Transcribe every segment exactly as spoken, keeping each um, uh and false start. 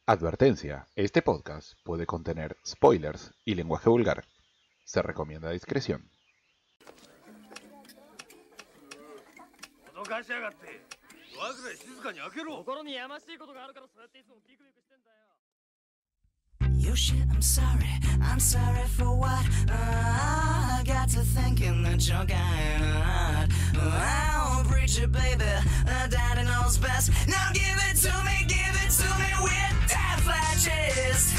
Advertencia, este podcast puede contener spoilers y lenguaje vulgar. Se recomienda discreción. Yo shit, I'm sorry, I'm sorry for what? Uh, I got to thinking that you're kinda hot. Oh, preacher baby, uh, daddy knows best. Now give it to me, give it to me with that flashes.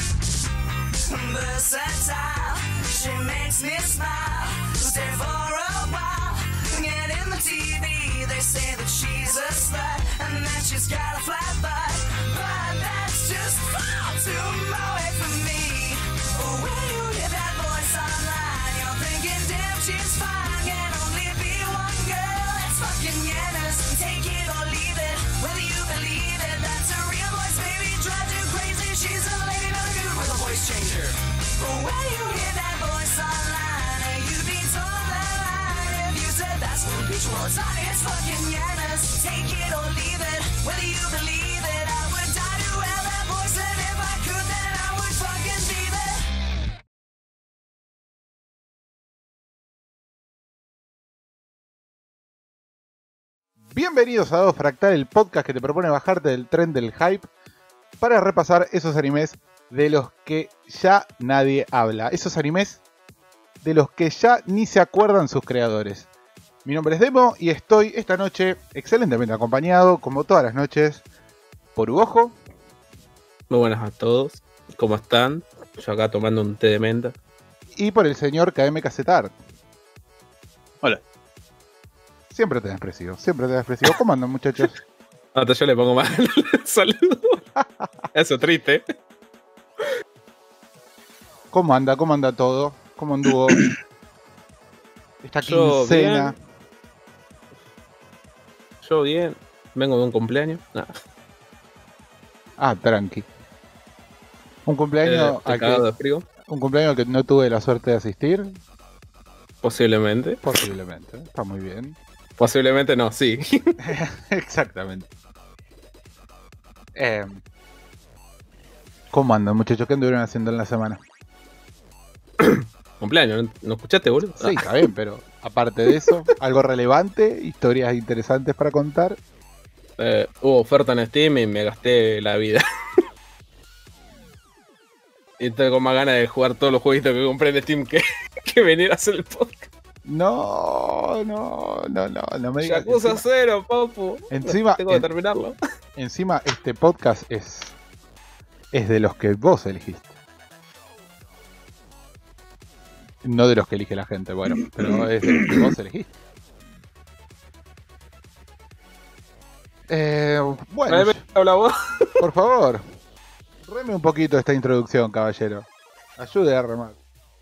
Versatile, she makes me smile. Stay for a while, get in the T V. They say that she's a slut and that she's got a flat butt, but that's just far too away from me. When you hear that voice online, you're thinking, damn, she's fine. Can only be one girl. It's fucking Yanis. Take it or leave it, whether you believe it. That's a real voice, baby. Drives you crazy. She's a lady, not a dude with a voice changer. When you hear that voice online, you'd be told that line if you said that's the beach. Well, it's not. It's fucking Yanis. Take it or leave it, whether you believe it. I would die to have that voice, and if I could, then I would fucking be there. Bienvenidos a Dado Fractal, el podcast que te propone bajarte del tren del hype para repasar esos animes de los que ya nadie habla. Esos animes de los que ya ni se acuerdan sus creadores. Mi nombre es Demo y estoy esta noche excelentemente acompañado, como todas las noches, por Ugojo. Muy buenas a todos, ¿cómo están? Yo acá tomando un té de menta. Y por el señor K M Casetar. Hola. Siempre te desprecio, siempre te desprecio. ¿Cómo andan, muchachos? Hasta yo le pongo mal. Saludos. Eso triste. ¿Cómo anda? ¿Cómo anda todo? ¿Cómo anduvo esta Yo quincena? bien. Yo bien. Vengo de un cumpleaños. Nah. Ah, tranqui. Un cumpleaños, Eh, estoy al cagado que, de frío. un cumpleaños al que no tuve la suerte de asistir. Posiblemente. Posiblemente, está muy bien. Posiblemente no, sí. Exactamente. Eh, ¿Cómo andan, muchachos? ¿Qué anduvieron haciendo en la semana? Cumpleaños, ¿no, ¿no escuchaste, boludo? Sí, está bien, pero aparte de eso, algo relevante, historias interesantes para contar. Eh, hubo oferta en Steam y me gasté la vida. Y tengo más ganas de jugar todos los jueguitos que compré en Steam que, que venir a hacer el podcast. No, no, no, no, no me digas. Yakuza Encima, cero, papu. Encima- Tengo que en- terminarlo. encima este podcast es, es de los que vos elegiste. No de los que elige la gente, bueno, pero es de los que vos elegiste. Eh, bueno, Ahí me habla vos. por favor, reme un poquito esta introducción, caballero. Ayude a remar.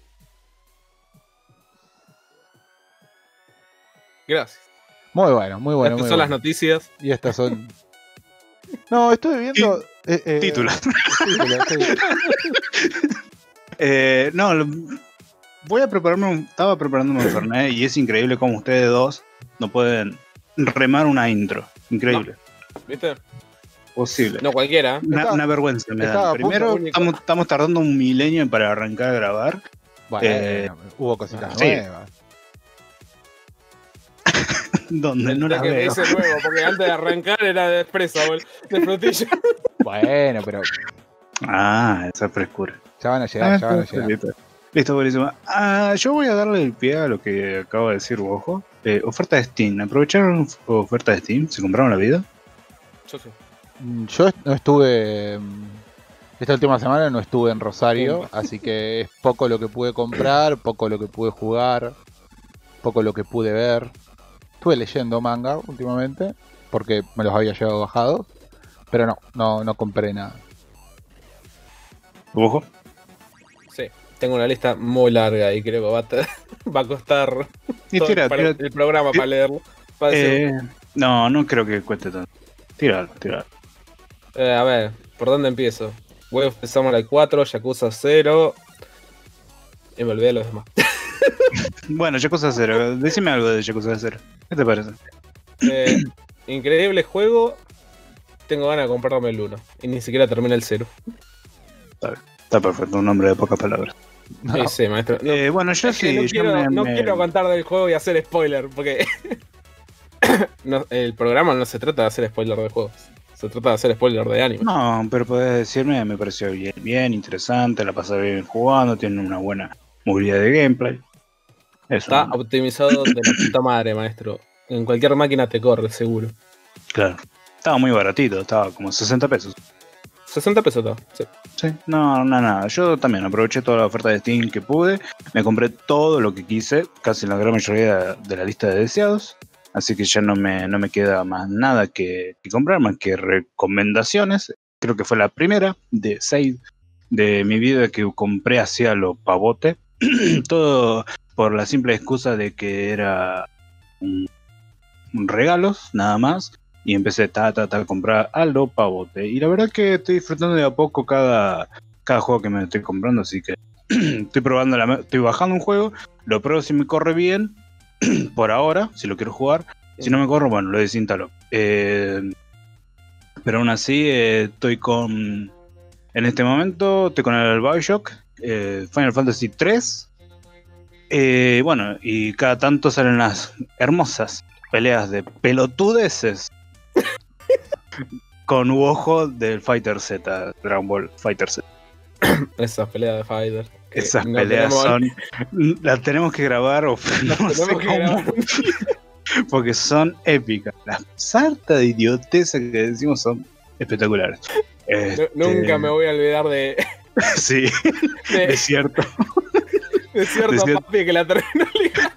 Gracias. Muy bueno, muy bueno. Estas muy son las bueno. noticias. Y estas son... No, estuve viendo... eh, eh, Título. título, sí. Eh, no, lo- voy a prepararme un, estaba preparándome un Fernet y es increíble cómo ustedes dos no pueden remar una intro. Increíble. ¿Viste? Posible. No cualquiera. Una, Estaba- una vergüenza me estaba a da. punto Primero, único. estamos, estamos tardando un milenio para arrancar a grabar. Bueno, Eh, hubo cositas sí. nuevas. Donde no las que me veo. hice nuevo, porque antes de arrancar era de expresa, bol- de frutilla. Bueno, pero Ah, esa frescura. ya van a llegar, Ah, ya van a listo, llegar. listo. Listo, buenísimo. Ah, yo voy a darle el pie a lo que acabo de decir, ojo. Eh, oferta de Steam. ¿Aprovecharon oferta de Steam? ¿Se compraron la vida? Yo sí. Mm, Yo no estuve... mm, Esta última semana no estuve en Rosario, Pumba. así que es poco lo que pude comprar, poco lo que pude jugar, poco lo que pude ver. Estuve leyendo manga últimamente, porque me los había llevado bajados, pero no, no, no compré nada. Ojo. Sí. Tengo una lista muy larga y creo que va a, te- va a costar Y todo tira, para tira- el programa tira- para leerlo. Para decir, Eh, no, no creo que cueste tanto. Tíralo, tíralo. eh, a ver, ¿por dónde empiezo? Way of the Samurai cuatro, Yakuza cero. Y me olvidé de los demás. Bueno, Yakuza cero. Decime algo de Yakuza cero. ¿Qué te parece? Eh, increíble juego. tengo ganas de comprarme el uno. Y ni siquiera termina el cero. Está perfecto, un hombre de pocas palabras. No. Sí, sí, maestro. No, Eh, bueno, yo es que sí, no, yo quiero, me- no me- quiero contar del juego y hacer spoiler, porque no, el programa no se trata de hacer spoiler de juegos. Se trata de hacer spoiler de anime. No, pero podés decirme, me pareció bien, bien interesante, la pasé bien jugando, tiene una buena movilidad de gameplay. Eso, Está no, optimizado de la puta madre, maestro. En cualquier máquina te corre, seguro. claro. Estaba muy baratito, estaba como sesenta pesos. sesenta pesos todo. Sí. Sí, no, no, nada. Yo también aproveché toda la oferta de Steam que pude. Me compré todo lo que quise, casi la gran mayoría de la lista de deseados. Así que ya no me, no me queda más nada que, que comprar, más que recomendaciones. Creo que fue la primera de seis de mi vida que compré hacia lo pavote. Todo por la simple excusa de que era un, un regalos, nada más. Y empecé ta, ta, ta, a comprar a lo pavote. Y la verdad que estoy disfrutando de a poco cada, cada juego que me estoy comprando. Así que estoy probando, la, estoy bajando un juego, lo pruebo si me corre bien, por ahora, si lo quiero jugar. Si no me corre, bueno, lo desinstalo. Eh, pero aún así, eh, estoy con... En este momento, estoy con el Bioshock, eh, Final Fantasy tres. Eh, bueno, y cada tanto salen las hermosas peleas de pelotudeces con ojo del Fighter Z, Dragon Ball Fighter Z. Esas peleas de Fighter. que Esas no peleas tenemos- son... Las tenemos que grabar o Las no sé tenemos que cómo, grabar. porque son épicas. La sarta de idioteza que decimos son espectaculares. Nu- Este, Nunca me voy a olvidar de, Sí, de, es cierto. de cierto de cier- papi que la terminó ligando.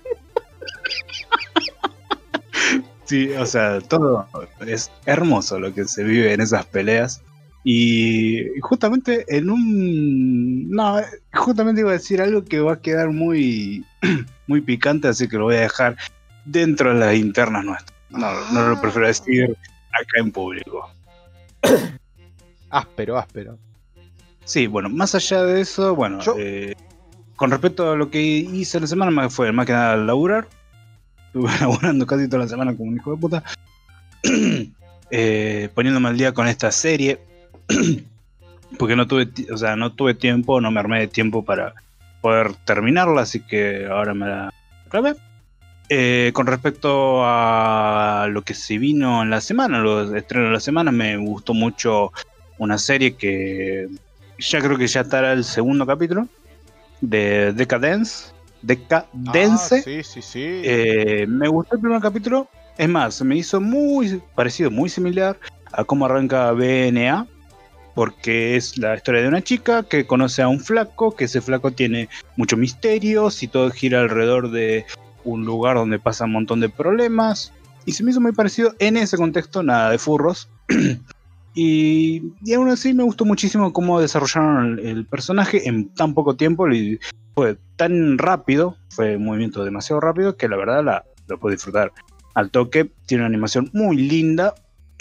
Sí, o sea, todo es hermoso lo que se vive en esas peleas. Y justamente en un... No, justamente iba a decir algo que va a quedar muy, muy picante, así que lo voy a dejar dentro de las internas nuestras. No, no lo prefiero decir acá en público. Áspero, áspero. Sí, bueno, más allá de eso, bueno, Yo- eh, con respecto a lo que hice la semana, más fue más que nada laburar. Estuve laburando casi toda la semana como un hijo de puta. eh, poniéndome al día con esta serie. Porque no tuve, ti- o sea, no tuve tiempo, no me armé de tiempo para poder terminarla, así que ahora me la grabé. Eh, con respecto a lo que se vino en la semana, los estrenos de la semana, me gustó mucho una serie que ya creo que ya estará el segundo capítulo de Decadence. Decadence. Ah, sí, sí, sí. Eh, me gustó el primer capítulo. Es más, se me hizo muy parecido, muy similar a cómo arranca B N A. Porque es la historia de una chica que conoce a un flaco, que ese flaco tiene muchos misterios y todo gira alrededor de un lugar donde pasa un montón de problemas. Y se me hizo muy parecido en ese contexto, nada de furros. y, y aún así me gustó muchísimo cómo desarrollaron el, el personaje en tan poco tiempo. Y fue tan rápido, fue un movimiento demasiado rápido que la verdad la, lo puedo disfrutar al toque. Tiene una animación muy linda.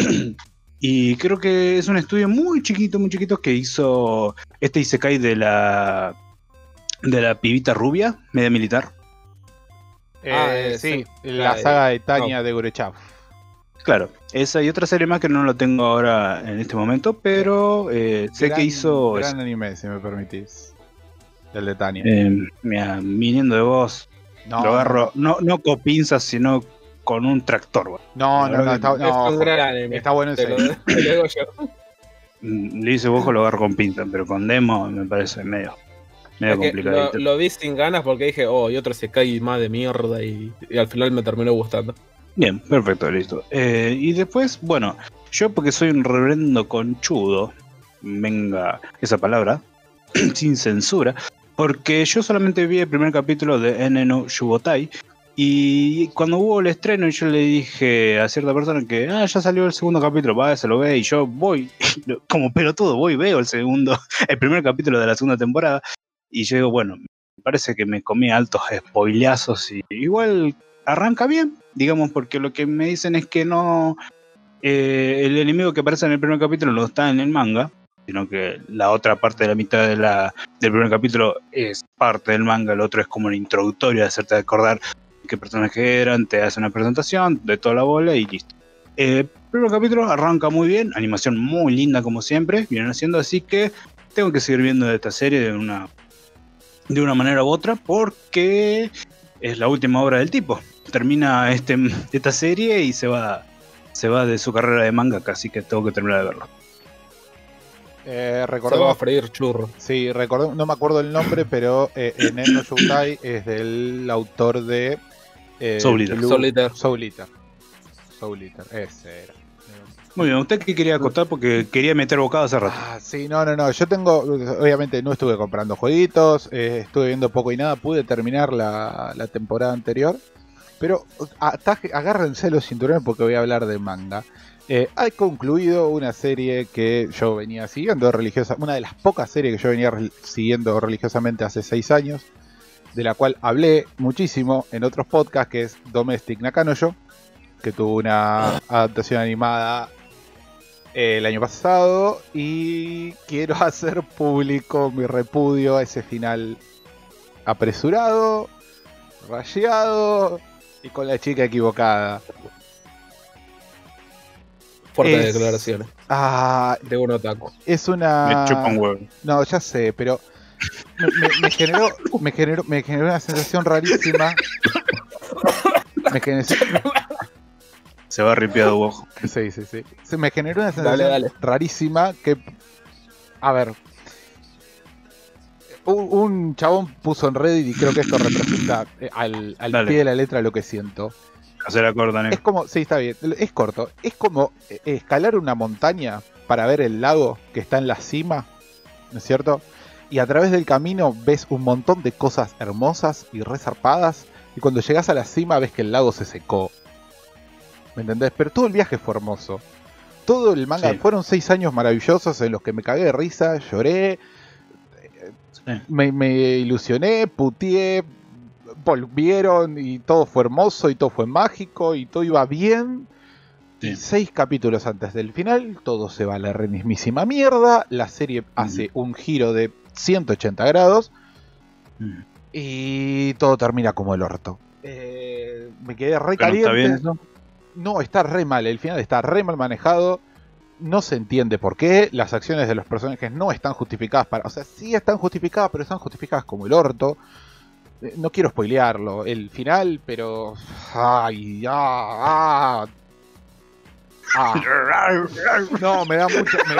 Y creo que es un estudio muy chiquito, muy chiquito que hizo este Isekai de la de la pibita rubia, media militar. Eh, ah, eh, sí, sí. la Ah, eh, saga de Tania de Gurechav. Claro, esa y otra serie más que no lo tengo ahora en este momento, pero eh, sé Gran- que hizo Gran eso. anime, si me permitís. El de Tania. Eh, mira, viniendo de vos, no, lo agarro, no, no con pinzas, sino con un tractor. Bueno. No, no, no, está, Es no, un ojo, gran anime. está bueno Te ese. lo, te lo digo yo. Mm, Le hice ojo, lo agarro con pinzas, pero con demo me parece medio, medio Es que complicadito. lo, lo vi sin ganas porque dije, oh, y otro se cae más de mierda y, y al final me terminó gustando. Bien, perfecto, listo. Eh, y después, bueno, yo porque soy un reverendo conchudo, venga esa palabra, sin censura, porque yo solamente vi el primer capítulo de N no Shubotai, y cuando hubo el estreno yo le dije a cierta persona que, ah, ya salió el segundo capítulo, va, se lo ve, y yo voy, como pelotudo, voy y veo el segundo, el primer capítulo de la segunda temporada, y yo digo, bueno, me parece que me comí altos spoileazos, y igual arranca bien, digamos, porque lo que me dicen es que no, eh, el enemigo que aparece en el primer capítulo no está en el manga, sino que la otra parte de la mitad de la, del primer capítulo es parte del manga, el otro es como un introductorio de hacerte acordar qué personajes eran, te hace una presentación de toda la bola y listo. Eh, primer capítulo arranca muy bien, animación muy linda como siempre, vienen haciendo, así que tengo que seguir viendo esta serie de una, de una manera u otra, porque es la última obra del tipo. Termina este, esta serie y se va, se va de su carrera de manga, así que tengo que terminar de verlo. Eh, Se va a recordemos, freír churro. sí, recordemos, no me acuerdo el nombre, pero eh, Nen no Shoutai es del autor de eh, Soul Eater. Blue- Soul Eater. Soul Eater. Soul Eater, ese era. Muy bien, ¿usted qué quería contar? Porque quería meter bocado hace rato. Ah, sí, no, no, no. Yo tengo, obviamente no estuve comprando jueguitos, eh, estuve viendo poco y nada, pude terminar la, la temporada anterior. Pero ataje, agárrense los cinturones porque voy a hablar de manga. Eh, ha concluido una serie que yo venía siguiendo religiosa, una de las pocas series que yo venía re- siguiendo religiosamente hace seis años, de la cual hablé muchísimo en otros podcasts, que es Domestic Nakanojo, que tuvo una adaptación animada eh, el año pasado, y quiero hacer público mi repudio a ese final apresurado, rasheado y con la chica equivocada. Fuertes Es- declaraciones Ah, de un otaku. es Me una... chupa un huevo. No, ya sé, pero me, me- me generó, me generó, me generó una sensación rarísima. Me generó, Se va ripiado ojo. sí, sí, sí. Se me generó una Dale, sensación dale. rarísima que, a ver, un, un chabón puso en Reddit y creo que esto representa eh, al, al Dale. pie de la letra lo que siento. Hacer acordan. Es como, sí, está bien, es corto. Es como eh, escalar una montaña para ver el lago que está en la cima, ¿no es cierto? Y a través del camino ves un montón de cosas hermosas y resarpadas. Y cuando llegas a la cima ves que el lago se secó. ¿Me entendés? Pero todo el viaje fue hermoso. Todo el manga, Sí. fueron seis años maravillosos en los que me cagué de risa, lloré, Sí. me, me ilusioné, puteé, volvieron y todo fue hermoso y todo fue mágico y todo iba bien. Sí. Y seis capítulos antes del final, todo se va a la mismísima mierda. La serie hace un giro de ciento ochenta grados Mm. y todo termina como el orto. Eh, me quedé re Pero no está bien caliente. eso. No, está re mal. El final está re mal manejado. No se entiende por qué. Las acciones de los personajes no están justificadas para. O sea, sí están justificadas, pero están justificadas como el orto. Eh, No quiero spoilearlo. El final, pero. Ay, ah, ah. Ah. No, me da mucho. Me,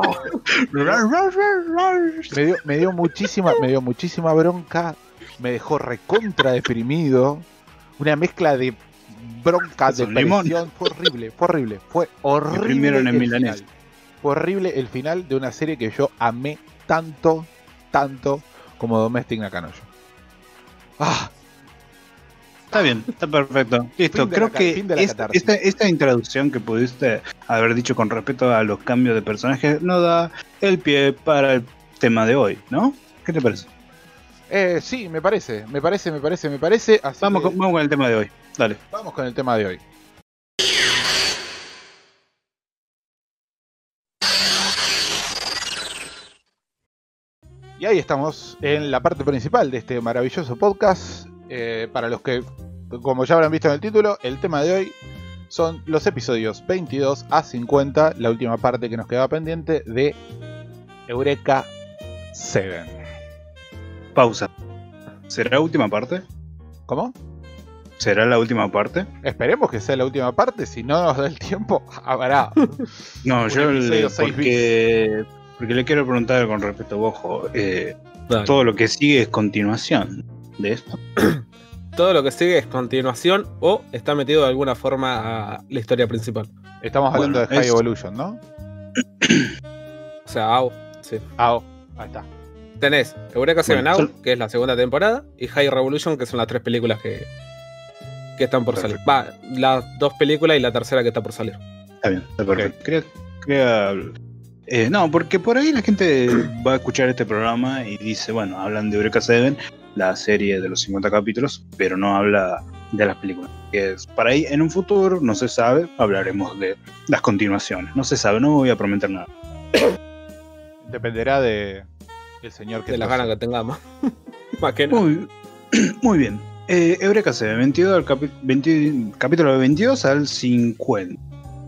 me dio, me dio muchísima. Me dio muchísima bronca. Me dejó recontra deprimido. Una mezcla de bronca, ¿Es un limón? depresión. Fue horrible, fue horrible. Fue horrible. Deprimieron en el milanés. final. Fue horrible el final de una serie que yo amé tanto, tanto como Domestic Nakanojo. Ah, Está bien, está perfecto. Listo, Fin de creo la ca- que fin de la es- catarsis. esta, esta introducción que pudiste haber dicho con respecto a los cambios de personajes nos da el pie para el tema de hoy, ¿no? ¿Qué te parece? eh, sí, me parece, me parece, me parece, me parece. Así Vamos que con, vamos con el tema de hoy. Dale. vamos con el tema de hoy. Y ahí estamos en la parte principal de este maravilloso podcast. Eh, para los que, como ya habrán visto en el título, el tema de hoy son los episodios veintidós a cincuenta, la última parte que nos quedaba pendiente de Eureka siete. Pausa. ¿Será la última parte? ¿Cómo? ¿Será la última parte? Esperemos que sea la última parte, si no nos da el tiempo, habrá. No, Un yo le, episodio seis porque, porque le quiero preguntar con respecto a Bojo. Eh, Dale. todo lo que sigue es continuación de esto. Todo lo que sigue es continuación o está metido de alguna forma a la historia principal. Estamos hablando Bueno, de High es- Evolution, ¿no? O sea, A O. Sí. Ah, oh, ahí está. Tenés Eureka Seven Bueno, A O, sol- que es la segunda temporada, y High Revolution, que son las tres películas que, que están por Perfecto. salir. Va, las dos películas y la tercera que está por salir. Está bien, está perfecto. Quería- quería- eh, no, porque por ahí la gente va a escuchar este programa y dice, bueno, hablan de Eureka Seven, la serie de los cincuenta capítulos, pero no habla de las películas. Que es, para ahí, en un futuro, no se sabe, hablaremos de las continuaciones. No se sabe, no voy a prometer nada. Dependerá de el señor que De las tose. ganas que tengamos. Más que nada. Muy, muy bien. Eh, Eureka Seven, veintidós al capi- veinte capítulo de veintidós al cincuenta.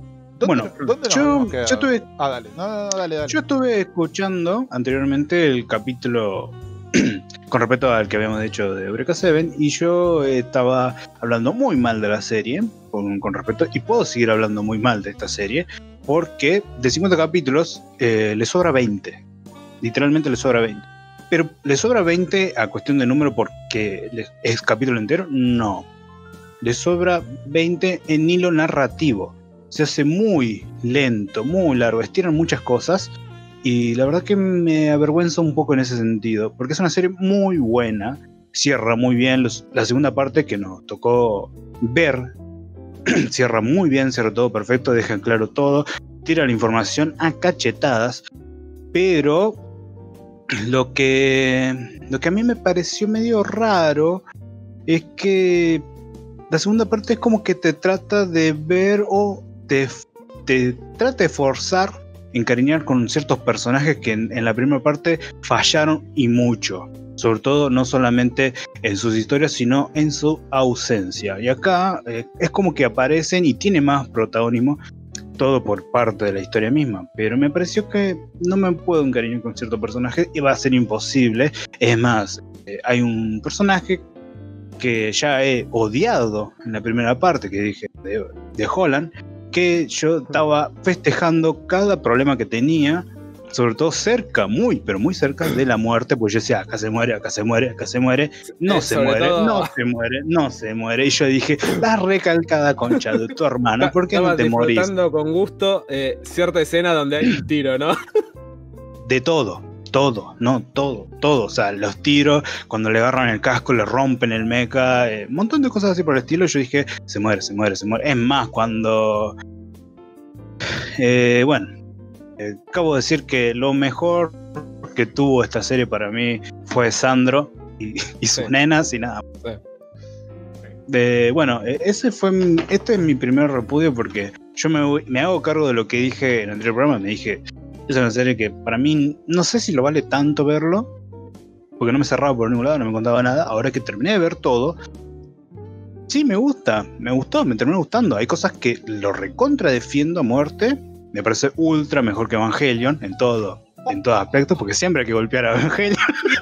¿Dónde, Bueno, ¿dónde nos yo, habíamos quedado? yo tuve Ah, dale. No, no, no, dale, dale. Yo estuve escuchando anteriormente el capítulo con respecto al que habíamos hecho de Eureka Seven y yo estaba hablando muy mal de la serie con, con respecto, y puedo seguir hablando muy mal de esta serie porque de cincuenta capítulos eh, le sobra veinte, literalmente le sobra veinte, pero le sobra veinte a cuestión de número porque le- es capítulo entero, no, le sobra veinte en hilo narrativo. Se hace muy lento, muy largo, estiran muchas cosas y la verdad que me avergüenza un poco en ese sentido, porque es una serie muy buena, cierra muy bien los- la segunda parte que nos tocó ver, cierra muy bien, cierra todo perfecto, deja en claro todo, tira la información a cachetadas, pero lo que, lo que a mí me pareció medio raro es que la segunda parte es como que te trata de ver o te, te trata de forzar, encariñar con ciertos personajes que en, en la primera parte fallaron y mucho. Sobre todo no solamente en sus historias, sino en su ausencia. Y acá eh, es como que aparecen y tiene más protagonismo, todo por parte de la historia misma. Pero me pareció que no me puedo encariñar con cierto personaje y va a ser imposible. Es más, eh, hay un personaje que ya he odiado en la primera parte que dije de, de Holland, que yo estaba festejando cada problema que tenía, sobre todo cerca, muy, pero muy cerca de la muerte, pues yo decía, acá se muere, acá se muere, acá se muere, no Eh, se sobre muere, todo- no se muere, no se muere. Y yo dije, la recalcada concha de tu hermano, ¿por qué no Estabas te morís? disfrutando con gusto eh, cierta escena donde hay un tiro, ¿no? De todo, todo, no, todo, todo. O sea, los tiros, cuando le agarran el casco, le rompen el mecha, eh, un montón de cosas así por el estilo. Yo dije, se muere, se muere, se muere. Es más, cuando. Eh, bueno, eh, acabo de decir que lo mejor que tuvo esta serie para mí fue Sandro y, y sus Sí. nenas y nada. Sí. De, bueno, eh, ese fue mi- este es mi primer repudio porque yo me, voy- me hago cargo de lo que dije en el anterior programa. Me dije, es una serie que para mí no sé si lo vale tanto verlo, porque no me cerraba por ningún lado, no me contaba nada. Ahora que terminé de ver todo, sí me gusta, me gustó, me terminó gustando. Hay cosas que lo recontra defiendo a muerte. Me parece ultra mejor que Evangelion en todo, en todo aspecto, porque siempre hay que golpear a Evangelion.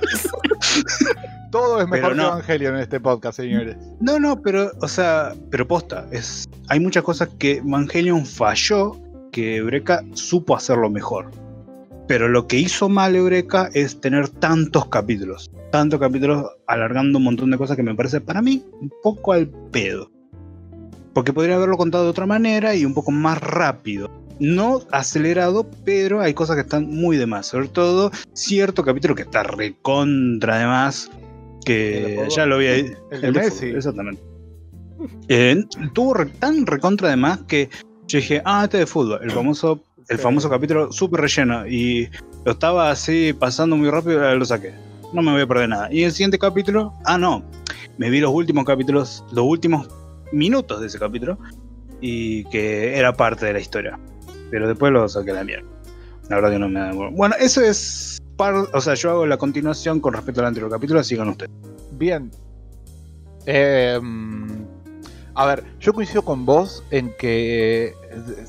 Todo es mejor Pero no. que Evangelion en este podcast, señores. No, no, pero, o sea, pero posta, es, hay muchas cosas que Evangelion falló, que Eureka supo hacerlo mejor. Pero lo que hizo mal Eureka es tener tantos capítulos, tantos capítulos alargando un montón de cosas que me parece para mí un poco al pedo. Porque podría haberlo contado de otra manera y un poco más rápido. No acelerado, pero hay cosas que están muy de más. Sobre todo cierto capítulo que está recontra de más. ¿El de Que fútbol? ya lo había. El de el de Messi. fútbol, exactamente. Eh, tuvo re- tan recontra de más que yo dije, ah, este es de fútbol, el famoso, el Sí. famoso capítulo súper relleno. Y lo estaba así pasando muy rápido y lo saqué. No me voy a perder nada. Y el siguiente capítulo, ah, no. Me vi los últimos capítulos, los últimos minutos de ese capítulo. Y que era parte de la historia. Pero después lo saqué a la mierda. La verdad que no me da. Bueno, eso es. Par, o sea, yo hago la continuación con respecto al anterior capítulo, sigan ustedes. Bien. Eh, a ver, yo coincido con vos en que eh,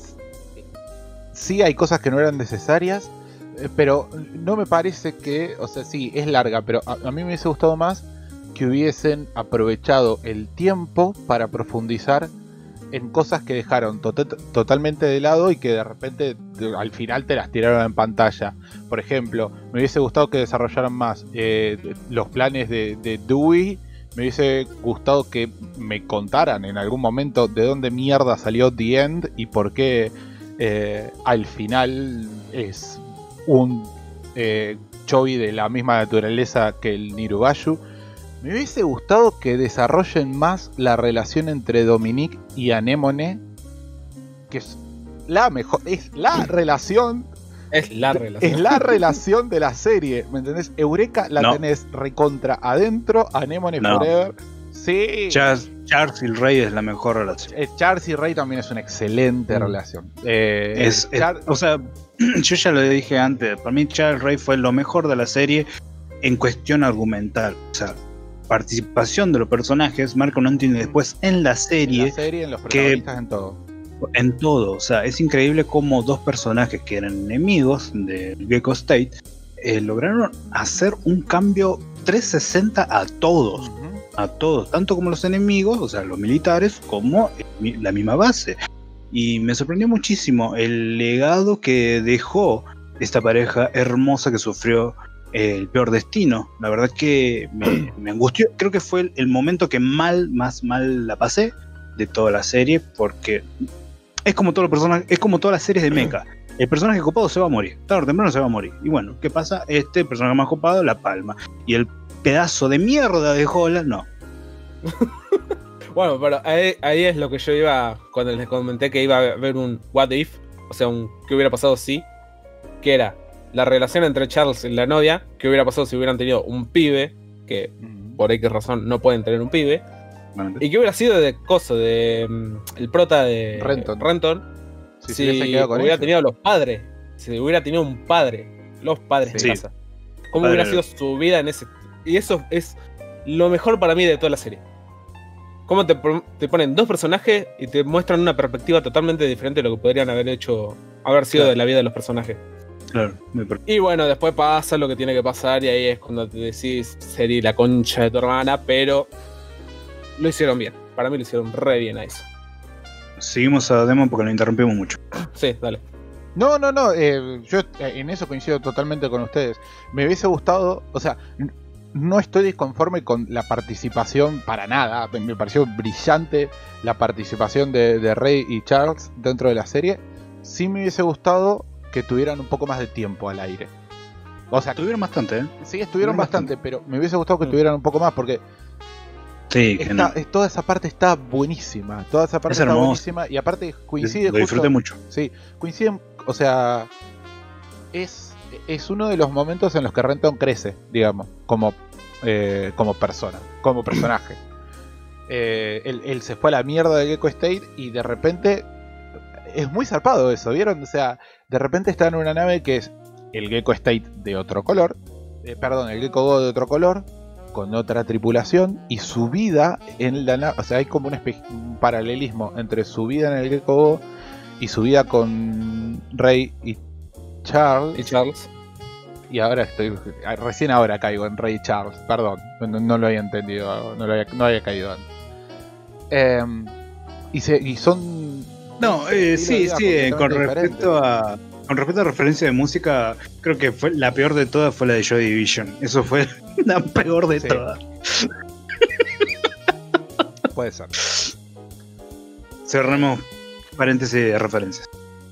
sí hay cosas que no eran necesarias, eh, pero no me parece que, o sea, sí, es larga, pero a, a mí me hubiese gustado más que hubiesen aprovechado el tiempo para profundizar en cosas que dejaron to- totalmente de lado y que de repente de- al final te las tiraron en pantalla. Por ejemplo, me hubiese gustado que desarrollaran más eh, los planes de, de Dewey. Me hubiese gustado que me contaran en algún momento de dónde mierda salió The End y por qué eh, al final es un eh, Chobi de la misma naturaleza que el Nirubayu. Me hubiese gustado que desarrollen más la relación entre Dominique y Anemone, que es la mejor, es la relación, Es la relación. es la relación de la serie, ¿me entendés? Eureka la No. tenés recontra adentro, Anemone No. forever. Sí. Charles, Charles y el Rey es la mejor relación. Eh, Charles y Rey también es una excelente Mm. relación. Eh, Es, es- Char- o sea, yo ya lo dije antes, para mí Charles Rey fue lo mejor de la serie en cuestión argumental. O sea, participación de los personajes marca un antes y un después en la en serie. la serie, en los que- protagonistas, en todo. en todo. O sea, es increíble cómo dos personajes que eran enemigos del Gecko State eh, lograron hacer un cambio trescientos sesenta a todos. Ujú. A todos, tanto como los enemigos, o sea, los militares, como el- la misma base. Y me sorprendió muchísimo el legado que dejó esta pareja hermosa que sufrió el peor destino. La verdad que me, me angustió. Creo que fue el, el momento que mal, más mal la pasé de toda la serie, porque es como todos los personajes, es como todas las series de mecha. El personaje copado se va a morir, tarde o temprano se va a morir. Y bueno, ¿qué pasa? Este personaje más copado la palma. Y el pedazo de mierda de Holland, no. Bueno, pero ahí, ahí es lo que yo iba cuando les comenté que iba a haber un what if, o sea, un qué hubiera pasado si, que era la relación entre Charles y la novia, qué hubiera pasado si hubieran tenido un pibe, que Ujú. por X razón no pueden tener un pibe, y qué hubiera sido de coso, de mm, el prota de Renton. Renton Si, si, se hubiesen quedado con hubiera ellos. tenido los padres, si hubiera tenido un padre, los padres Sí. en casa. ¿Cómo Padre. hubiera sido su vida en ese? Y eso es lo mejor para mí de toda la serie. Cómo te, pon- te ponen dos personajes y te muestran una perspectiva totalmente diferente de lo que podrían haber hecho, haber sido Claro. de la vida de los personajes. Claro, me per- Y bueno, después pasa lo que tiene que pasar y ahí es cuando te decís, sería la concha de tu hermana, pero lo hicieron bien. Para mí lo hicieron re bien a eso. Seguimos a Demon porque lo interrumpimos mucho. Sí, dale. No, no, no, eh, yo eh, en eso coincido totalmente con ustedes. Me hubiese gustado, o sea, n- no estoy disconforme con la participación para nada. Me, me pareció brillante la participación de, de Rey y Charles dentro de la serie. Sí me hubiese gustado que tuvieran un poco más de tiempo al aire. O sea, Tuvieron bastante, ¿eh? sí estuvieron tuvieron bastante, pero me hubiese gustado que Mm. tuvieran un poco más porque Sí, que está- no. es- toda esa parte está buenísima. Toda esa parte Es está hermoso. buenísima y aparte coincide Lo disfruté justo- mucho. Sí, coinciden, o sea, es, es uno de los momentos en los que Renton crece, digamos, como, eh, como persona, como personaje. Eh, él, él se fue a la mierda de Gecko State y de repente es muy zarpado eso, ¿vieron? O sea, de repente está en una nave que es el Gecko State de otro color, eh, perdón, el Gecko Go de otro color, con otra tripulación y su vida en la nave, o sea, hay como un, espe- un paralelismo entre su vida en el Gecko Go y su vida con Rey y Charles. Y Charles. Y ahora estoy, recién ahora caigo en Rey y Charles, perdón, no, no lo había entendido, no, lo había, no había caído antes. Em, y, se, y son... No, eh, estilo de sí, vida sí, eh, con completamente respecto a con respecto a referencia de música, creo que fue la peor de todas fue la de Joy Division. Eso fue la peor de Sí. todas. Puede ser. Cerremos paréntesis de referencias.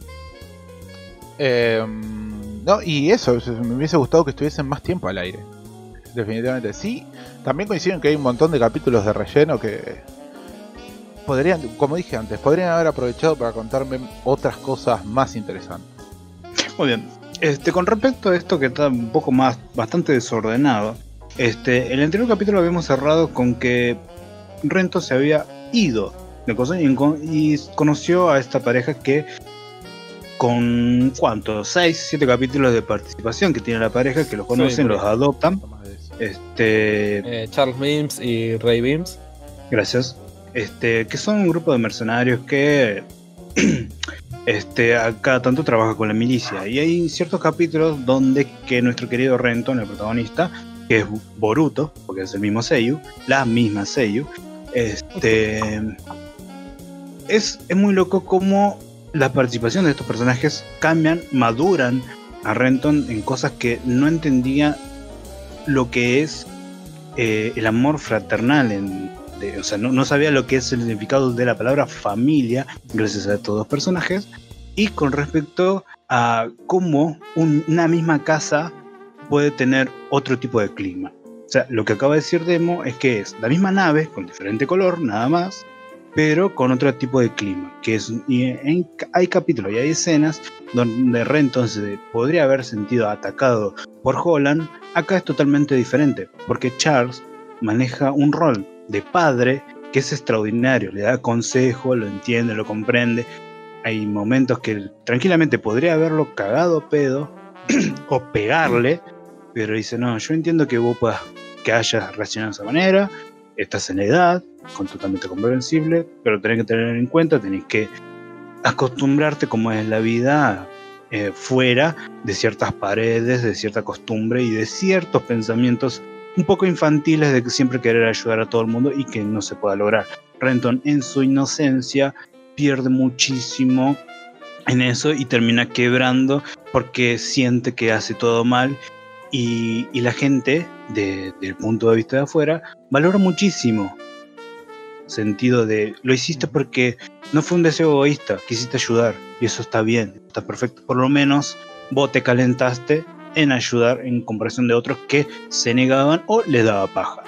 Em, no, y eso, eso, me hubiese gustado que estuviesen más tiempo al aire. Definitivamente. Sí, también coinciden que hay un montón de capítulos de relleno que podrían, como dije antes, podrían haber aprovechado para contarme otras cosas más interesantes. Muy bien. Este, con respecto a esto que está un poco más, bastante desordenado, este, el anterior capítulo habíamos cerrado con que Rento se había ido de cosas y, encon- y conoció a esta pareja que con ¿cuántos? seis, siete capítulos de participación que tiene la pareja, que los conocen, por los ahí. adoptan. Más de eso. Este, Eh, Charles Mims y Ray Beams. gracias. Este, que son un grupo de mercenarios que este, a cada tanto trabaja con la milicia. Y hay ciertos capítulos donde que nuestro querido Renton, el protagonista, que es Boruto, porque es el mismo Seiyu, la misma Seiyu, este, es, es muy loco cómo la participación de estos personajes cambian, maduran a Renton en cosas que no entendía lo que es eh, el amor fraternal en, de- o sea, no, no sabía lo que es el significado de la palabra familia gracias a estos dos personajes. Y con respecto a cómo un- una misma casa puede tener otro tipo de clima. O sea, lo que acaba de decir Demo es que es la misma nave con diferente color, nada más, pero con otro tipo de clima. Que es, y en- hay capítulos y hay escenas donde Renton se podría haber sentido atacado por Holland. Acá es totalmente diferente, porque Charles maneja un rol de padre que es extraordinario, le da consejo, lo entiende, lo comprende. Hay momentos que tranquilamente podría haberlo cagado a pedo o pegarle, pero dice, no, yo entiendo que vos puedas, que hayas reaccionado de esa manera, estás en la edad, con totalmente comprensible, pero tenés que tener en cuenta, tenés que acostumbrarte como es la vida eh, fuera de ciertas paredes, de cierta costumbre y de ciertos pensamientos un poco infantiles de que siempre querer ayudar a todo el mundo y que no se pueda lograr. Renton en su inocencia pierde muchísimo en eso y termina quebrando porque siente que hace todo mal y, y la gente de, del punto de vista de afuera valora muchísimo sentido de lo hiciste porque no fue un deseo egoísta, quisiste ayudar y eso está bien, está perfecto, por lo menos vos te calentaste en ayudar en comparación de otros que se negaban o les daba paja.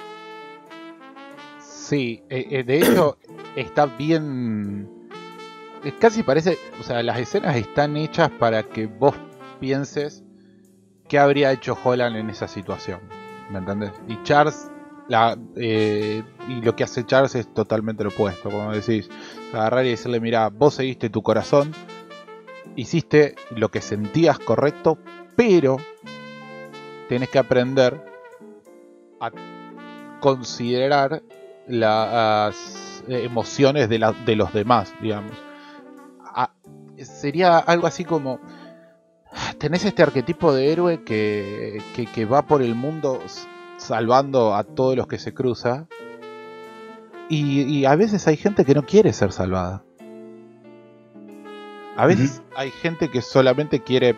Sí, eh, eh, de hecho está bien, es casi parece, o sea, las escenas están hechas para que vos pienses qué habría hecho Holland en esa situación, ¿me entendés? Y Charles, la, eh, y lo que hace Charles es totalmente lo opuesto, como decís, agarrar y decirle, mira, vos seguiste tu corazón, hiciste lo que sentías correcto, pero tenés que aprender a considerar las emociones de, la, de los demás, digamos. A, sería algo así como, tenés este arquetipo de héroe que, que, que va por el mundo salvando a todos los que se cruza, y, y a veces hay gente que no quiere ser salvada. A veces uh-huh. hay gente que solamente quiere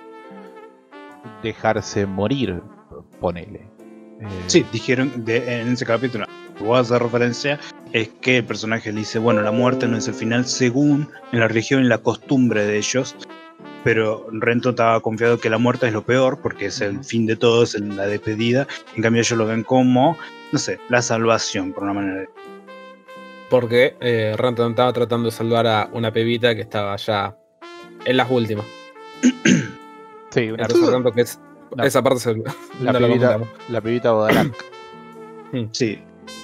dejarse morir, ponele. Eh... Sí, dijeron de, en ese capítulo, voy a hacer referencia, es que el personaje le dice, bueno, la muerte no es el final según en la religión y la costumbre de ellos, pero Renton estaba confiado que la muerte es lo peor, porque es el fin de todo, es la despedida, en cambio ellos lo ven como, no sé, la salvación, por una manera de... Porque eh, Renton estaba tratando de salvar a una pebita que estaba ya en las últimas. Sí, una Renton que es, no, esa parte se, la, no pibita, la pibita Bodarak. Sí.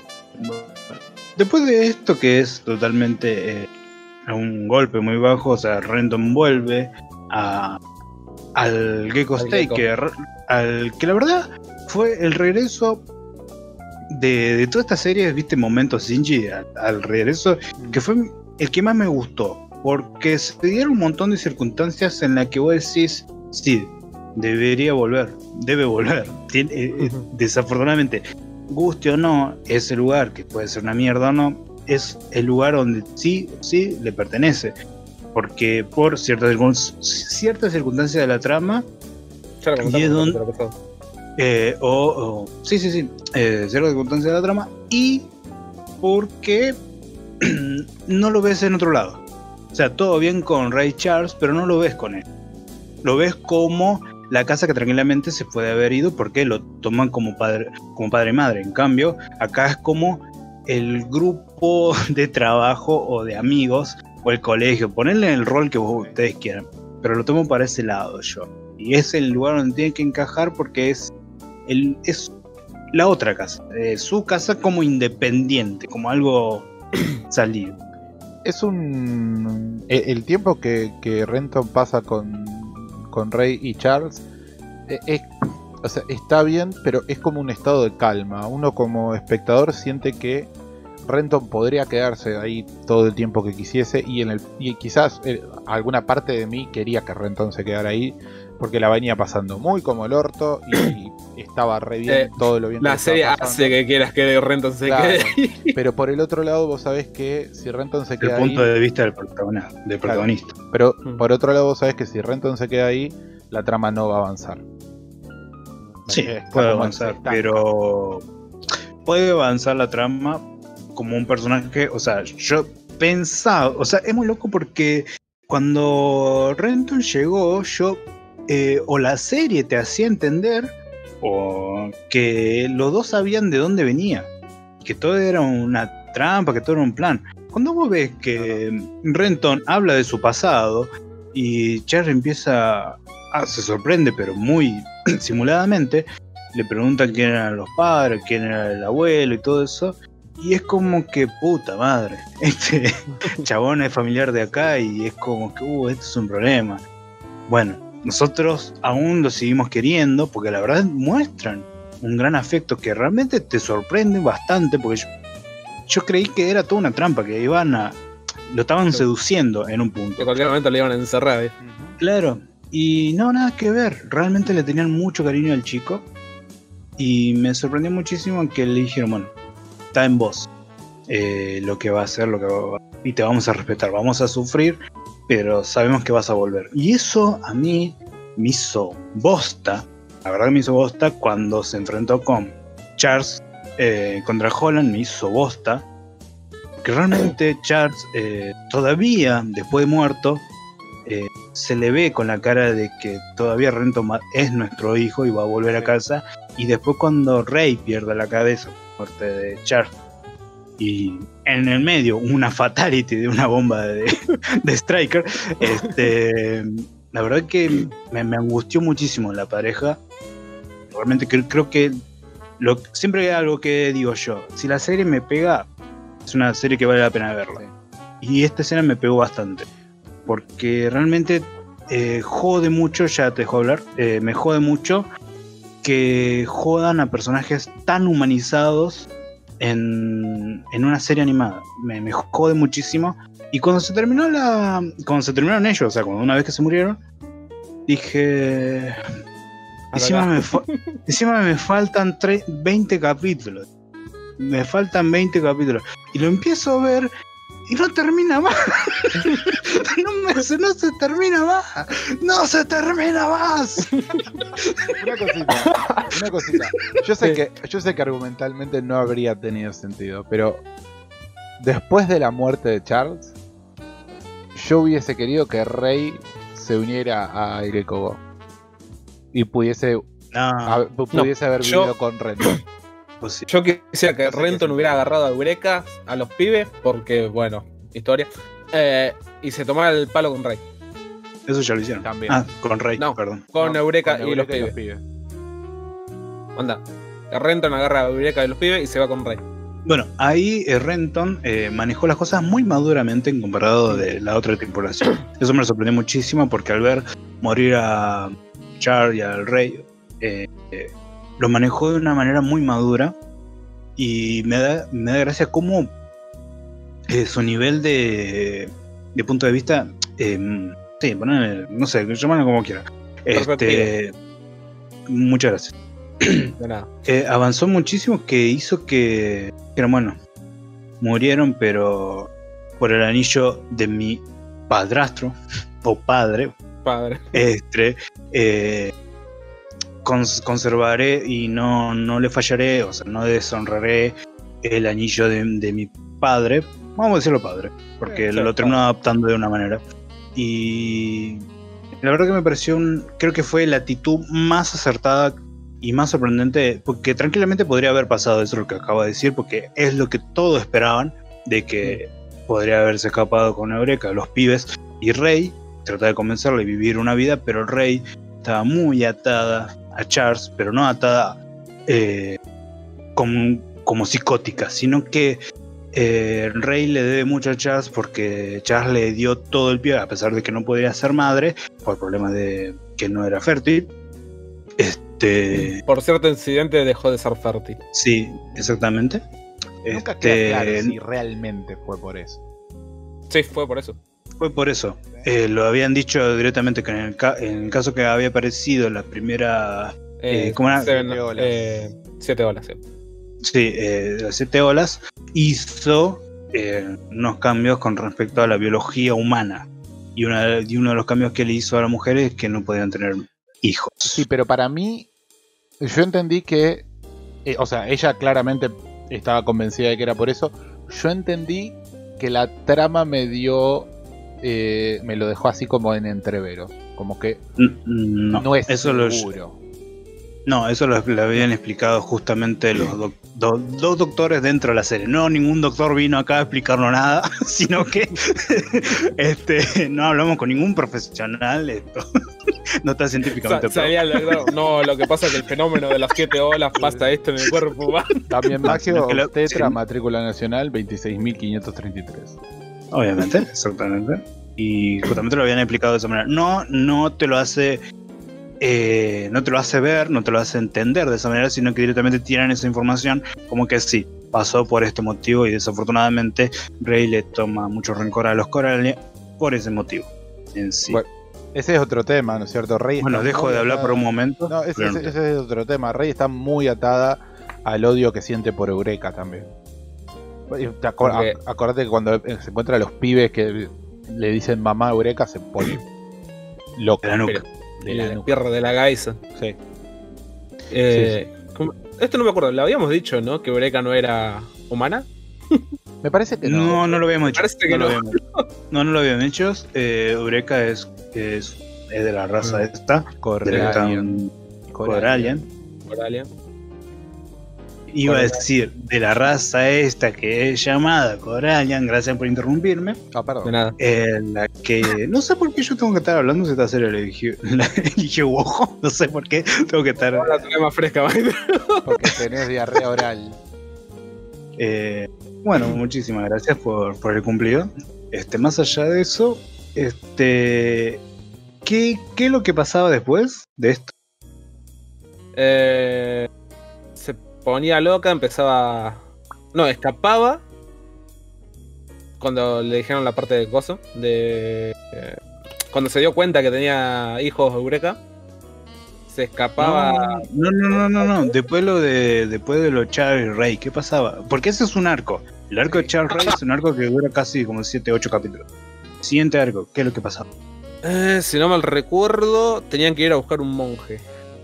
Después de esto, que es totalmente eh, un golpe muy bajo, o sea, Renton vuelve a, al Gecko Staker, al que la verdad fue el regreso de, de toda esta serie, viste, momentos Shinji, al, al regreso, que fue el que más me gustó, porque se dieron un montón de circunstancias en las que vos decís, sí, debería volver, debe volver. Tien, eh, uh-huh. Desafortunadamente, guste o no, ese lugar, que puede ser una mierda o no, es el lugar donde sí, sí le pertenece. Porque por ciertas, ciertas circunstancias de la trama, y es donde, eh, o, o, sí, sí, sí, eh, ciertas circunstancias de la trama, y porque no lo ves en otro lado. O sea, todo bien con Ray Charles, pero no lo ves con él. Lo ves como la casa que tranquilamente se puede haber ido porque lo toman como padre, como padre y madre. En cambio, acá es como el grupo de trabajo o de amigos o el colegio. Ponerle el rol que vos, ustedes quieran. Pero lo tomo para ese lado yo. Y es el lugar donde tiene que encajar porque es, el, es la otra casa. Eh, su casa como independiente, como algo salido. Es un... El tiempo que, que Renton pasa con, con Ray y Charles es, o sea, está bien, pero es como un estado de calma. Uno como espectador siente que Renton podría quedarse ahí todo el tiempo que quisiese y, en el, y quizás eh, alguna parte de mí quería que Renton se quedara ahí porque la venía pasando muy como el orto y, y estaba re bien, eh, todo lo bien la que serie hace que quieras que Renton se claro, quede ahí. Pero por el otro lado vos sabés que si Renton se queda ahí... El punto ahí, de vista del protagonista, del protagonista. Claro, pero hmm. por otro lado vos sabés que si Renton se queda ahí, la trama no va a avanzar. Sí, Está puede avanzar, pero puede avanzar la trama como un personaje, o sea, yo pensaba, o sea, es muy loco porque cuando Renton llegó, yo, eh, o la serie te hacía entender, o que los dos sabían de dónde venía, que todo era una trampa, que todo era un plan. Cuando vos ves que Renton habla de su pasado y Charles empieza, a, se sorprende, pero muy simuladamente, le preguntan quién eran los padres, quién era el abuelo y todo eso. Y es como que, puta madre, este chabón es familiar de acá y es como que, uh, esto es un problema. Bueno, nosotros aún lo seguimos queriendo porque la verdad muestran un gran afecto que realmente te sorprende bastante porque yo, yo creí que era toda una trampa, que iban a... lo estaban Sí. seduciendo en un Que punto. en cualquier momento le iban a encerrar. ¿eh? Claro, y no, nada que ver. Realmente le tenían mucho cariño al chico. Y me sorprendió muchísimo que le dijeron, bueno, está en vos eh, lo que va a hacer, lo que va a... y te vamos a respetar, vamos a sufrir, pero sabemos que vas a volver. Y eso a mí me hizo bosta, la verdad que me hizo bosta cuando se enfrentó con Charles eh, contra Holland, me hizo bosta. Que realmente Charles eh, todavía, después de muerto, eh, se le ve con la cara de que todavía Renton ma- es nuestro hijo y va a volver a casa. Y después cuando Rey pierde la cabeza por muerte de Charles y en el medio una fatality de una bomba de, de Striker, este, la verdad que me, me angustió muchísimo la pareja. Realmente creo, creo que lo, siempre hay algo que digo yo, si la serie me pega, es una serie que vale la pena verla. Y esta escena me pegó bastante. Porque realmente eh, jode mucho, ya te dejo hablar, eh, me jode mucho que jodan a personajes tan humanizados en, en una serie animada. Me, me jode muchísimo. Y cuando se terminó la. Cuando se terminaron ellos, o sea, cuando una vez que se murieron, dije. Encima me, fa- encima me faltan tre- veinte capítulos. Me faltan veinte capítulos. Y lo empiezo a ver y no termina más. no, me, no se termina más. No se termina más. Una cosita, una cosita. Yo sé, Sí. que, yo sé que argumentalmente no habría tenido sentido, pero después de la muerte de Charles, yo hubiese querido que Rey se uniera a Irekogo y pudiese, No, a- pudiese haber yo- vivido con Renton. pues sí. Yo quisiera que No sé qué Renton es. hubiera agarrado a Eureka, a los pibes, porque, bueno, historia. eh, y se tomara el palo con Rey. Eso ya lo hicieron. También. Ah, con Rey, No. perdón. Con No, Eureka con y los Eureka pibes. Anda. Renton agarra a Eureka y los pibes y se va con Rey. Bueno, ahí eh, Renton eh, manejó las cosas muy maduramente en comparado de la otra tripulación. Eso me sorprendió muchísimo porque al ver morir a Char y al Rey, eh, eh, lo manejó de una manera muy madura y me da, me da gracia cómo eh, su nivel de, de punto de vista, eh, sí, ponele, no sé, llamarlo como quiera. Este, muchas gracias. De nada. Eh, avanzó muchísimo que hizo que, que era bueno, murieron pero por el anillo de mi padrastro o padre, Padre. este, eh, cons- conservaré y no, no le fallaré, o sea, no deshonraré el anillo de, de mi padre, vamos a decirlo padre, porque Sí, lo terminó padre. adaptando de una manera. Y la verdad que me pareció un, creo que fue la actitud más acertada y más sorprendente, porque tranquilamente podría haber pasado eso lo que acabo de decir, porque es lo que todos esperaban, de que podría haberse escapado con Eureka, los pibes, y Rey trataba de convencerle y vivir una vida, pero el Rey estaba muy atada a Charles, pero no atada eh, como, como psicótica, sino que eh, el Rey le debe mucho a Charles porque Charles le dio todo el pie, a pesar de que no podía ser madre, por problemas de que no era fértil. Este, Por cierto incidente dejó de ser fértil. sí, exactamente. Nunca Este, queda claro si realmente fue por eso. Sí, fue por eso. Fue por eso. Eh, lo habían dicho directamente que en el, ca- en el caso que había aparecido la primera, Eh, Eh, ¿cómo era? Seven- Siete olas. eh, siete olas, sí. sí, eh, de las siete olas, hizo eh, unos cambios con respecto a la biología humana. Y, una, y uno de los cambios que le hizo a las mujeres es que no podían tener hijos. Sí, pero para mí, yo entendí que, eh, o sea, ella claramente estaba convencida de que era por eso. Yo entendí que la trama me dio, eh, me lo dejó así como en entrevero, como que N- No, no, es eso lo, seguro. no, eso lo, lo habían explicado justamente los doc- do- dos doctores dentro de la serie. No, ningún doctor vino acá a explicarnos nada, sino que este, no hablamos con ningún profesional. Esto no está científicamente Sa- salía el- claro, no, lo que pasa es que el fenómeno de las siete olas pasa esto en el cuerpo humano. También Maggio, sino que lo- Tetra, sí. matrícula nacional veintiséis mil quinientos treinta y tres. Obviamente, exactamente. Y justamente lo habían explicado de esa manera. No, no te lo hace, eh, no te lo hace ver, no te lo hace entender de esa manera, sino que directamente tiran esa información como que sí. pasó por este motivo y desafortunadamente Rey le toma mucho rencor a los Corallian por ese motivo en sí. Bueno, ese es otro tema, ¿no es cierto? Rey Bueno, está dejo muy de hablar atada- por un momento. No, ese, pero ese- no- ese es otro tema. Rey está muy atada al odio que siente por Eureka también. Y te acor- Porque- ac- acordate que cuando se encuentra a los pibes que le dicen mamá Eureka se pone loco. de la nuca. Pero- De y la la nuca. pierna de la Gaisa. Sí. Eh, ¿cómo? Esto no me acuerdo, lo habíamos dicho, ¿no? Que Eureka no era humana. Me parece que no. No, no lo habíamos hecho. Parece que no, lo no. habíamos hecho. No, no lo habíamos hecho. Eh, Eureka es, es, es de la raza Mm. esta. De la que Corralian. están- Corallian. Coralia. Iba a Corallian. decir, de la raza esta que es llamada Corallian, gracias por interrumpirme. Ah, De perdón. nada. Eh, la que no sé por qué yo tengo que estar hablando si esta serie la eligió, la eligió Wojo. No sé por qué tengo que estar. Ahora la más fresca, maestro. Porque tenés diarrea oral. Eh, bueno, muchísimas gracias por, por el cumplido. Este, más allá de eso, este, ¿qué, qué es lo que pasaba después de esto? Eh, se ponía loca, empezaba. No, escapaba. Cuando le dijeron la parte del coso. De. eh, cuando se dio cuenta que tenía hijos Eureka. Se escapaba. No, no, no, no, no. Después lo de, después de lo Charles Rey, ¿qué pasaba? Porque ese es un arco. El arco de Charles Rey es un arco que dura casi como siete ocho capítulos. Siguiente arco, ¿qué es lo que pasaba? Eh, si no mal recuerdo, tenían que ir a buscar un monje.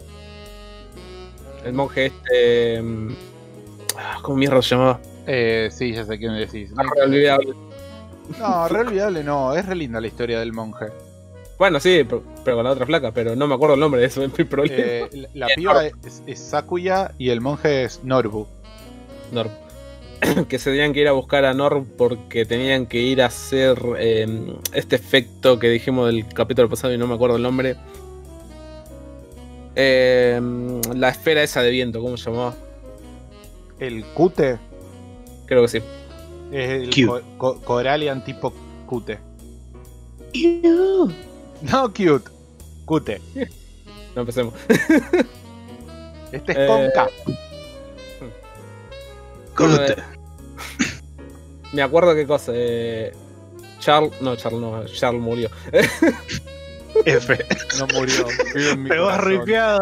El monje este. mm, ah, ¿Cómo mierda se llamaba? Eh, sí, ya sé quién decís. Ah, olvidable. No, re olvidable no. Es re linda la historia del monje. Bueno, sí, pero, pero con la otra flaca, pero no me acuerdo el nombre, eso es mi problema. Eh, la la piba es, es Sakuya y el monje es Norbu. Norb. Que se tenían que ir a buscar a Norb porque tenían que ir a hacer eh, este efecto que dijimos del capítulo pasado y no me acuerdo el nombre. Eh, la esfera esa de viento, ¿cómo se llamaba? El Cute Creo que sí. es el Cute. co- co- Corallian tipo Cute. No cute. Cute. No empecemos. Este es Eh, con K. Corte. Me acuerdo qué cosa. Eh, Charles. No, Charles no. Charles murió. F. No murió. Vive en mi Pegó corazón. ripiado.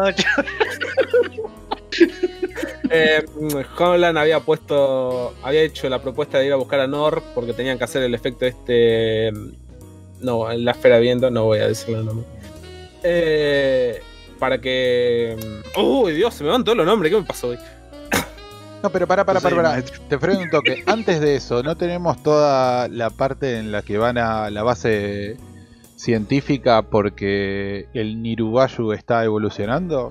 Eh, Homelander había puesto. Había hecho la propuesta de ir a buscar a Norb porque tenían que hacer el efecto este. No, en la esfera de viento, no voy a decirle el nombre. Eh, para que. Uy, Dios, se me van todos los nombres. ¿Qué me pasó hoy? No, pero para, para, Sí, para, para. maestro. Te freno un toque. Antes de eso, ¿no tenemos toda la parte en la que van a la base científica porque el Nirubayu está evolucionando?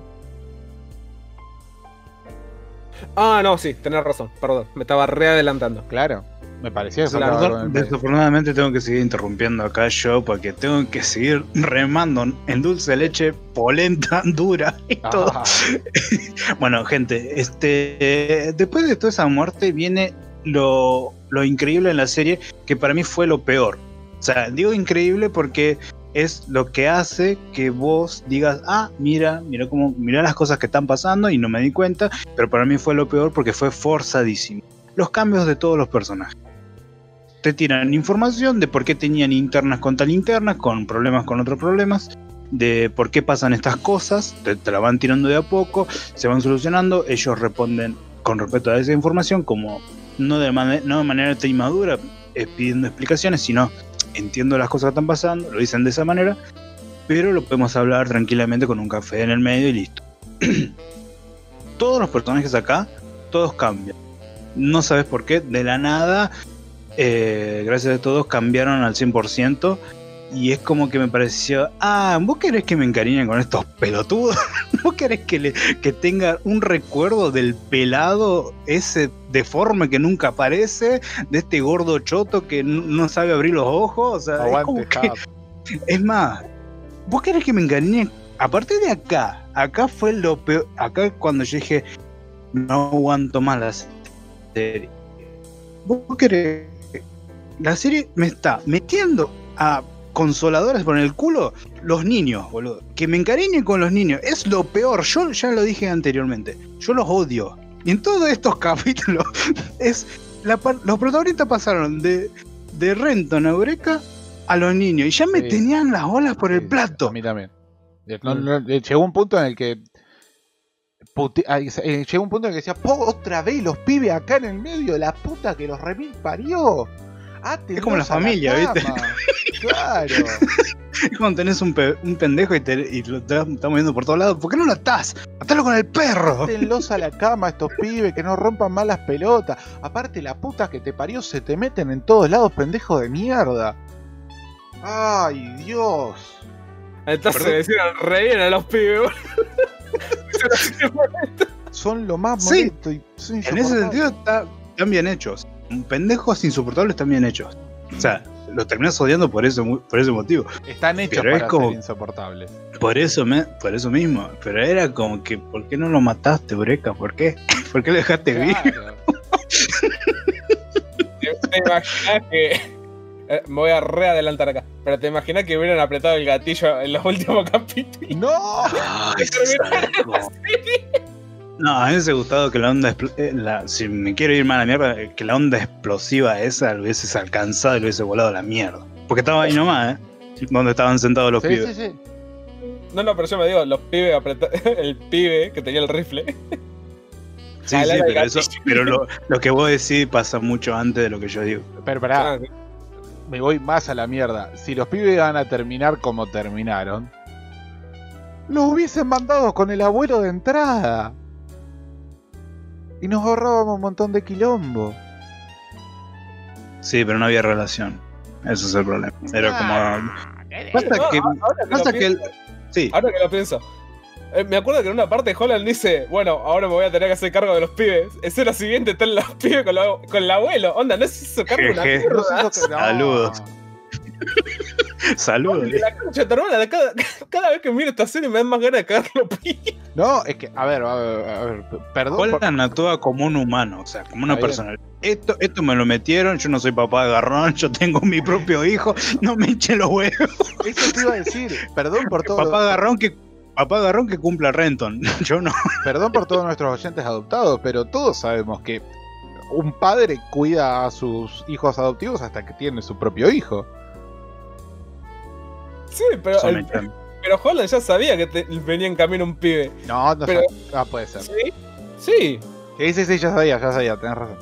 Ah, no, sí, tenés razón. Perdón, me estaba readelantando. Claro. Me parecía que faltaba algo en el medio. Desafortunadamente tengo que seguir interrumpiendo acá yo porque tengo que seguir remando en dulce de leche polenta dura y todo. Ah, Bueno, gente, este después de toda esa muerte viene lo, lo increíble en la serie, que para mí fue lo peor. O sea, digo increíble porque es lo que hace que vos digas, ah, mira, mira cómo, mira las cosas que están pasando y no me di cuenta, pero para mí fue lo peor porque fue forzadísimo. Los cambios de todos los personajes. Te tiran información de por qué tenían internas contra linternas, con problemas con otros problemas, de por qué pasan estas cosas, te, te la van tirando de a poco, se van solucionando, ellos responden con respecto a esa información, como no de, mane- no de manera tan inmadura, eh, pidiendo explicaciones, sino entiendo las cosas que están pasando, lo dicen de esa manera, pero lo podemos hablar tranquilamente con un café en el medio y listo. Todos los personajes acá, todos cambian. No sabes por qué, de la nada, eh, gracias a todos cambiaron al cien por ciento. Y es como que me pareció, ah, ¿vos querés que me encariñe con estos pelotudos? ¿Vos querés que, le, que tenga un recuerdo del pelado ese deforme que nunca aparece? De este gordo choto que n- no sabe abrir los ojos. O sea, es, como aguante, que, Hap. es más, ¿vos querés que me encariñe? A partir de acá, acá fue lo peor. Acá cuando yo dije, no aguanto más la serie. ¿Vos querés? La serie me está metiendo a consoladores por el culo los niños, boludo. Que me encariñen con los niños es lo peor. Yo ya lo dije anteriormente. Yo los odio. Y en todos estos capítulos, es la par- los protagonistas pasaron de, de Renton a Eureka a los niños. Y ya me Sí. tenían las bolas por el Sí, plato. A mí también. No, no, eh, llegó un punto en el que. puti- ah, eh, llegó un punto en el que decía, po, otra vez los pibes acá en el medio, la puta que los remil parió. Es como la familia, ¿viste? Claro. Es cuando tenés un, pe- un pendejo y, te, y lo te- estamos viendo por todos lados. ¿Por qué no lo atás? Atalo con el perro. Métenlos a la cama estos pibes, que no rompan más las pelotas. Aparte, la puta que te parió se te meten en todos lados, pendejo de mierda. Ay, Dios. Entonces Perdón. le hicieron re bien a los pibes, boludo. Son lo más Sí. molesto y son En ese insoportables. sentido está- están bien hechos. Pendejos insoportables están bien hechos. O sea, los terminas odiando por ese, mu- por ese motivo. Están hechos Pero es para como- ser insoportables. Por eso, me, por eso mismo. Pero era como que, ¿por qué no lo mataste, Eureka? ¿Por qué? ¿Por qué lo dejaste vivo? Claro. ¿Te imaginas que.? eh, me voy a readelantar acá. Pero te imaginas que hubieran apretado el gatillo en los últimos capítulos. ¡No! Ay, saco. No, a mí me hubiese gustado que la onda, expl- eh, la, si me quiero ir mal a la mierda, eh, que la onda explosiva esa lo hubieses alcanzado y lo hubiese volado a la mierda. Porque estaba ahí nomás, ¿eh? Donde estaban sentados los Sí, pibes. sí, sí. No, no, pero yo me digo, los pibes apretaron. El pibe que tenía el rifle. Sí, Jalar sí, el pero, eso, gatillo. pero lo, lo que vos decís pasa mucho antes de lo que yo digo. Pero pará, Ah, me voy más a la mierda. Si los pibes van a terminar como terminaron, los hubiesen mandado con el abuelo de entrada. Y nos ahorrábamos un montón de quilombo. Sí, pero no había relación. Ese es el problema. Era como. Pasa no, que. ahora que Pasa lo que el- pienso- sí, Ahora que lo pienso. Eh, me acuerdo que en una parte Holland dice, bueno, ahora me voy a tener que hacer cargo de los pibes. Escena siguiente están los pibes con, la- con el abuelo. Onda, no se hizo cargo de una Jeje. No mierda. siento que- no. Saludos. saludos. De la concha de tu hermana, de cada, cada vez que miro esta serie me dan más ganas de cagar los pibes. No, es que, a ver, a ver, a ver, perdón. por- Holland actúa como un humano, o sea, como una Está bien. persona. Esto, esto me lo metieron, yo no soy papá de garrón, yo tengo mi propio hijo, no me echen los huevos. Eso te iba a decir. Perdón por todo. Papá garrón que. Papá garrón que cumpla Renton. Yo no. Perdón por todos nuestros oyentes adoptados, pero todos sabemos que un padre cuida a sus hijos adoptivos hasta que tiene su propio hijo. Sí, pero, Son el- hechos. pero Holland ya sabía que te- venía en camino un pibe. No, no Pero- sé. Ah, puede ser. ¿Sí? Sí. Sí, sí, sí, ya sabía, ya sabía, tenés razón.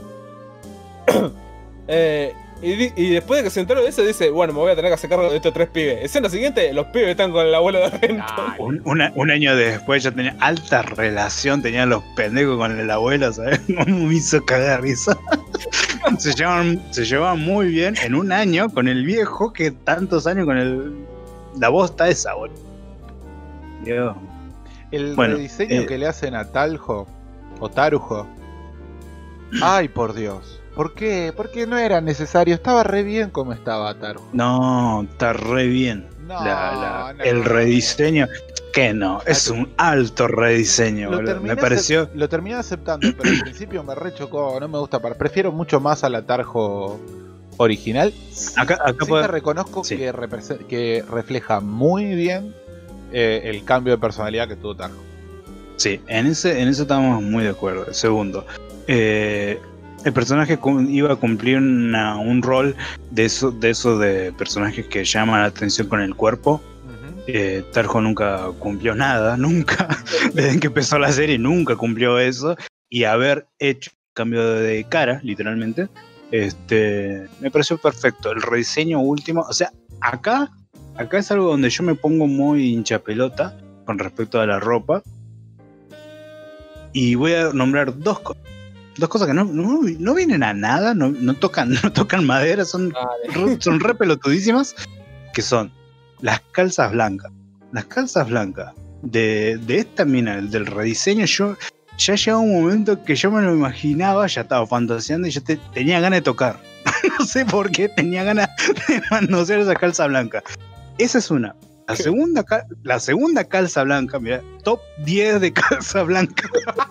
Eh, y, di- y después de que se enteró de eso, dice, bueno, me voy a tener que hacer cargo de estos tres pibes. Escena siguiente, los pibes están con el abuelo de Renton. Un, una- un año después ya tenía alta relación, tenían los pendejos con el abuelo, ¿sabes? Me hizo cagar risa. Se llevaban, se llevaban muy bien en un año con el viejo que tantos años con el. La bosta esa, boludo. Dios. El Bueno, rediseño eh. que le hacen a Taljo o Tarujo. Ay, por Dios. ¿Por qué? Porque no era necesario. Estaba re bien como estaba Tarujo. No, está re bien. No, La- la- no. El rediseño. Que no, es un alto rediseño, Lo boludo. terminé, Me pareció. acep- lo terminé aceptando, pero al principio me rechocó. No me gusta. par- Prefiero mucho más a la Tarjo original. Acá, acá Sí puede- te reconozco sí. que, represe- que refleja muy bien eh, el cambio de personalidad que tuvo Tarjo. Sí, en ese, en eso estamos muy de acuerdo. Segundo, eh, el personaje cum- iba a cumplir una- un rol de eso, de eso de personajes que llaman la atención con el cuerpo. Eh, Tarjo nunca cumplió nada, nunca. Desde que empezó la serie nunca cumplió eso. Y haber hecho cambio de cara, literalmente, este, me pareció perfecto. El rediseño último, o sea, acá, acá es algo donde yo me pongo muy hinchapelota con respecto a la ropa. Y voy a nombrar dos cosas. Dos cosas que no, no, no vienen a nada, no, no tocan, no tocan madera, son, re- son re pelotudísimas, que son las calzas blancas. Las calzas blancas de, de esta mina, el del rediseño, yo ya llegaba un momento que yo me lo imaginaba, ya estaba fantaseando y ya te- tenía ganas de tocar. No sé por qué tenía ganas de manosear esa calza blanca. Esa es una. La segunda, cal- la segunda calza blanca, mira, top diez de calza blanca.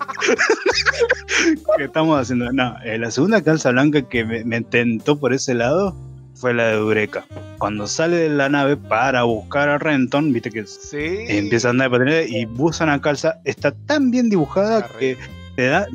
que estamos haciendo. No, eh, la segunda calza blanca que me, me tentó por ese lado fue la de Eureka. Cuando sale de la nave para buscar a Renton, viste que Sí. empieza a andar de patineta y usa una calza, está tan bien dibujada Está que re- te da, te,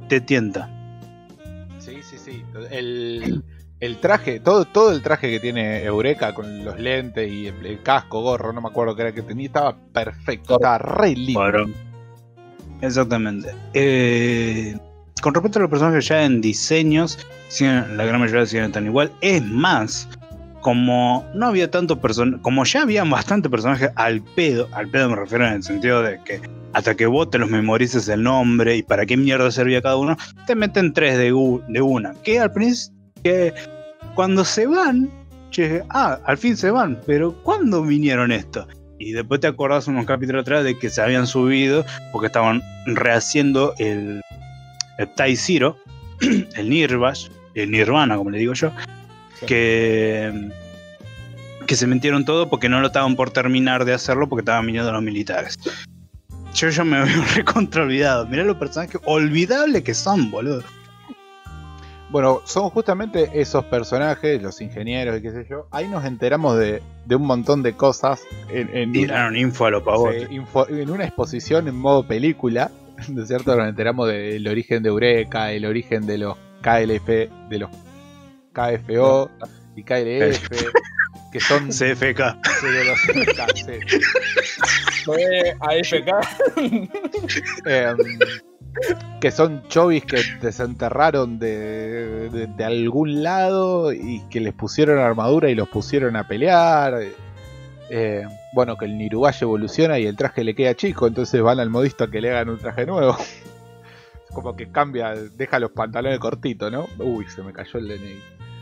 te tienta. Sí, sí, sí. El, el traje, todo, todo el traje que tiene Eureka con los lentes y el, el casco, gorro, no me acuerdo qué era que tenía, estaba perfecto, estaba re lindo. Bueno, exactamente. Eh, con respecto a los personajes ya en diseños, siguen, la gran mayoría siguen tan igual. Es más, como no había tantos personajes, como ya habían bastantes personajes al pedo, al pedo me refiero en el sentido de que hasta que vos te los memorices el nombre y para qué mierda servía cada uno, te meten tres de, u, de una. Que al principio, que cuando se van, che, ah, al fin se van, pero ¿cuándo vinieron estos? Y después te acordás unos capítulos atrás de que se habían subido porque estaban rehaciendo el, el Tai Zero, el Nirvash, el Nirvana, como le digo yo, sí. que, que se mintieron todo porque no lo estaban por terminar de hacerlo porque estaban viniendo los militares. Yo ya me había recontra olvidado. Mirá los personajes olvidables que son, boludo. Bueno, son justamente esos personajes, los ingenieros y qué sé yo. Ahí nos enteramos de, de un montón de cosas. En, en Tiraron una, info a los pavotes. Sí, info, en una exposición en modo película, ¿no es cierto? Nos enteramos del origen de Eureka, el origen de los K L F, de los K F O y K L F, que son C F K. Sí, de los C F K, sí. Fue A F K. eh, que son chovis que desenterraron de, de, de algún lado y que les pusieron armadura y los pusieron a pelear. Eh, bueno, que el Nirubashi evoluciona y el traje le queda chico, entonces van al modista que le hagan un traje nuevo. Como que cambia, deja los pantalones cortitos, ¿no? Uy, se me cayó el D N I.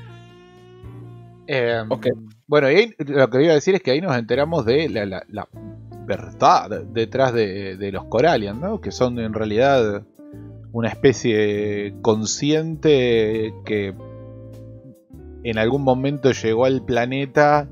Eh, okay. Bueno, y ahí, lo que iba a decir es que ahí nos enteramos de la, la, la verdad detrás de, de los Corallian, ¿no? Que son en realidad una especie consciente que en algún momento llegó al planeta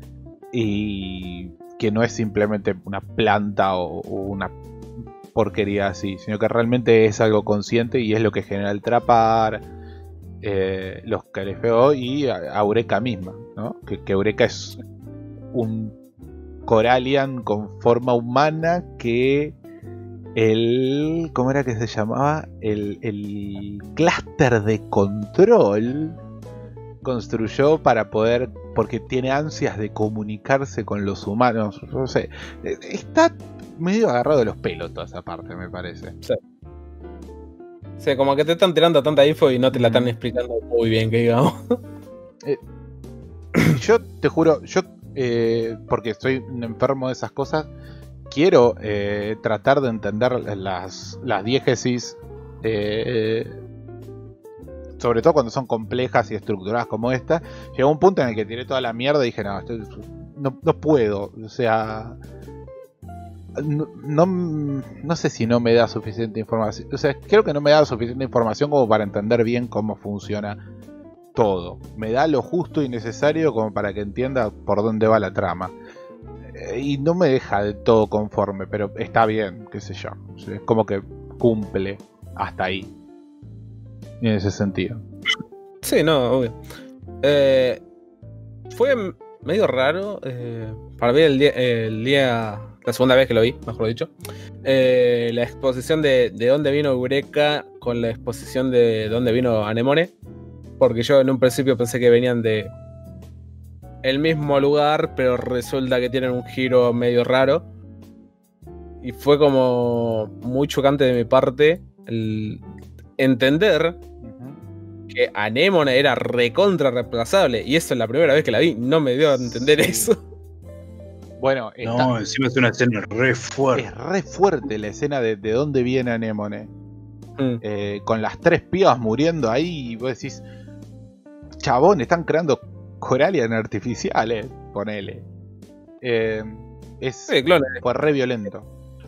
y que no es simplemente una planta o, o una porquería así, sino que realmente es algo consciente y es lo que genera el Trapar, eh, los K L F O y a, a Eureka misma, ¿no? Que, que Eureka es un Corallian con forma humana que el... ¿cómo era que se llamaba? El, el clúster de control construyó para poder... porque tiene ansias de comunicarse con los humanos. No sé, está medio agarrado de los pelos toda esa parte, me parece. Sí. Sí, como que te están tirando tanta info y no te la están explicando muy bien, que digamos. Eh, yo te juro, yo... Eh, porque soy un enfermo de esas cosas, quiero eh, tratar de entender las, las diégesis, eh, sobre todo cuando son complejas y estructuradas como esta. Llegó un punto en el que tiré toda la mierda y dije, no, esto, no, no puedo, o sea, no, no, no sé si no me da suficiente información, o sea, creo que no me da suficiente información como para entender bien cómo funciona todo. Me da lo justo y necesario como para que entienda por dónde va la trama. Eh, y no me deja de todo conforme, pero está bien, qué sé yo. Es como que cumple hasta ahí. En ese sentido. Sí, no, obvio. Eh, fue medio raro. Eh, para mí el día, el día... La segunda vez que lo vi, mejor dicho. Eh, la exposición de, de dónde vino Eureka con la exposición de dónde vino Anemone. Porque yo en un principio pensé que venían de el mismo lugar, pero resulta que tienen un giro medio raro. Y fue como muy chocante de mi parte el entender uh-huh. que Anemone era recontra reemplazable. Y eso es la primera vez que la vi, no me dio a entender eso. Bueno, está, no, encima es una escena re fuerte. Es re fuerte la escena de, de dónde viene Anemone. Mm. Eh, con las tres pibas muriendo ahí y vos decís... Chabón, están creando Corallian artificiales, ponele. Eh, es, sí, claro. Fue re violento.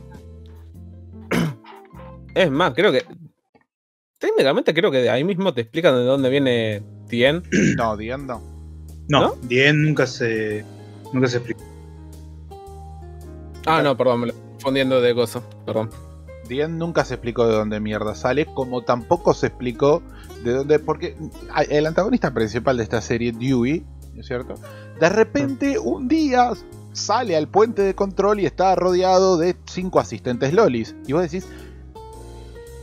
Es más, creo que... Técnicamente creo que ahí mismo te explican de dónde viene Tien. No, Tien no. No, ¿no? Tien nunca se... Nunca se explica. Ah, no, perdón, me lo estoy confundiendo de gozo, perdón. Tien nunca se explicó de dónde mierda sale, como tampoco se explicó de dónde, porque el antagonista principal de esta serie, Dewey, ¿no es cierto? De repente, un día sale al puente de control y está rodeado de cinco asistentes lolis. Y vos decís,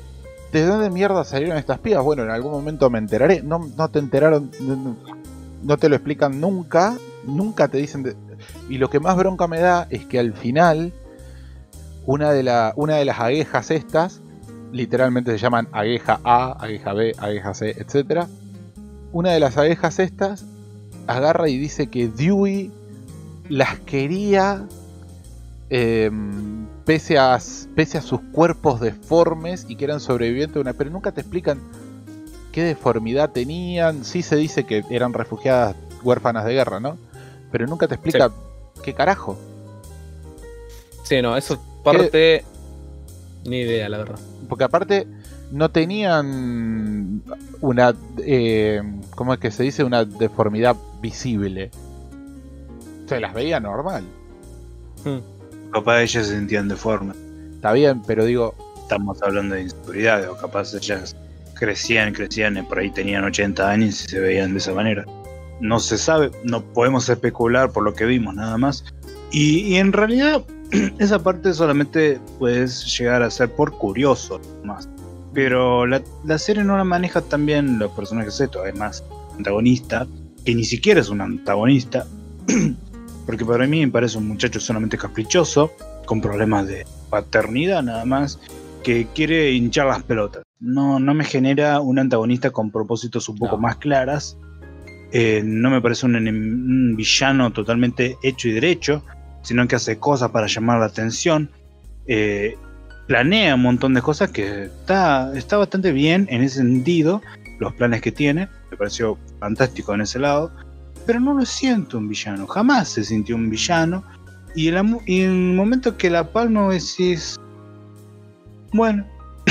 ¿de dónde mierda salieron estas pibas? Bueno, en algún momento me enteraré. No, no te enteraron, no, no te lo explican nunca. Nunca te dicen... De... Y lo que más bronca me da es que al final, una de, la, una de las aguejas estas, literalmente se llaman agueja A, agueja B, agueja C, etcétera. Una de las aguejas estas agarra y dice que Dewey las quería eh, pese, a, pese a sus cuerpos deformes y que eran sobrevivientes de una... Pero nunca te explican qué deformidad tenían. Sí se dice que eran refugiadas huérfanas de guerra, ¿no? Pero nunca te explica sí. qué carajo. Sí, no, eso parte... Ni idea, la verdad. Porque aparte no tenían una... Eh, ¿Cómo es que se dice? Una deformidad visible. Se las veía normal. Hmm. Capaz ellas se sentían deformes. Está bien, pero digo... Estamos hablando de inseguridad, o capaz ellas crecían, crecían, y por ahí tenían ochenta años y se veían de esa manera. No se sabe, no podemos especular por lo que vimos nada más. Y, y en realidad esa parte solamente puedes llegar a ser por curioso más. Pero la, la serie no la maneja tan bien los personajes estos, además antagonista, que ni siquiera es un antagonista, porque para mí me parece un muchacho solamente caprichoso, con problemas de paternidad nada más, que quiere hinchar las pelotas. No, no me genera un antagonista con propósitos un poco no. más claras. Eh, no me parece un, un villano totalmente hecho y derecho, sino que hace cosas para llamar la atención, eh, planea un montón de cosas que está, está bastante bien en ese sentido, los planes que tiene, me pareció fantástico en ese lado, pero no lo siento un villano, jamás se sintió un villano, y en, la, y en el momento que la palma decís, bueno,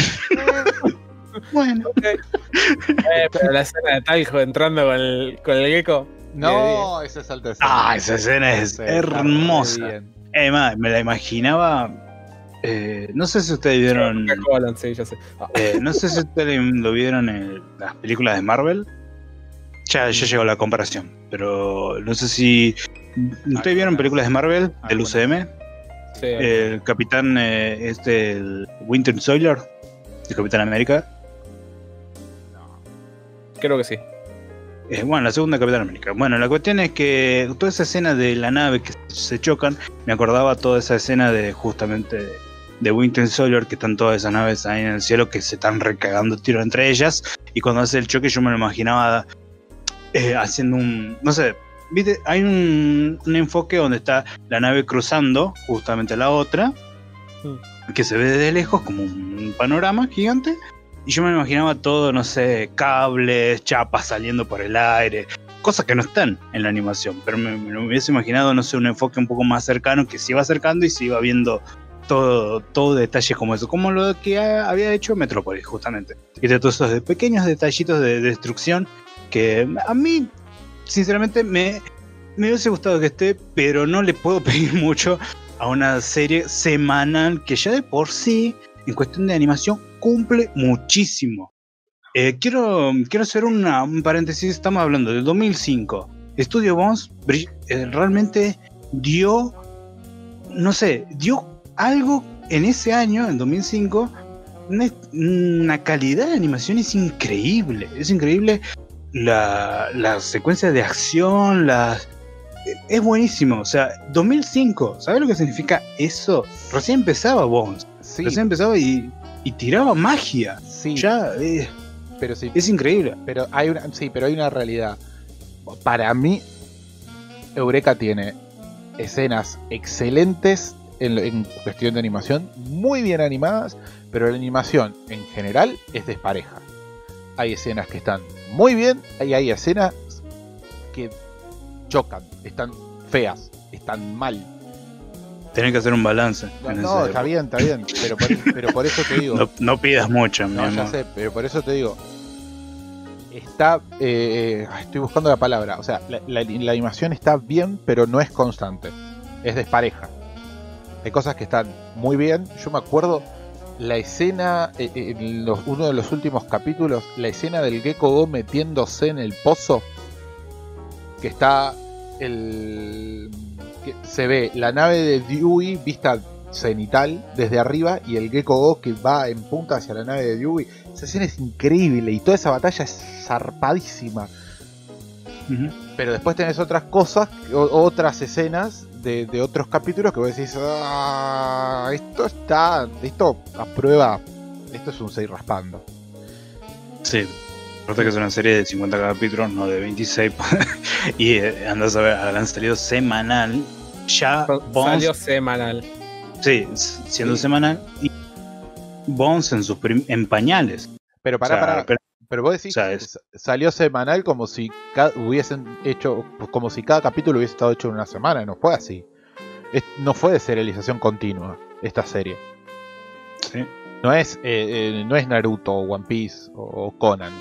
bueno. Okay. Eh, pero la escena de Taljo entrando con el, con el gecko. No, esa es alta escena. Ah, esa escena es sí, hermosa. Además, me la imaginaba. Eh, no sé si ustedes vieron. Sí, Holland, sí, ya sé. Eh, no sé si ustedes lo vieron en las películas de Marvel. Ya, ya llegó la comparación. Pero no sé si. ¿Ustedes vieron películas de Marvel del U C M? Sí. El capitán, eh, este, el Winter Soldier, el Capitán América. Creo que sí. Eh, bueno, la segunda Capitán América. Bueno, la cuestión es que toda esa escena de la nave que se chocan, me acordaba toda esa escena de justamente de Winter Soldier, que están todas esas naves ahí en el cielo que se están recagando tiro entre ellas, y cuando hace el choque yo me lo imaginaba eh, haciendo un, no sé, viste, hay un, un enfoque donde está la nave cruzando justamente la otra, mm. que se ve desde lejos como un panorama gigante. Y yo me imaginaba todo, no sé, cables, chapas saliendo por el aire, cosas que no están en la animación, pero me, me hubiese imaginado, no sé, un enfoque un poco más cercano, que se iba acercando y se iba viendo todo, todo detalle como eso, como lo que ha, había hecho Metrópolis, justamente. Y de todos esos pequeños detallitos de destrucción que a mí, sinceramente, me, me hubiese gustado que esté, pero no le puedo pedir mucho a una serie semanal que ya de por sí, en cuestión de animación, cumple muchísimo. Eh, quiero, quiero hacer una, un paréntesis. Estamos hablando del dos mil cinco. Studio Bones eh, realmente dio, no sé, dio algo en ese año, en dos mil cinco. Una, una calidad de animación es increíble. Es increíble la, la secuencia de acción, las, es buenísimo. O sea, dos mil cinco, ¿sabes lo que significa eso? Recién empezaba Bones. Sí. Recién empezaba y, y tiraba magia. Sí. Ya, eh, pero sí. Es increíble. Pero hay una, sí, pero hay una realidad. Para mí, Eureka tiene escenas excelentes en, en cuestión de animación, muy bien animadas, pero la animación en general es despareja. Hay escenas que están muy bien y hay escenas que chocan, están feas, están mal. Tenés que hacer un balance. No, no está bien, está bien, pero por, pero por eso te digo. No, no pidas mucho, mi No, amor. ya sé, pero por eso te digo. Está. Eh, estoy buscando la palabra. O sea, la, la, la animación está bien, pero no es constante. Es despareja. Hay cosas que están muy bien. Yo me acuerdo la escena, eh, en los, uno de los últimos capítulos, la escena del Gecko Go metiéndose en el pozo. Que está el. Que se ve la nave de Dewey vista cenital desde arriba y el Gecko Go que va en punta hacia la nave de Dewey. Esa escena es increíble y toda esa batalla es zarpadísima. Ujú. Pero después tenés otras cosas, o- otras escenas de, de otros capítulos que vos decís, ah, esto está, esto a prueba, esto es un seis raspando. Sí. Aparte que es una serie de cincuenta capítulos, no de veintiséis. Y eh, andás a ver, han salido semanal. Ya Bones, Salió semanal. sí, s- siendo Sí. semanal. Y Bones en sus prim- en pañales. Pero O pará, sea, pará. pero- Pero vos decís, o sea, es- s- salió semanal como si ca- hubiesen hecho, como si cada capítulo hubiese estado hecho en una semana. No fue así. Es- no fue de serialización continua esta serie. sí. No es, eh, eh, no es Naruto, o One Piece o, o Conan.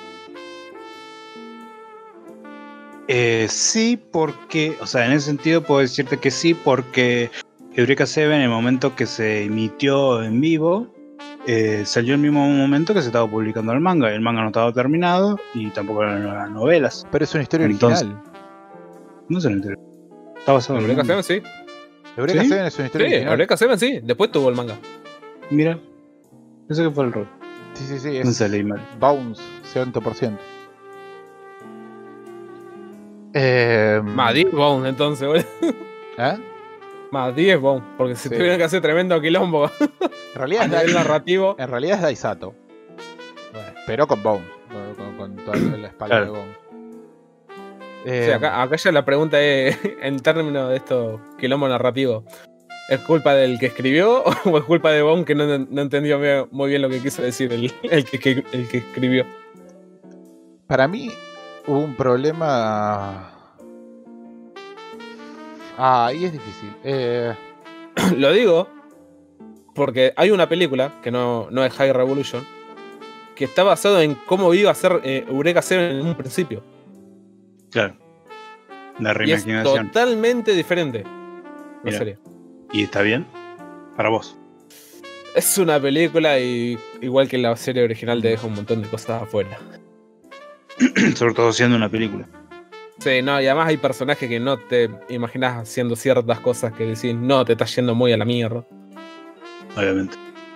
Eh, sí, porque, o sea, en ese sentido puedo decirte que sí, porque Eureka Seven, en el momento que se emitió en vivo, eh, salió el mismo momento que se estaba publicando el manga. El manga no estaba terminado y tampoco eran las novelas. Pero es una historia Entonces- original. No se lo enteré. Está basado en el Eureka manga. Seven, sí. Eureka ¿Sí? Seven es una Sí, historia original. Eureka Seven, sí. Después tuvo el manga. Mira, eso que fue el rol. Sí, sí, sí. No Es se leí mal. Bounce, ciento por ciento. Eh, Más diez Bones, entonces, boludo. ¿eh? Más diez Bones. Porque se Sí. tuvieron que hacer tremendo quilombo En realidad a es nivel Dai- narrativo. En realidad es Daisato. Pero con Bones. Con, con- con toda la espalda Claro. de Bones. Eh, Sí, acá, acá ya la pregunta es, en términos de esto quilombo narrativo, ¿es culpa del que escribió o es culpa de Bones que no, no entendió muy- muy bien lo que quiso decir el, el, que, que- el que escribió? Para mí hubo un problema. Ah, ahí es difícil. Eh, Lo digo porque hay una película, que no, no es High Revolution, que está basado en cómo iba a ser eh, Eureka Seven en un principio. Claro. La Y es reimaginación. totalmente diferente. La Mira. serie. ¿Y está bien? Para vos. Es una película y igual que la serie original te deja un montón de cosas afuera. Sobre todo siendo una película. Sí, no, y además hay personajes que no te imaginas haciendo ciertas cosas que decís, no, te estás yendo muy a la mierda. Obviamente.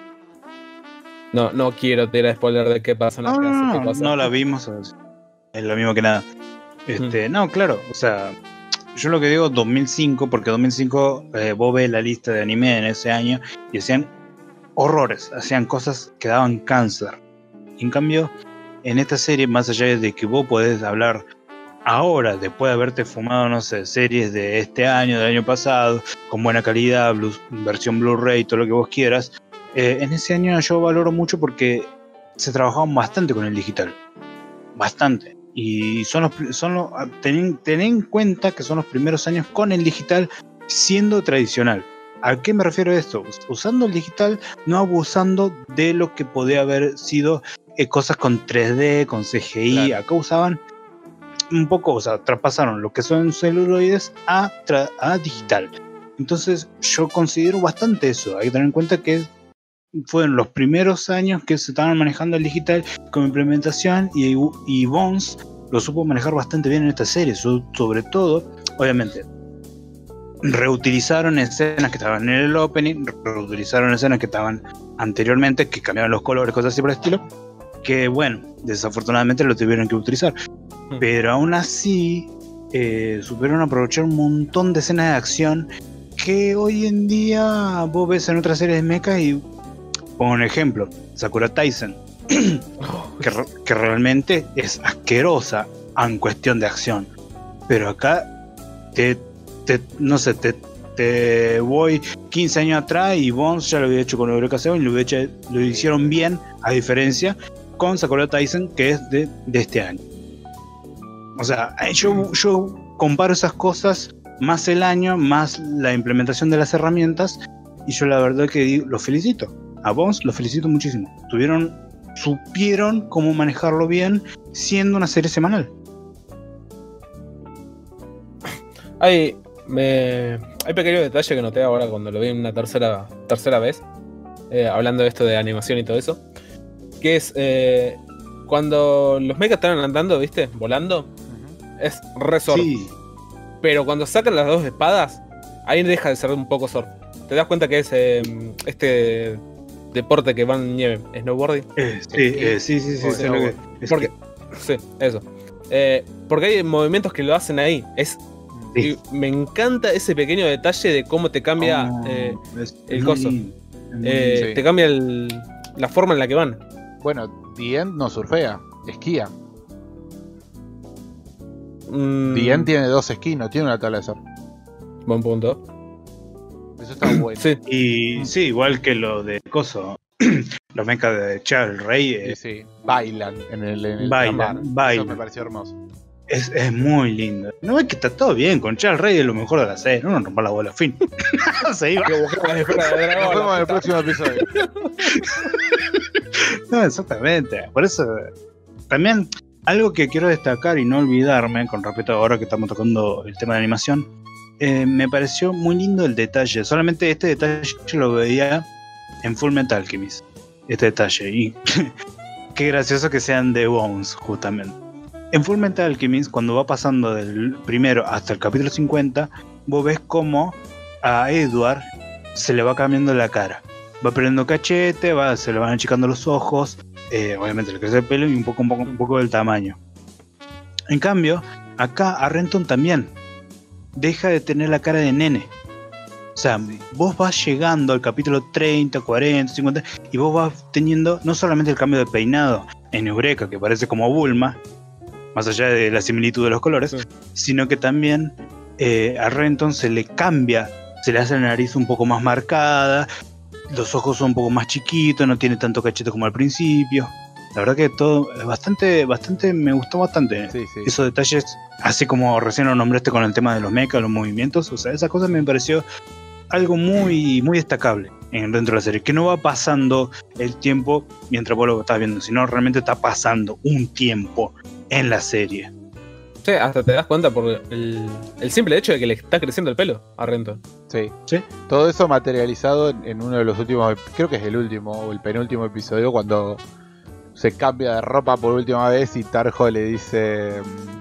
No, no quiero tirar spoiler de qué personaje No, hace no, qué no, cosa. no la vimos. o sea, Es lo mismo que nada. Este, No, claro, o sea, yo lo que digo dos mil cinco, porque dos mil cinco eh, vos ves la lista de anime en ese año y hacían horrores, hacían cosas que daban cáncer. Y en cambio, en esta serie, más allá de que vos podés hablar ahora, después de haberte fumado, no sé, series de este año, del año pasado, con buena calidad, Blu- versión Blu-ray, todo lo que vos quieras, eh, en ese año yo valoro mucho porque se trabajaban bastante con el digital. Bastante. Y son los, pri- son los, ah, ten, ten en cuenta que son los primeros años con el digital siendo tradicional. ¿A qué me refiero a esto? Us- Usando el digital, no abusando de lo que podía haber sido eh, cosas con tres D, con C G I. Claro. Acá usaban un poco, o sea, traspasaron lo que son celuloides a, tra- a digital. Entonces yo considero bastante eso. Hay que tener en cuenta que fueron los primeros años que se estaban manejando el digital con implementación y, y Bones lo supo manejar bastante bien en esta serie. So- sobre todo, obviamente, reutilizaron escenas que estaban en el opening, reutilizaron escenas que estaban anteriormente, que cambiaban los colores, cosas así por el estilo, que bueno, desafortunadamente lo tuvieron que utilizar. Mm. Pero aún así, eh, supieron aprovechar un montón de escenas de acción que hoy en día vos ves en otras series de mecha y, pongo un ejemplo, Sakura Taisen, que, re- que realmente es asquerosa en cuestión de acción. Pero acá, te, te- no sé, te, te voy quince años atrás y Bones ya lo había hecho con Eureka Seven y lo, había hecho- lo hicieron bien, a diferencia con Sakura Taisen, que es de, de este año. O sea, yo, yo comparo esas cosas, más el año, más la implementación de las herramientas, y yo la verdad que digo, los felicito. A Bones los felicito muchísimo. Tuvieron, supieron cómo manejarlo bien siendo una serie semanal. Hay, me, hay pequeños detalles que noté ahora cuando lo vi una tercera, tercera vez, eh, hablando de esto de animación y todo eso, que es eh, cuando los mechas están andando, ¿viste? Volando, es re surf. Sí, Pero cuando sacan las dos espadas, ahí deja de ser un poco surf. te das cuenta que es eh, este deporte que va en nieve, snowboarding. Eh, sí, eh, sí, sí, sí, O sé lo que- es Porque, sí, eso. Eh, porque hay movimientos que lo hacen ahí. Es, Sí. y me encanta ese pequeño detalle de cómo te cambia, Oh, eh, es el muy coso. lindo, es muy eh, sí. te cambia el- la forma en la que van. Bueno, The End no surfea, esquía. Mm, The End tiene dos esquís, no tiene una tabla de surf. Buen punto. Eso está bueno. Sí, Y sí, igual que lo de Coso, los mechas de Charles Rey, Sí, eh, sí. Bailan en el, en el Bailan, mar. Eso bailan. me pareció hermoso. es, es muy lindo. No es que está todo bien, con Charles Rey es lo mejor de la serie, no nos rompa la bola, fin. Se iba. que buscar las esferas de dragón, Nos vemos en el la puta. próximo episodio. No, exactamente. Por eso, también algo que quiero destacar y no olvidarme con respecto a ahora que estamos tocando el tema de animación, eh, me pareció muy lindo el detalle. Solamente este detalle yo lo veía en Full Metal Alchemist. Este detalle. Y qué gracioso que sean de Bones, justamente. En Full Metal Alchemist, cuando va pasando del primero hasta el capítulo cincuenta, vos ves cómo a Edward se le va cambiando la cara. Va perdiendo cachete, va, se le van achicando los ojos, eh, obviamente le crece el pelo y un poco, un poco, un poco del tamaño. En cambio, acá a Renton también deja de tener la cara de nene. O sea, vos vas llegando al capítulo treinta, cuarenta, cincuenta y vos vas teniendo no solamente el cambio de peinado en Eureka, que parece como Bulma, más allá de la similitud de los colores, Sí. sino que también eh, a Renton se le cambia, se le hace la nariz un poco más marcada, los ojos son un poco más chiquitos, no tiene tanto cachete como al principio. La verdad que todo es bastante, bastante, me gustó bastante. Sí, sí. Esos detalles, así como recién lo nombraste con el tema de los mechas, los movimientos, o sea, esa cosa me pareció algo muy, muy destacable en, dentro de la serie, que no va pasando el tiempo mientras vos lo estás viendo, sino realmente está pasando un tiempo en la serie. Sí, hasta te das cuenta por el, el simple hecho de que le está creciendo el pelo a Renton. Sí. ¿Sí? Todo eso materializado en, en uno de los últimos, creo que es el último o el penúltimo episodio, cuando se cambia de ropa por última vez y Tarjo le dice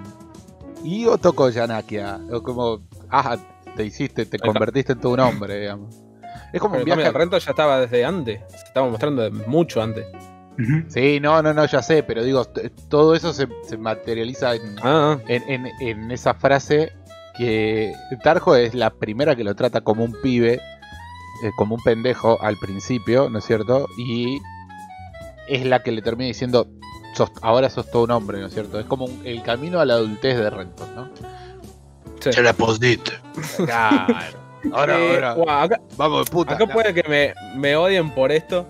mm, y Otoko Yanakia, o como, ah, te hiciste, te está. convertiste en todo un hombre, digamos. Es como Pero un en cambio, viaje. Renton ya estaba desde antes. Se estaba mostrando de mucho antes. Ujú. Sí, no, no, no, ya sé, pero digo, t- todo eso se, se materializa en, Ah, en, en- en esa frase que Tarjo es la primera que lo trata como un pibe, eh, como un pendejo al principio, ¿no es cierto? Y es la que le termina diciendo, "Sos- ahora sos todo un hombre, ¿no es cierto? Es como un- el camino a la adultez de Renton, ¿no? sí. Se la posdite. Claro. Ahora, Eh, ahora, guau, acá, vamos de puta. acá puede que me, me odien por esto.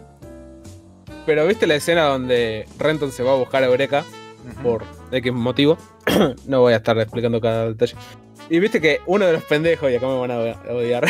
Pero viste la escena donde Renton se va a buscar a Eureka Ujú. por X motivo. No voy a estar explicando cada detalle. Y viste que uno de los pendejos, y acá me van a odiar,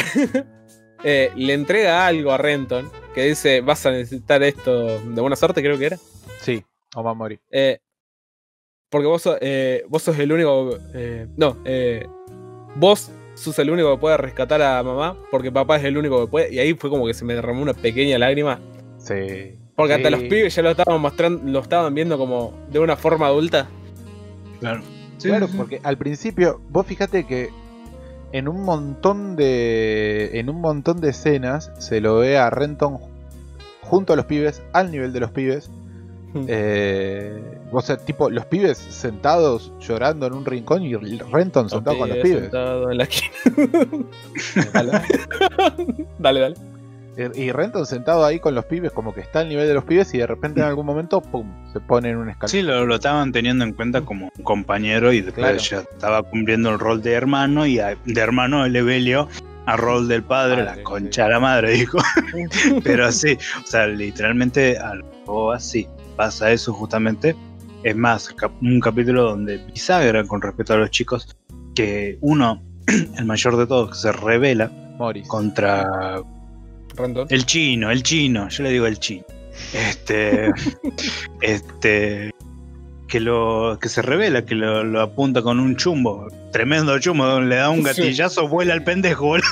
eh, le entrega algo a Renton que dice: vas a necesitar esto de buena suerte, creo que era. Sí, o va a morir. Eh, porque vos, sos- eh, vos sos el único. eh, no, eh, vos sos el único que puede rescatar a mamá. Porque papá es el único que puede. Y ahí fue como que se me derramó una pequeña lágrima. Sí. Porque hasta Sí. los pibes ya lo estaban mostrando, lo estaban viendo como de una forma adulta. Claro. Sí, Claro, sí, sí. porque al principio, vos fíjate que en un montón de. En un montón de escenas se lo ve a Renton junto a los pibes, al nivel de los pibes. Eh, o sea, tipo, los pibes sentados llorando en un rincón y Renton sentado con los pibes. Sentado en la esquina. dale. dale, dale. Y y Renton sentado ahí con los pibes, como que está al nivel de los pibes, y de repente en algún momento, pum, se pone en un escalón. Sí, lo, lo estaban teniendo en cuenta como un compañero y después Claro. ya estaba cumpliendo el rol de hermano y a- de hermano el Evelio a rol del padre, Padre, la concha de la madre, dijo. Pero sí, o sea, literalmente algo así. Pasa eso justamente. Es más, cap- un capítulo donde bisagra con respecto a los chicos, que uno, el mayor de todos, que se revela Morris. contra Renton. el chino, el chino, yo le digo el chino. Este, este, que lo, que se revela, que lo, lo apunta con un chumbo, tremendo chumbo, le da un Sí. gatillazo, vuela al pendejo, boludo.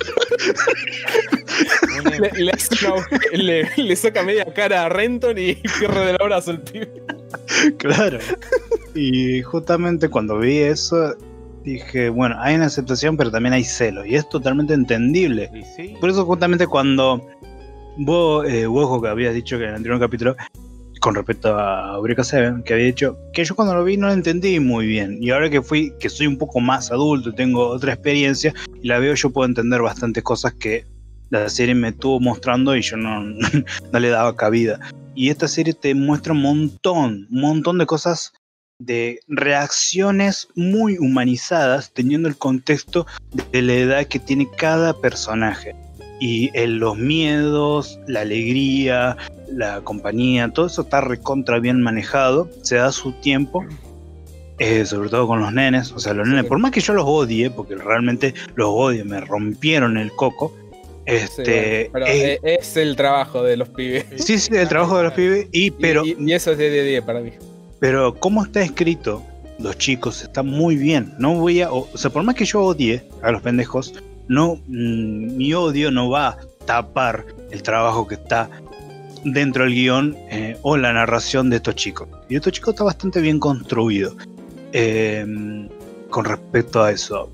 Le, le hace una- le- le saca media cara a Renton y pierde del abrazo el pibe. Claro. Y justamente cuando vi eso, dije, bueno, hay una aceptación, pero también hay celo, y es totalmente entendible. Y sí. Por eso justamente cuando vos, eh, Wojo, que habías dicho que en el anterior capítulo, con respecto a Eureka Seven, que había dicho que yo cuando lo vi no lo entendí muy bien, y ahora que fui, que soy un poco más adulto, tengo otra experiencia, y la veo, yo puedo entender bastantes cosas que la serie me estuvo mostrando y yo no, no le daba cabida. Y esta serie te muestra un montón, un montón de cosas, de reacciones muy humanizadas, teniendo el contexto de la edad que tiene cada personaje. Y en los miedos, la alegría, la compañía, todo eso está recontra bien manejado, se da su tiempo, eh, sobre todo con los nenes. O sea, los nenes, Sí. por más que yo los odie, porque realmente los odio, me rompieron el coco. Sí, Este, bueno, pero eh, eh, es el trabajo de los pibes. sí, sí, el trabajo de los pibes, y, Y- pero, y, y eso es diez de diez para mí. pero cómo está escrito, los chicos, está muy bien. No voy a, o, o sea, por más que yo odie a los pendejos, no, mm, mi odio no va a tapar el trabajo que está dentro del guión, eh, o la narración de estos chicos. Y estos chicos está bastante bien construido, eh, con respecto a eso.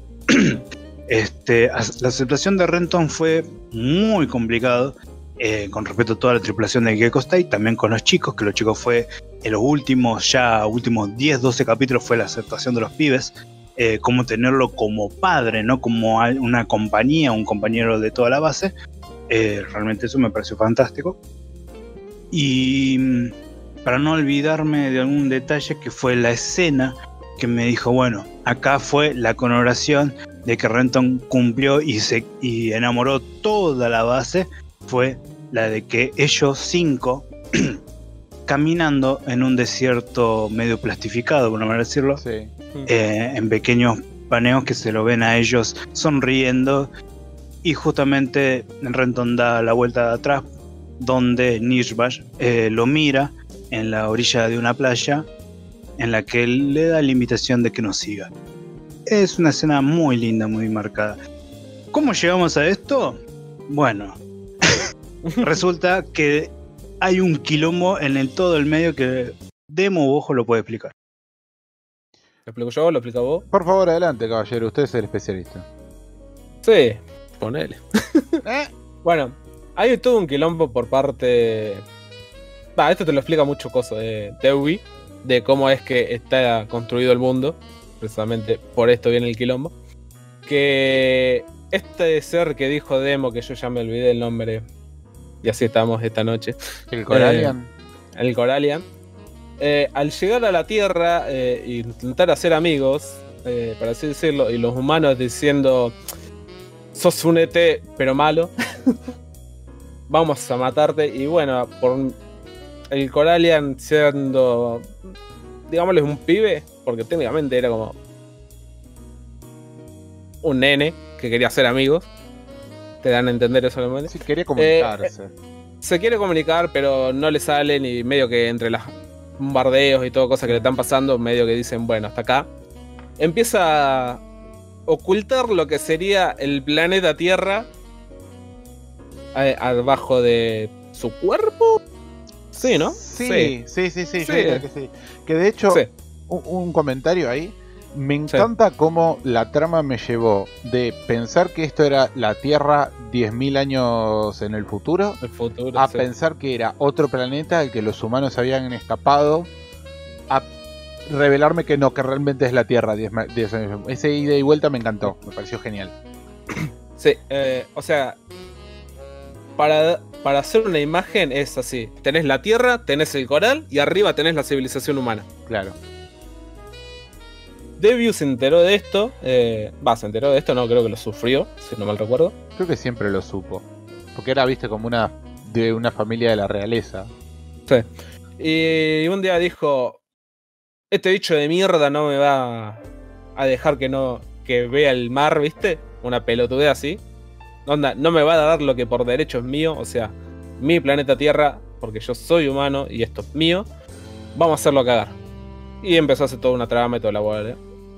Este, as- la aceptación de Renton fue muy complicado, eh, con respecto a toda la tripulación de Gecko State, también con los chicos, que los chicos fue en los últimos, ya últimos diez, doce capítulos fue la aceptación de los pibes, eh, cómo tenerlo como padre, no como al- una compañía, un compañero de toda la base. Eh, realmente eso me pareció fantástico. Y mm, para no olvidarme de algún detalle, que fue la escena que me dijo, bueno, acá fue la conmemoración de que Renton cumplió y se y enamoró toda la base, fue la de que ellos cinco caminando en un desierto medio plastificado, por no decirlo, Sí. eh, en pequeños paneos que se lo ven a ellos sonriendo, y justamente Renton da la vuelta de atrás, donde Nishbash eh, lo mira en la orilla de una playa, en la que él le da la invitación de que nos siga. Es una escena muy linda, muy marcada. ¿Cómo llegamos a esto? Bueno, resulta que hay un quilombo en el todo el medio que Demo Bojo lo puede explicar. ¿Lo explico yo? ¿Lo explico vos? Por favor, adelante, caballero. Usted es el especialista. Sí, ponele. ¿Eh? Bueno, hay todo un quilombo por parte. Va, esto te lo explica mucho coso de Teui, de cómo es que está construido el mundo. Precisamente por esto viene el quilombo. Que este ser que dijo Demo, que yo ya me olvidé el nombre, y así estamos esta noche, El Coralian. el Coralian, eh, al llegar a la Tierra e eh, intentar hacer amigos, eh, para así decirlo, y los humanos diciendo, sos un E T pero malo, vamos a matarte. Y bueno, por el Coralian siendo, digámosle, un pibe, porque técnicamente era como un nene que quería hacer amigos, te dan a entender eso solamente. Sí, quería comunicarse. Eh, se quiere comunicar, pero no le salen, y medio que entre los bombardeos y todo, cosas que le están pasando, medio que dicen, bueno, hasta acá. Empieza a ocultar lo que sería el planeta Tierra a- abajo de su cuerpo. Sí, ¿no? Sí, sí, sí, sí, yo Sí. diría que sí. Que de hecho, Sí. un, un comentario ahí. Me encanta cómo la trama me llevó de pensar que esto era la Tierra diez mil años en el futuro, El futuro. a sí. pensar que era otro planeta al que los humanos habían escapado, a revelarme que no, que realmente es la Tierra diez ma- diez años. Ese ida y vuelta me encantó, me pareció genial. Sí, eh, o sea, para, para hacer una imagen es así. Tenés la Tierra, tenés el coral y arriba tenés la civilización humana. Claro. Debius se enteró de esto. eh, Va, se enteró de esto, no, creo que lo sufrió, si no mal recuerdo. Creo que siempre lo supo. Porque era, viste, como una de una familia de la realeza. Sí. Y un día dijo, este bicho de mierda no me va a dejar que no que vea el mar, ¿viste? Una pelotudez así. Onda, no me va a dar lo que por derecho es mío, o sea, mi planeta Tierra, porque yo soy humano y esto es mío. Vamos a hacerlo cagar. Y empezó a hacer toda una trama y toda la bola.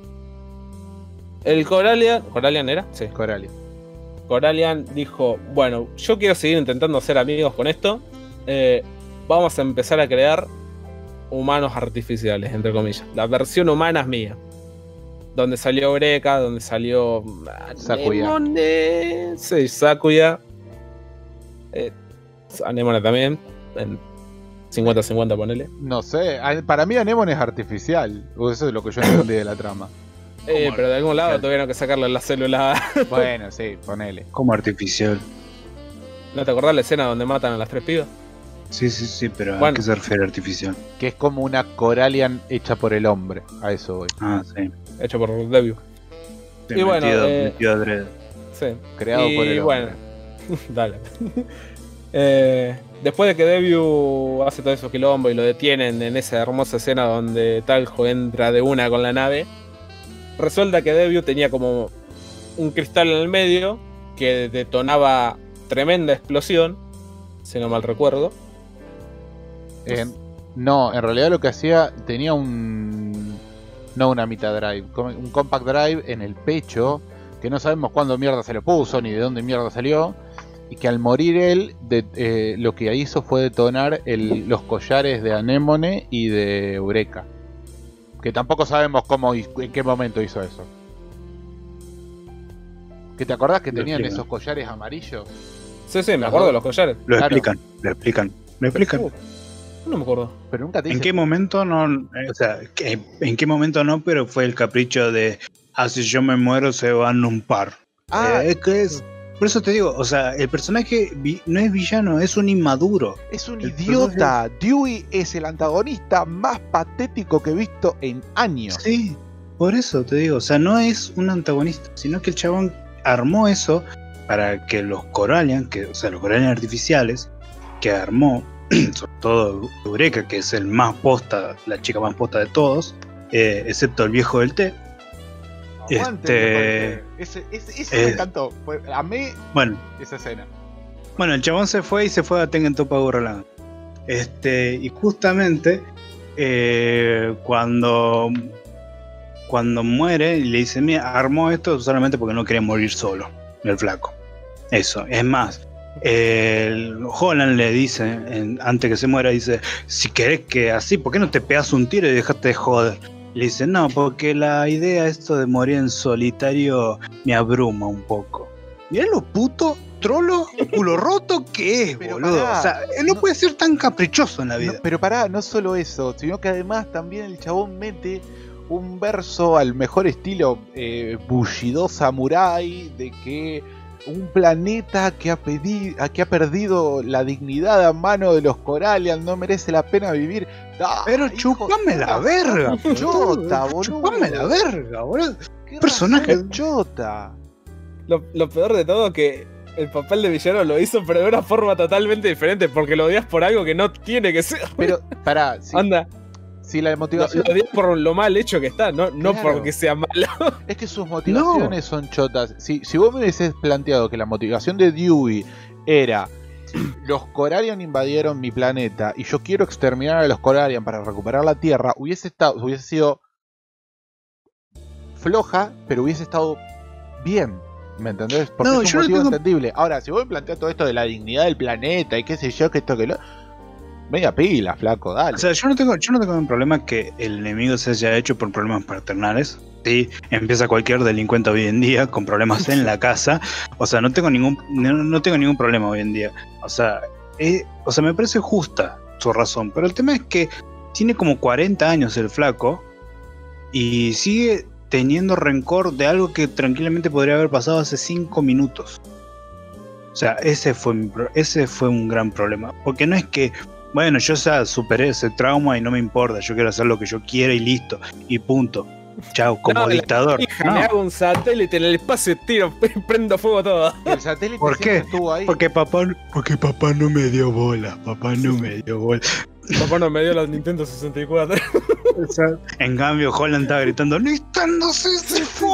El Coralian, ¿Coralian era? Sí. Coralia. Coralian dijo, bueno, yo quiero seguir intentando hacer amigos con esto. eh, vamos a empezar a crear humanos artificiales, entre comillas. La versión humana es mía. donde salió Eureka, donde salió Sakuya. Anemone, sí, Sakuya, eh, Anemone también, en cincuenta cincuenta ponele. No sé, a- para mí Anemone es artificial. O eso es lo que yo entendí de la trama. Eh, ¿Cómo pero de algún lado artificial? tuvieron que sacarle la célula. Bueno, sí, ponele. Como artificial. ¿No te acordás la escena donde matan a las tres pibas? Sí, sí, sí, pero ¿a Bueno. qué se refiere artificial? Que es como una Corallian hecha por el hombre. A eso voy. Ah, sí. Hecho por Debiu. Sí, Y bueno, metido, eh, metido adrede. Sí. Creado Y por el bueno, hombre. dale. Eh, después de que Debiu hace todo eso quilombo y lo detienen en esa hermosa escena donde Taljo entra de una con la nave, resulta que Debiu tenía como un cristal en el medio que detonaba tremenda explosión, si no mal recuerdo. Eh, no, en realidad lo que hacía tenía un. No una Mita Drive, com- un Compact Drive en el pecho. Que no sabemos cuándo mierda se lo puso ni de dónde mierda salió. Y que al morir él, de- eh, lo que hizo fue detonar el- los collares de Anemone y de Eureka. Que tampoco sabemos cómo y en qué momento hizo eso. ¿Que te acordás que Lo tenían explican. esos collares amarillos? Sí, sí, me Las acuerdo de dos. los collares. Lo Claro. explican, lo explican, lo explican. Uh, no me acuerdo. Pero nunca te ¿En dicen. qué momento no? eh, O sea, que- ¿en qué momento no? Pero fue el capricho de, ah, si yo me muero se van un par. Ah, Eh, es que es, por eso te digo, o sea, el personaje vi- no es villano, es un inmaduro. es un el idiota. Dewey es el antagonista más patético que he visto en años. Sí, por eso te digo, o sea, no es un antagonista, sino que el chabón armó eso para que los Corallian, que, o sea, los Corallian artificiales, que armó, sobre todo Eureka, que es el más posta, la chica más posta de todos, eh, excepto el viejo del té. Aguante, Este- ese, ese, ese me eh, encantó. Fue- amé Bueno, esa escena. Bueno, el chabón se fue y se fue a Tengen Toppa Gurren. Este, y justamente eh, cuando, cuando muere, le dice, mira, armó esto solamente porque no quería morir solo, el flaco. Eso, es más, el Holland le dice, en- antes que se muera, dice, si querés que así, ¿por qué no te pegas un tiro y dejaste de joder? Le dice, no, porque la idea esto de morir en solitario me abruma un poco. Mirá lo puto, trolo, culo roto que es, Pero boludo. pará, O sea, él no, no- puede ser tan caprichoso en la No, vida. pero pará, no solo eso, sino que además también el chabón mete un verso al mejor estilo eh, Bushido Samurai de que un planeta que ha, pedi- a- que ha perdido la dignidad a mano de los Corallian no merece la pena vivir. ¡Ah, Pero hijo chupame de la puta, verga, chota, boludo. boludo. Chupame la verga, boludo. Qué personaje. razón chota. Lo, lo peor de todo que el papel de villano lo hizo, pero de una forma totalmente diferente, porque lo odias por algo que no tiene que ser. Pero, pará, si, Anda, si la lo, motivación. lo odias por lo mal hecho que está, no, no Claro. porque sea malo. Es que sus motivaciones son chotas. Si, si vos me hubieses planteado que la motivación de Dewey era los Corallian invadieron mi planeta y yo quiero exterminar a los Corallian para recuperar la Tierra, hubiese estado, hubiese sido floja, pero hubiese estado bien. ¿Me entendés? Porque No, es un yo no motivo tengo- entendible. Ahora, si vos me planteas todo esto de la dignidad del planeta y qué sé yo, que esto que lo. Media pila, flaco, dale. O sea, yo no tengo, yo no tengo un problema que el enemigo se haya hecho por problemas paternales. Sí, empieza cualquier delincuente hoy en día con problemas en la casa. O sea, no tengo ningún, no, no tengo ningún problema hoy en día. O sea, eh, o sea, me parece justa su razón. Pero el tema es que tiene como cuarenta años el flaco y sigue teniendo rencor de algo que tranquilamente podría haber pasado hace cinco minutos. O sea, ese fue, mi pro- ese fue un gran problema. Porque no es que, bueno, yo ya superé ese trauma y no me importa, yo quiero hacer lo que yo quiera y listo. Y punto. Chao, como No, la dictador. Hija, No, me hago un satélite en el espacio, tiro, prendo fuego todo. El satélite ¿Por siempre qué? estuvo ahí. porque papá, porque papá no me dio bola, papá no me dio bola. Papá no me dio la Nintendo sesenta y cuatro. O sea, en cambio, Holland estaba gritando, Nintendo se fue.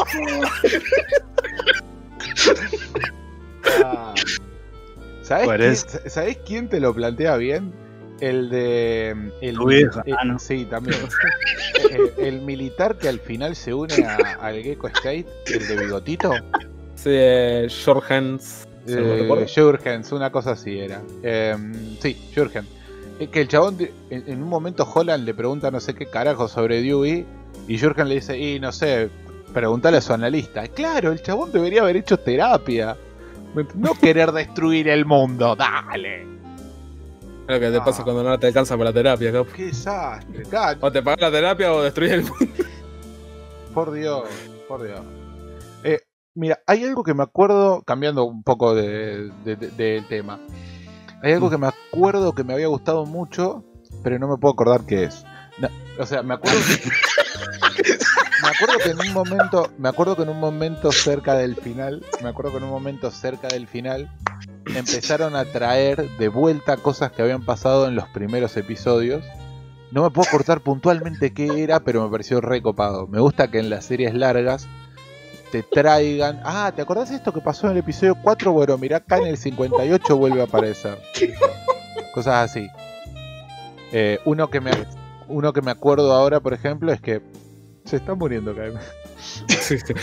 Ah. ¿Sabés, Por quién, eso. ¿Sabés quién te lo plantea bien? El de. El, Tu vieja. el- Ah, no. Sí, también. el, el militar que al final se une a- al Gecko Skate, el de bigotito. Sí, eh, Short Hands. si no me Eh, recuerdo. Jurgens, una cosa así era. Eh, sí, Jurgens. Es que el chabón, de- en, en un momento Holland le pregunta no sé qué carajo sobre Dewey. Y Jurgens le dice, y no sé, Preguntale a su analista. Claro, el chabón debería haber hecho terapia. No querer destruir el mundo, dale. Es lo que te Ah. pasa cuando no te alcanza para la terapia, capo. Qué desastre, cacho. O te pagas la terapia o destruyes el mundo. Por Dios, por Dios. Eh, mira, hay algo que me acuerdo, cambiando un poco de, de- de- del tema. Hay algo que me acuerdo que me había gustado mucho, pero no me puedo acordar qué es. No, o sea, me acuerdo que, me acuerdo que en un momento, me acuerdo que en un momento cerca del final, me acuerdo que en un momento cerca del final empezaron a traer de vuelta cosas que habían pasado en los primeros episodios. No me puedo acordar puntualmente qué era, pero me pareció recopado. Me gusta que en las series largas te traigan... Ah, ¿te acordás de esto que pasó en el episodio cuatro? Bueno, mirá, acá en el cincuenta y ocho vuelve a aparecer. Cosas así. Eh, uno, que me, uno que me acuerdo ahora, por ejemplo, es que... Se está muriendo, Caim. Sí, sí.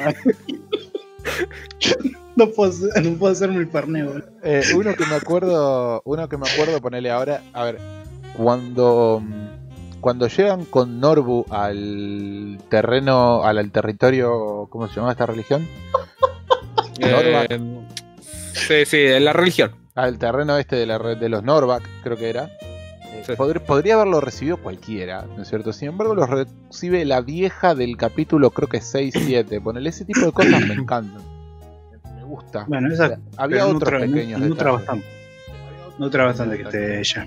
No puedo, hacer- no puedo hacerme el parneo. Eh, uno que me acuerdo, uno que me acuerdo ponerle ahora, a ver, cuando mm, cuando llegan con Norbu al terreno, al, al territorio, ¿cómo se llama esta religión? Norvak. Eh, sí, sí, en la religión. Al terreno este de, la, re- de los Norvak, creo que era. Eh, Sí. podr- podría haberlo recibido cualquiera, ¿no es cierto? Sin embargo, lo recibe la vieja del capítulo, creo que seis siete. Ponele, ese tipo de cosas me encantan. Me gusta. Bueno, O esa sea, había pero otros nutra, pequeños nutra detalles. bastante. Nutra bastante que esté ella.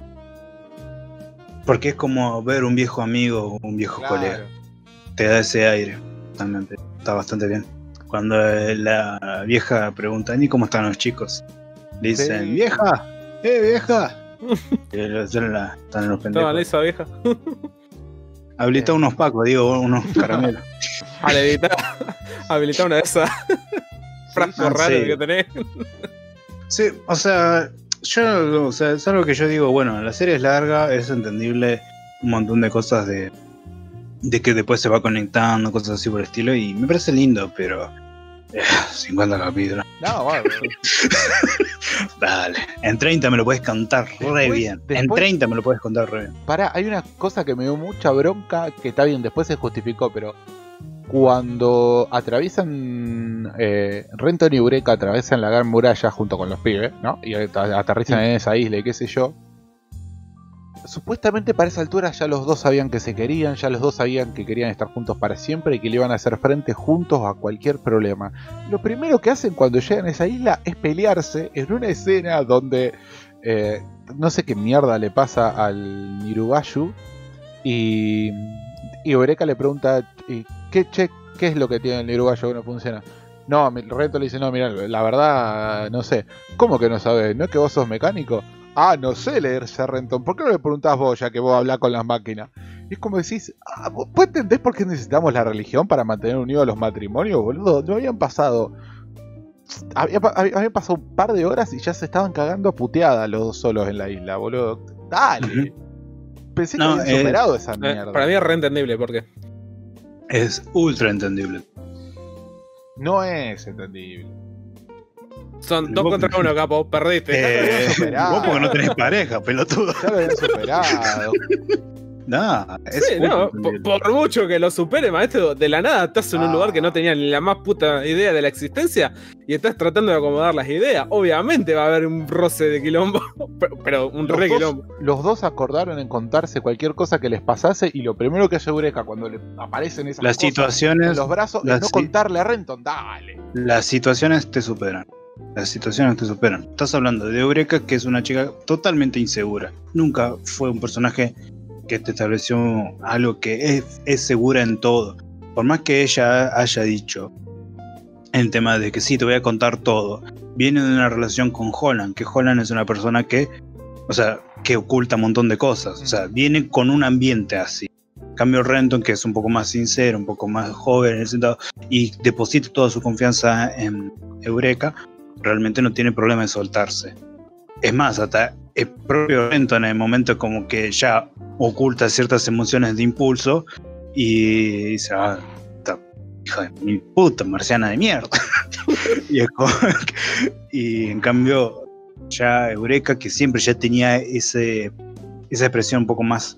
Porque es como ver un viejo amigo o un viejo Claro. colega. Te da ese aire. Totalmente. Está bastante bien. Cuando eh, la vieja pregunta, ¿y cómo están los chicos? Le dicen, Sí. vieja, eh, vieja. Y están, la- están los Estaba pendejos. esa vieja. Habilita unos pacos, digo, unos caramelos. Habilitar, habilitar una de esas frascos Ah, raros sí. que tenés. Sí, o sea, yo, o sea, es algo que yo digo, bueno, la serie es larga, es entendible un montón de cosas de, de que después se va conectando, cosas así por el estilo, y me parece lindo, pero eh, cincuenta capítulos. No, bueno, Dale, en treinta me lo puedes contar re Después- bien. En después- treinta me lo puedes contar re bien. pará, hay una cosa que me dio mucha bronca, que está bien, después se justificó, pero cuando atraviesan eh, Renton y Eureka atraviesan la gran muralla junto con los pibes, ¿no? Y at- aterrizan en esa isla y qué sé yo. Supuestamente para esa altura ya los dos sabían que se querían, ya los dos sabían que querían estar juntos para siempre y que le iban a hacer frente juntos a cualquier problema. Lo primero que hacen cuando llegan a esa isla es pelearse en una escena donde eh, no sé qué mierda le pasa al Nirubayu y, y Eureka le pregunta, ¿y qué, che, ¿qué es lo que tiene el Nirubayu que no funciona? No, mi- Reto le dice, no, mira, la verdad, no sé. ¿Cómo que no sabes? ¿No es que vos sos mecánico? Ah, no sé leerse Renton. ¿Por qué no le preguntás vos ya que vos hablás con las máquinas? Y es como decís, ah, ¿vos vos entendés por qué necesitamos la religión para mantener unidos los matrimonios, boludo? No habían pasado... Había, pa- habían pasado un par de horas y ya se estaban cagando a puteada los dos solos en la isla, boludo. Dale. Pensé que No, habían eh, superado esa Eh, mierda. Para mí es reentendible porque Es ultra entendible. No es entendible. son dos Vos- contra uno, capo. Perdiste. Eh, superado. vos porque no tenés pareja, pelotudo. Ya lo habían superado. No, es Sí, ultra no, por, entendible. por mucho que lo supere, maestro, de la nada estás en un Ah. lugar que no tenía ni la más puta idea de la existencia y estás tratando de acomodar las ideas. Obviamente va a haber un roce de quilombo, pero, pero un Los re dos, quilombo. los dos acordaron en contarse cualquier cosa que les pasase y lo primero que hace Eureka cuando le aparecen esas Las cosas situaciones, en los brazos las es no si- contarle a Renton. Dale. las situaciones te superan. Las situaciones te superan. Estás hablando de Eureka, que es una chica totalmente insegura. Nunca fue un personaje que te estableció algo que es, es segura en todo. Por más que ella haya dicho el tema de que sí, te voy a contar todo, viene de una relación con Holland, que Holland es una persona que, o sea, que oculta un montón de cosas. O sea, viene con un ambiente así. En cambio Renton, que es un poco más sincero, un poco más joven en el sentido, y deposita toda su confianza en Eureka, realmente no tiene problema en soltarse. Es más, hasta el propio Renton en el momento como que ya oculta ciertas emociones de impulso y dice, ah, esta hija de mi puta marciana de mierda. y, es como que- y en cambio ya Eureka, que siempre ya tenía ese, esa expresión un poco más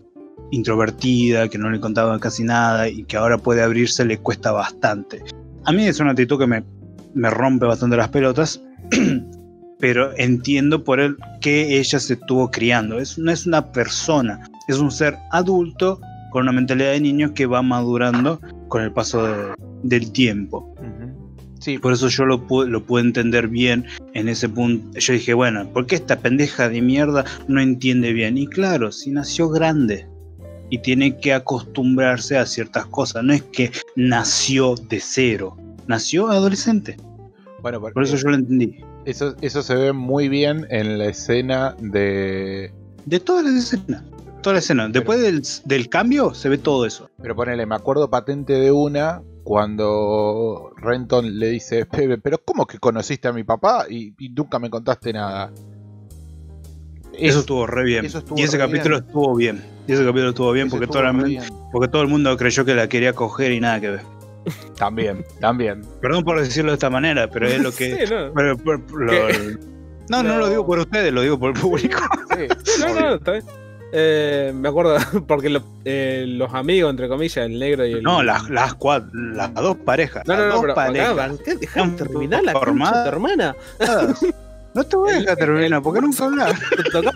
introvertida, que no le contaba casi nada y que ahora puede abrirse, le cuesta bastante. A mí es una actitud que me, me rompe bastante las pelotas, pero entiendo por el que ella se estuvo criando. Es, no es una persona, es un ser adulto con una mentalidad de niño que va madurando con el paso de, del tiempo. Ujú. Sí, Por eso yo lo pude, lo pude entender bien en ese punto. Yo dije, bueno, ¿por qué esta pendeja de mierda no entiende bien? Y claro, si nació grande y tiene que acostumbrarse a ciertas cosas, no es que nació de cero, nació adolescente. bueno, Por eso yo lo entendí. eso, eso se ve muy bien en la escena de... De toda la escena, toda la escena. Después del, del cambio se ve todo eso. Pero ponele, me acuerdo patente de una cuando Renton le dice, "Pe- pero ¿cómo que conociste a mi papá y, y nunca me contaste nada?" Es- Eso estuvo re bien. eso estuvo Y ese re capítulo bien. estuvo bien. Y ese capítulo estuvo bien ese porque, estuvo toda la- re bien. porque todo el mundo creyó que la quería coger y nada que ver. También, también. Perdón por decirlo de esta manera, pero es lo que... Sí, no. pero- pero- lo- ¿Qué? no, no No. lo digo por ustedes, lo digo por el público. Sí, No, obvio. no, está bien. Eh, me acuerdo porque lo- eh, los amigos, entre comillas, el negro y el. No, las, las, cuatro, las dos parejas. No, las no, no, dos pero acá, parejas. banqué, dejá de Están terminar la concha de formadas. tu hermana. No te voy a dejar terminar, porque nunca hablas. Te tocó.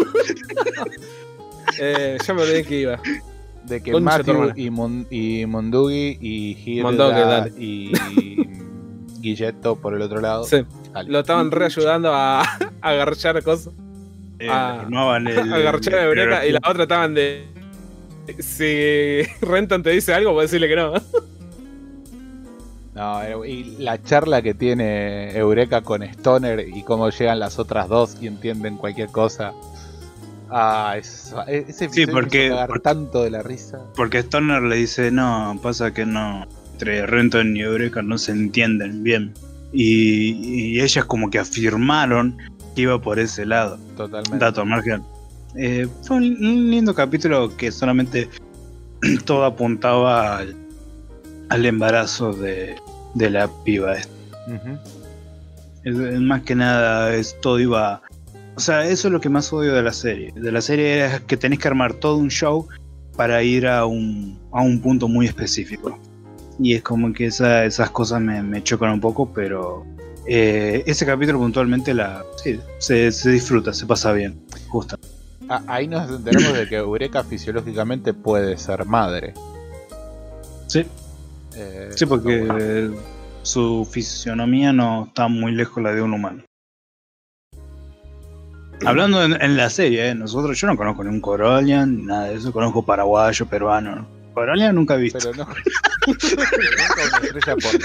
eh, ya me olvidé que iba. De que Concha tu Matthew hermana. y, Mon- y Mondugi y Hilda Mondogue, dale. y Guilletto por el otro lado. Sí, Dale. lo estaban reayudando a, a agarchar cosas. Eh, Ah. armaban el- A agarchar de el- Eureka y la otra estaban de. Si Renton te dice algo, puedes decirle que no. No, era- y la charla que tiene Eureka con Stoner y cómo llegan las otras dos y entienden cualquier cosa. Ah, eso, e- ese episodio me porque- hizo cagar porque- tanto de la risa. Porque Stoner le dice, no, pasa que no, entre Renton y Eureka no se entienden bien. Y, y ellas como que afirmaron que iba por ese lado. Totalmente. Dato al margen. Eh, fue un, un lindo capítulo que solamente todo apuntaba al, al embarazo de, de la piba esta. Ujú. Es- es más que nada, es, todo iba... O sea, eso es lo que más odio de la serie. De la serie es que tenés que armar todo un show para ir a un, a un punto muy específico. Y es como que esa- esas cosas me, me chocan un poco, pero eh, ese capítulo puntualmente la, sí, se, se disfruta, se pasa bien. Justo. Ah, ahí nos enteramos de que Eureka fisiológicamente puede ser madre. Sí, Eh, sí, porque bueno. eh, su fisionomía no está muy lejos de la de un humano. Hablando en, en la serie, ¿eh? Nosotros, yo no conozco ni un Corollian, ni nada de eso, conozco paraguayo, peruano. Corollian nunca he visto. Pero no. Nunca una estrella porno.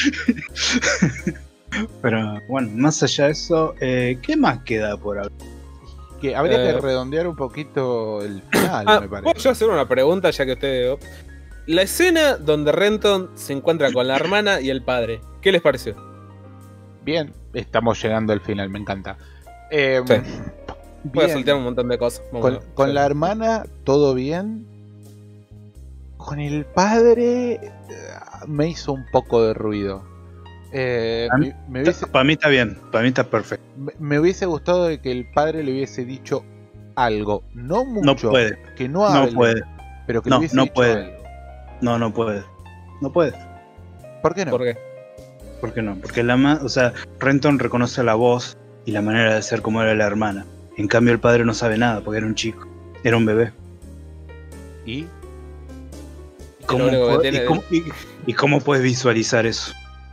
Pero bueno, más allá de eso, eh, ¿qué más queda por hablar? Que habría que Eh. redondear un poquito el final, Ah, me ¿puedo parece. yo hacer una pregunta ya que usted... La escena donde Renton se encuentra con la hermana y el padre, ¿qué les pareció? Bien, estamos llegando al final, me encanta. Eh, Sí. Voy a bien. soltar un montón de cosas. Vamos Con, a- con sí. la hermana, todo bien. Con el padre, eh, me hizo un poco de ruido. Eh, A mí- me, me hubiese, Para mí está bien, para mí está perfecto. me- me hubiese gustado de que el padre le hubiese dicho algo. No mucho. No puede, Que no no hable, puede, pero que No, le hubiese no dicho puede. algo. no, no puede. No puede. ¿Por qué no? ¿Por qué? ¿Por qué no? Porque la ma- o sea, Renton reconoce la voz y la manera de ser como era la hermana. En cambio el padre no sabe nada porque era un chico, era un bebé. Y ¿Cómo único que puede- tiene- y, cómo, y- y cómo puedes visualizar eso?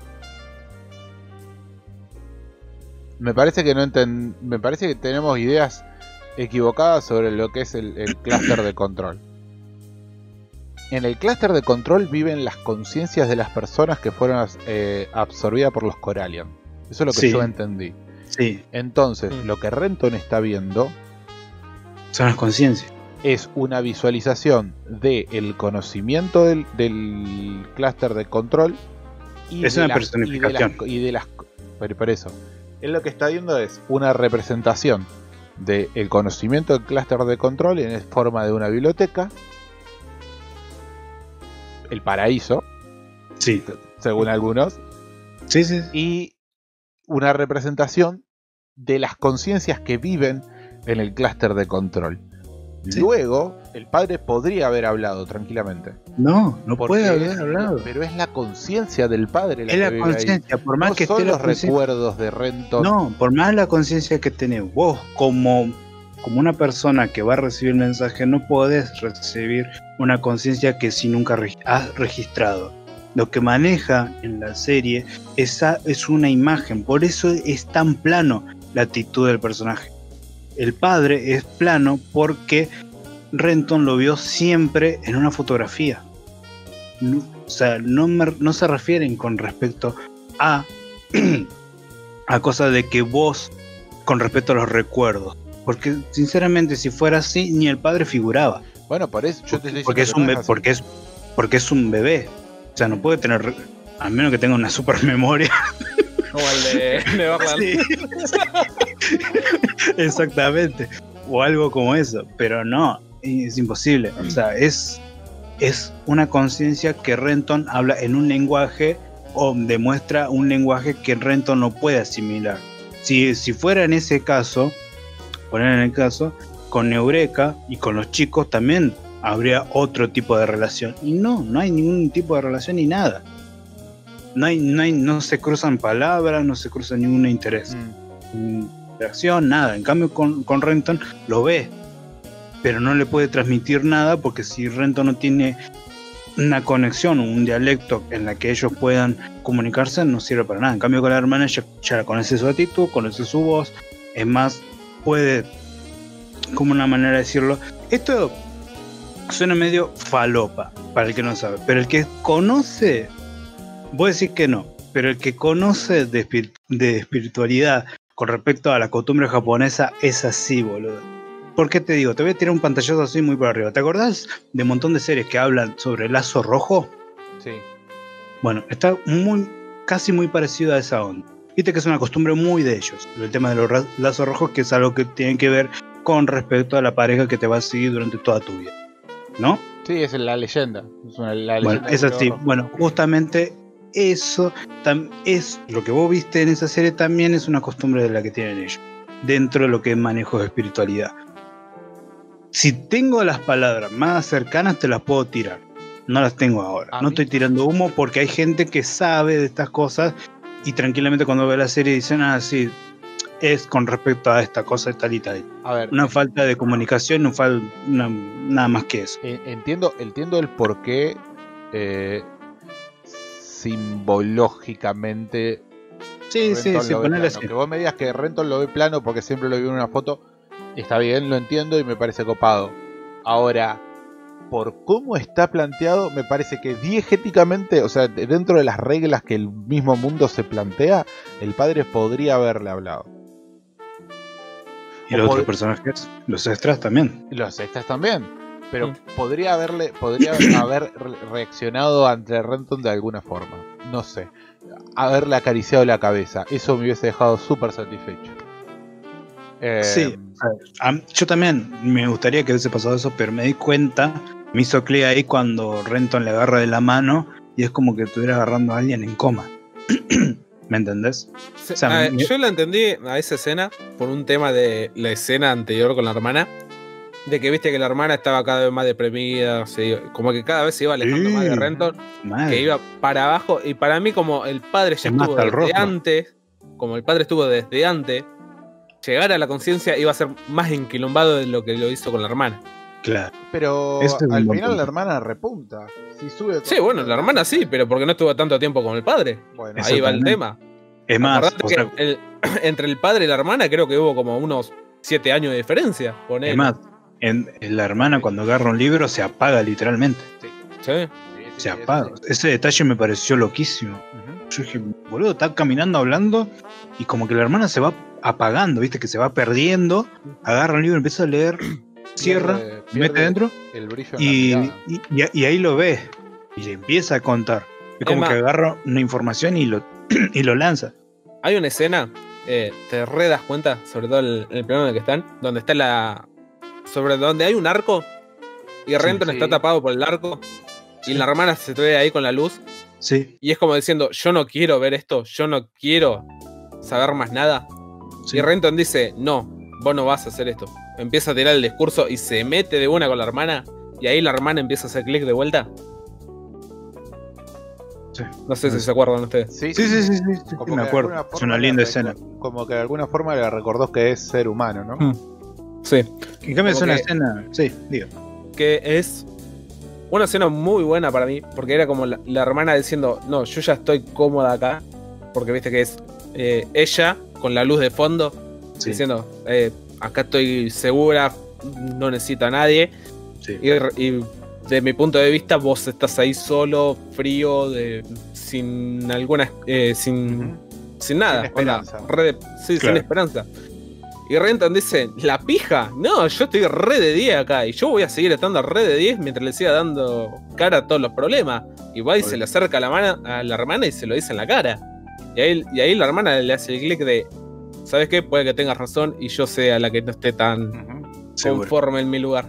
me parece que no enten- me parece que tenemos ideas equivocadas sobre lo que es el, el clúster de control. En el clúster de control viven las conciencias de las personas que fueron eh, absorbidas por los Corallian. Eso es lo que Sí. yo entendí. Sí, Entonces, Mm. lo que Renton está viendo son las conciencias. es una visualización del conocimiento del, del clúster de control y Es de una las- personificación. y de las, y de las pero por eso él lo que está viendo es una representación del conocimiento del clúster de control en forma de una biblioteca, el paraíso Sí, según algunos, sí, sí. y una representación de las conciencias que viven en el clúster de control. Sí. Luego, El padre podría haber hablado tranquilamente. No, no Porque puede haber es- hablado. Pero es la conciencia del padre la Es que la vive ahí. conciencia, por más No que son esté la los conciencia. recuerdos de Renton. No, por más la conciencia que tenés, vos como, como una persona que va a recibir el mensaje, no podés recibir una conciencia que si nunca reg- has registrado. Lo que maneja en la serie esa es una imagen, por eso es tan plano la actitud del personaje. El padre es plano porque Renton lo vio siempre en una fotografía. No, o sea, no, me- no se refieren con respecto a a cosas de que vos con respecto a los recuerdos, porque sinceramente si fuera así ni el padre figuraba, Bueno, por eso yo te estoy porque es diciendo un que be- no es así. porque es porque es un bebé, o sea, no puede tener re- a menos que tenga una super memoria. Como el de Neverland. Sí. Exactamente, o algo como eso, pero no, es imposible, o sea, es es una conciencia que Renton habla en un lenguaje o demuestra un lenguaje que Renton no puede asimilar. Si, si fuera en ese caso, poner en el caso, con Eureka y con los chicos también habría otro tipo de relación. Y no, no hay ningún tipo de relación ni nada. No, hay, no, hay, no se cruzan palabras, no se cruza ningún interés. Mm. Interacción, nada. En cambio con, con Renton lo ve, pero no le puede transmitir nada porque si Renton no tiene una conexión o un dialecto en la que ellos puedan comunicarse, no sirve para nada. En cambio con la hermana ya, ya conoce su actitud, conoce su voz, es más, puede, como una manera de decirlo, esto suena medio falopa para el que no sabe, pero el que conoce, voy a decir que no, pero el que conoce de, espir- de espiritualidad con respecto a la costumbre japonesa es así, boludo. ¿Por qué te digo? Te voy a tirar un pantallazo así muy por arriba. ¿Te acordás de un montón de series que hablan sobre el lazo rojo? Sí. Bueno, está muy, casi muy parecido a esa onda. Viste que es una costumbre muy de ellos, el tema de los ra- lazos rojos, que es algo que tiene que ver con respecto a la pareja que te va a seguir durante toda tu vida, ¿no? Sí, es la leyenda. Es una, la Bueno, leyenda es del así. rojo. Bueno, justamente eso tam- es lo que vos viste en esa serie, también es una costumbre de la que tienen ellos, dentro de lo que es manejo de espiritualidad. Si tengo las palabras más cercanas, te las puedo tirar. No las tengo ahora. A No mí- estoy tirando humo porque hay gente que sabe de estas cosas y tranquilamente cuando ve la serie dicen, ah, sí, es con respecto a esta cosa, tal y tal. A ver, Una falta de comunicación, no fal una- nada más que eso. en- entiendo, entiendo el porqué eh, simbológicamente Sí, sí, Renton sí, lo ve ponele plano. así. Que vos me digas que Renton lo ve plano porque siempre lo vi en una foto, está bien, lo entiendo y me parece copado. Ahora, por cómo está planteado, me parece que diegéticamente, o sea, de- dentro de las reglas que el mismo mundo se plantea, el padre podría haberle hablado. Y o los pod- otros personajes, los extras también. Los extras también. Pero Mm. podría haberle, podría haber re- reaccionado ante Renton de alguna forma. No sé. Haberle acariciado la cabeza. Eso me hubiese dejado súper satisfecho. Eh, Sí, a- yo también me gustaría que hubiese pasado eso, pero me di cuenta, me hizo clic ahí cuando Renton le agarra de la mano y es como que estuviera agarrando a alguien en coma. ¿Me entendés? Sí, O sea, a ver, me- yo la entendí a esa escena por un tema de la escena anterior con la hermana. De que viste que la hermana estaba cada vez más deprimida, se- como que cada vez se iba alejando Sí. más de Renton, Madre. que iba para abajo. Y para mí, como el padre ya Es más, estuvo hasta el desde rostro. antes, como el padre estuvo desde antes, llegar a la conciencia iba a ser más enquilombado de lo que lo hizo con la hermana. Claro. pero Ese es un al buen final punto. la hermana repunta. Si sube Sí, bueno, la hermana sí, pero porque no estuvo tanto tiempo con el padre. Bueno, Ahí va el Exactamente. tema. Es más, Acordate o que sea, el- entre el padre y la hermana creo que hubo como unos siete años de diferencia. Ponele. es más, en, en la hermana cuando agarra un libro se apaga literalmente. sí, Sí. sí, sí, Se eso apaga. sí. Ese detalle me pareció loquísimo. Ujú. Yo dije, boludo, está caminando hablando y como que la hermana se va apagando, viste, que se va perdiendo, agarra un libro, empieza a leer, cierra, Pierde- se mete pierde dentro El brillo en y, la mirada. y, y- y ahí lo ve y le empieza a contar. Es como Es que más- agarra una información y lo, y lo lanza. Hay una escena, eh, te re das cuenta, sobre todo el- en el plano en el que están, donde está la. Sobre donde hay un arco y Renton sí. está tapado por el arco y la hermana se ve ahí con la luz Sí, y es como diciendo: yo no quiero ver esto, yo no quiero saber más nada. sí. Y Renton dice: no, vos no vas a hacer esto. Empieza a tirar el discurso y se mete de una con la hermana. Y ahí la hermana empieza a hacer clic de vuelta. Sí. No sé si se acuerdan ustedes. Sí, Sí, sí, sí, sí, sí, Como sí, que me de acuerdo. alguna Es forma una le linda recor- escena. Como que de alguna forma le recordó que es ser humano, ¿no? Hmm. Sí. En cambio es Como una que- escena. Sí, digo. Que es una escena muy buena para mí. Porque era como la, la hermana diciendo, no, yo ya estoy cómoda acá. Porque viste que es eh, ella con la luz de fondo. Sí. Diciendo, eh, acá estoy segura, no necesito a nadie. Sí. Y, y de mi punto de vista, vos estás ahí solo, frío, de, sin alguna. eh, sin, Ujú. sin nada. Sin esperanza. onda, re de- sí, Claro. sin esperanza. Y Renton dice, ¿la pija? No, yo estoy re de diez acá. Y yo voy a seguir estando re de diez mientras le siga dando cara a todos los problemas. Y va y Obvio. se le acerca a la, mano, a la hermana y se lo dice en la cara. Y ahí, y ahí la hermana le hace el clic de, ¿sabes qué? Puede que tengas razón y yo sea la que no esté tan Ujú. Seguro. conforme en mi lugar.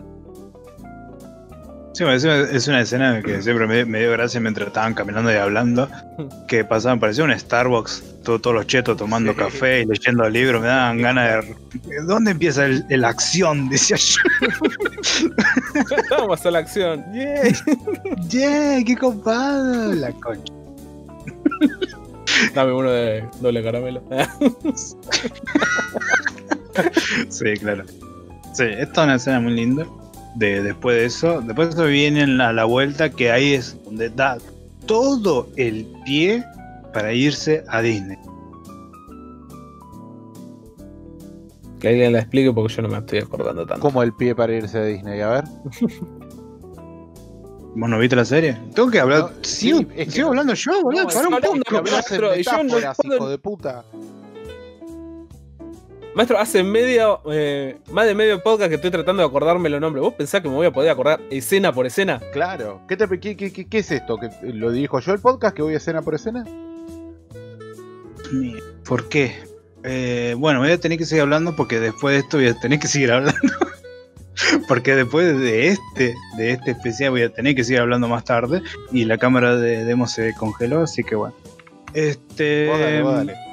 Sí, es una, es una escena que siempre me, me dio gracia mientras estaban caminando y hablando. Que pasaban, parecía un Starbucks, todo- todos los chetos tomando Sí. café y leyendo libros. Me daban ganas de. ¿Dónde empieza el, el acción? Decía yo. Vamos a la acción. ¡Yeah! ¡Yeah! ¡Qué copado! La concha. Dame uno de doble caramelo. Sí, claro. Sí, esta es una escena muy linda. De, después de eso, después de eso viene a la vuelta, que ahí es donde da todo el pie para irse a Disney. Que alguien la explique porque yo no me estoy acordando tanto. Como el pie para irse a Disney, a ver. ¿Vos no viste la serie? Tengo que hablar. No, sigo sí, es que sigo no- hablando yo, boludo. No, para un es que poco. Que hablas en Maestro, y yo no metáforas, puedo- hijo de puta. Maestro, hace medio, eh, más de medio podcast que estoy tratando de acordarme los nombres. ¿Vos pensás que me voy a poder acordar escena por escena? Claro. ¿Qué, te, qué, qué, qué- qué es esto? ¿Que ¿Lo dirijo yo el podcast? ¿Que voy escena por escena? ¿Por qué? Eh, bueno, voy a tener que seguir hablando porque después de esto voy a tener que seguir hablando. Porque después de este, de este especial voy a tener que seguir hablando más tarde. Y la cámara de demo se congeló, así que bueno. Este. Vos dale, vos dale.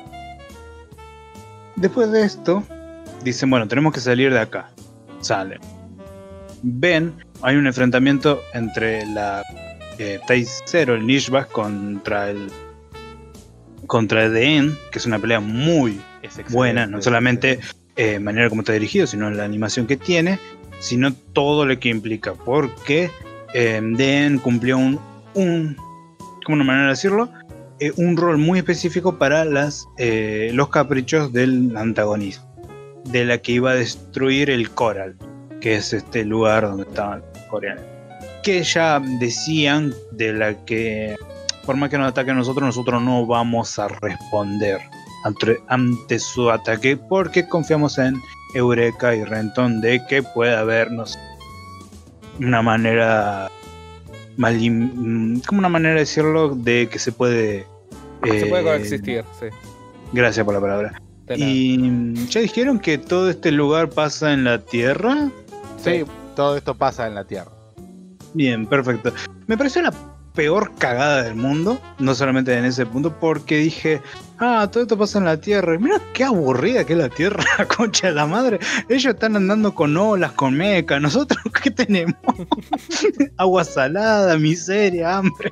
Después de esto, dicen, bueno, tenemos que salir de acá. Salen. Ven, hay un enfrentamiento entre la eh, Tails Zero, el Nishbaz, contra el contra el D N, que es una pelea muy Es excelente, buena, no es solamente excelente. eh, manera como está dirigido, sino la animación que tiene, sino todo lo que implica, porque eh, D N cumplió un, un ¿cómo una manera de decirlo? Eh, un rol muy específico para las eh, los caprichos del antagonista, de la que iba a destruir el Coral, que es este lugar donde estaban los coreanos, que ya decían de la que por más que nos ataquen a nosotros, nosotros no vamos a responder ante, ante su ataque, porque confiamos en Eureka y Renton de que puede habernos una manera más lim- como una manera de decirlo, de que se puede Se puede eh, coexistir, sí. gracias por la palabra. De nada. Y mm, ya dijeron que todo este lugar pasa en la Tierra. Sí, todo esto pasa en la Tierra. Bien, perfecto. Me pareció la peor cagada del mundo, no solamente en ese punto, porque dije, ah, todo esto pasa en la Tierra. Y mira qué aburrida que es la Tierra, la concha de la madre. Ellos están andando con olas, con meca. ¿Nosotros qué tenemos? Agua salada, miseria, hambre.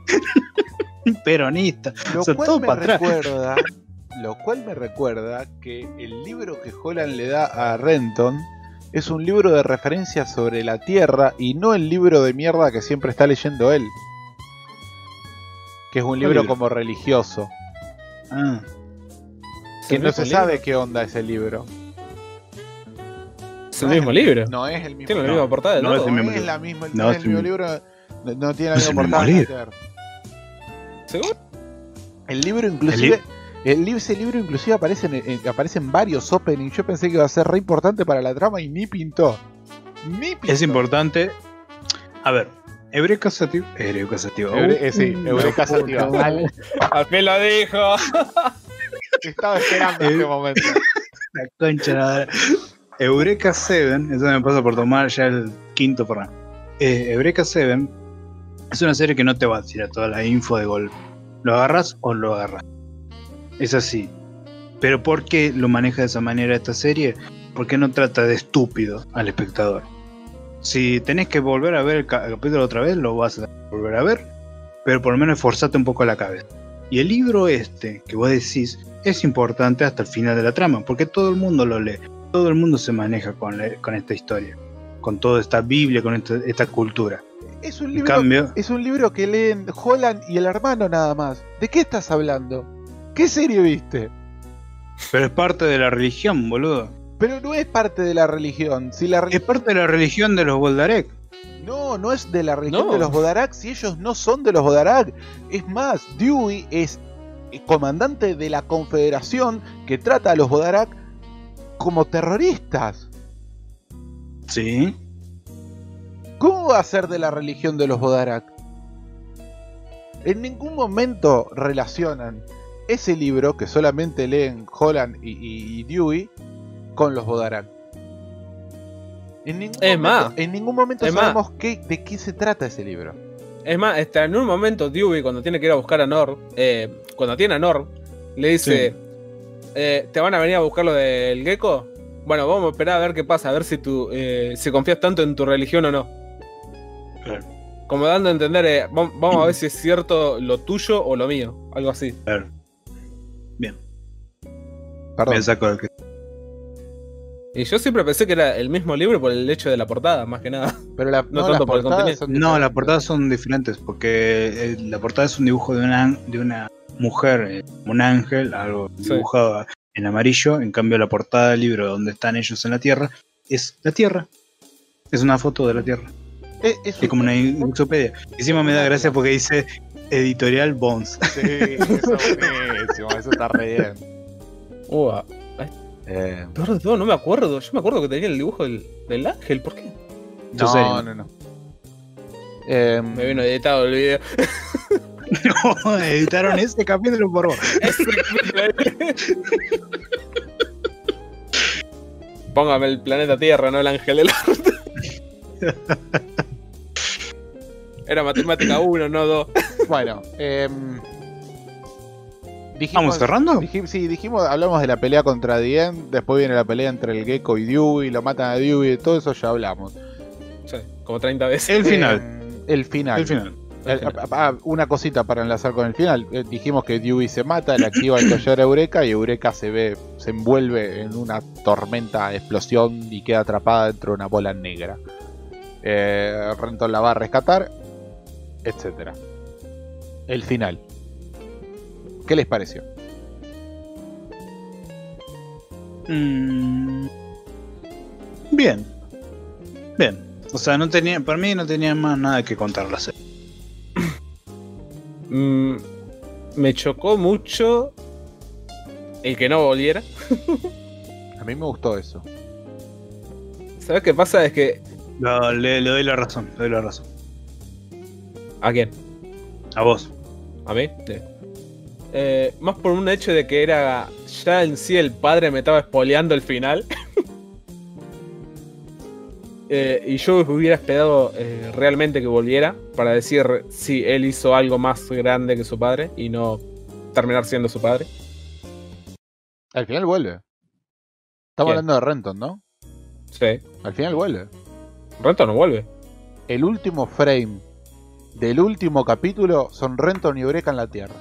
Peronista. Lo O sea, cual todo me para atrás. recuerda, lo cual me recuerda que el libro que Holland le da a Renton es un libro de referencia sobre la Tierra y no el libro de mierda que siempre está leyendo él. Que es un libro libro? como religioso. Ah, ¿Es Que el no mismo se libro? sabe qué onda ese libro. Es el mismo libro. No es el mismo Tiene la no, misma portada de no todo. es el mismo no es libro. la misma, No, no es es el el mismo mismo. libro. No, no tiene la No es misma el mismo portada. libro. nada que ver. ¿Seguro? El libro inclusive, el, li- ese libro inclusive aparece en, en- aparece en varios openings. Yo pensé que iba a ser re importante para la trama y ni pintó. Ni pintó. es importante. A ver, Eureka Sativa. Eureka Sativa. Eure- eh, sí, Uh, Eureka la Sativa. puta Al- Al fin lo dijo. Estaba esperando este momento. La concha de la madre. Eureka siete, eso me pasa por tomar ya el quinto Fernet. Eh, Eureka siete es una serie que no te va a tirar toda la info de golpe. Lo agarras o lo agarras. Es así. Pero ¿por qué lo maneja de esa manera esta serie? ¿por qué no trata de estúpido al espectador? Si tenés que volver a ver el, ca- el capítulo otra vez, lo vas a volver a ver, pero por lo menos esforzate un poco la cabeza. Y el libro este, que vos decís, es importante hasta el final de la trama, porque todo el mundo lo lee, todo el mundo se maneja con, la- con esta historia, con toda esta Biblia, con esta, esta cultura. Es un En libro, cambio, es un libro que leen Holland y el hermano nada más. ¿De qué estás hablando? ¿Qué serie viste? pero es parte de la religión, boludo. Pero no es parte de la religión. Si la Es parte de la religión de los Boldarek. No, no es de la religión No. de los Bodarak, si ellos no son de los Bodarak. Es más, Dewey es comandante de la confederación que trata a los Bodarak como terroristas. Sí. ¿Cómo va a ser de la religión de los Bodarak? En ningún momento relacionan ese libro que solamente leen Holland y, y- y Dewey con los Bodarak. En ningún Es momento, más, en ningún momento es sabemos qué, de qué se trata ese libro. Es más, este, en un momento Dewey, cuando tiene que ir a buscar a Nor, eh, cuando tiene a Nor, le dice, Sí. eh, ¿te van a venir a buscar lo del gecko? Bueno, vamos a esperar a ver qué pasa, a ver si tú, eh, si confías tanto en tu religión o no. Claro, Como dando a entender, eh, vam- vamos a ver si es cierto lo tuyo o lo mío, algo así. claro. Bien, Perdón. me saco del que. Y yo siempre pensé que era el mismo libro por el hecho de la portada, más que nada. Pero la, No no, tanto las por el portadas contenido. son No, las diferentes. portadas son diferentes porque eh, la portada es un dibujo de una, de una mujer, eh, un ángel, algo Sí. dibujado en amarillo. En cambio, la portada del libro donde están ellos en la Tierra es la Tierra. Es una foto de la Tierra. Es, es Es como una enciclopedia. Encima me da gracia porque dice Editorial Bones. Sí, eso es buenísimo, eso está re bien. Uh, ah, Eh, peor de todo, no me acuerdo. Yo me acuerdo que tenía el dibujo del, del ángel, ¿por qué? ¿En serio? no, no, no. Eh, Me vino editado el video. No, editaron ese capítulo por vos. Póngame el planeta Tierra, no el ángel del arte. Era matemática uno, no dos. bueno, eh, dijimos, ¿Vamos cerrando? dijim- sí, dijimos, hablamos de la pelea contra Dien, después viene la pelea entre el Gecko y Dewey, lo matan a Dewey, todo eso ya hablamos. Sí, como treinta veces. El final. Eh, el final. El final. Eh, ah, una cosita para enlazar con el final. Eh, dijimos que Dewey se mata, le activa el collar a Eureka y Eureka se ve, se envuelve en una tormenta de explosión y queda atrapada dentro de una bola negra. Eh, Renton la va a rescatar, etcétera. El final. ¿Qué les pareció? Mm, bien. Bien. O sea, no tenía, para mí no tenía más nada que contar la serie. Mm, me chocó mucho el que no volviera. A mí me gustó eso. ¿Sabes qué pasa? Es que. No, le, le doy la razón, le doy la razón. ¿A quién? A vos. ¿A mí? Sí. Eh, más por un hecho de que era. Ya en sí el padre me estaba spoileando el final. Eh, y yo hubiera esperado eh, realmente que volviera para decir si él hizo algo más grande que su padre y no terminar siendo su padre. Al final vuelve. Estamos ¿Quién? hablando de Renton, ¿no? Sí. Al final vuelve. Renton no vuelve. El último frame del último capítulo son Renton y Eureka en la Tierra.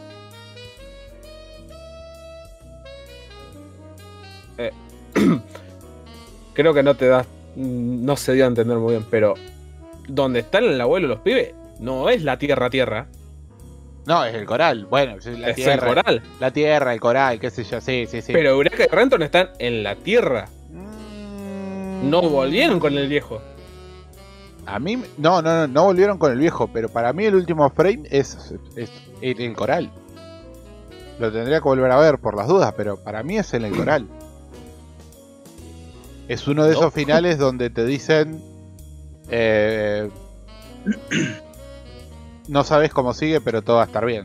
Creo que no te das. No se dio a entender muy bien, pero. Donde están el abuelo los pibes, no es la tierra tierra. No, es el coral. Bueno, es la es tierra. el coral. La tierra, el coral, qué sé yo. Sí, sí, sí. Pero Eureka y Renton están en la tierra. Mm, No volvieron con el viejo. A mí, no, no, no, no volvieron con el viejo, pero para mí el último frame es, es, el, el coral. Lo tendría que volver a ver por las dudas, pero para mí es en el coral. Es uno de No. esos finales donde te dicen eh, no sabes cómo sigue, pero todo va a estar bien.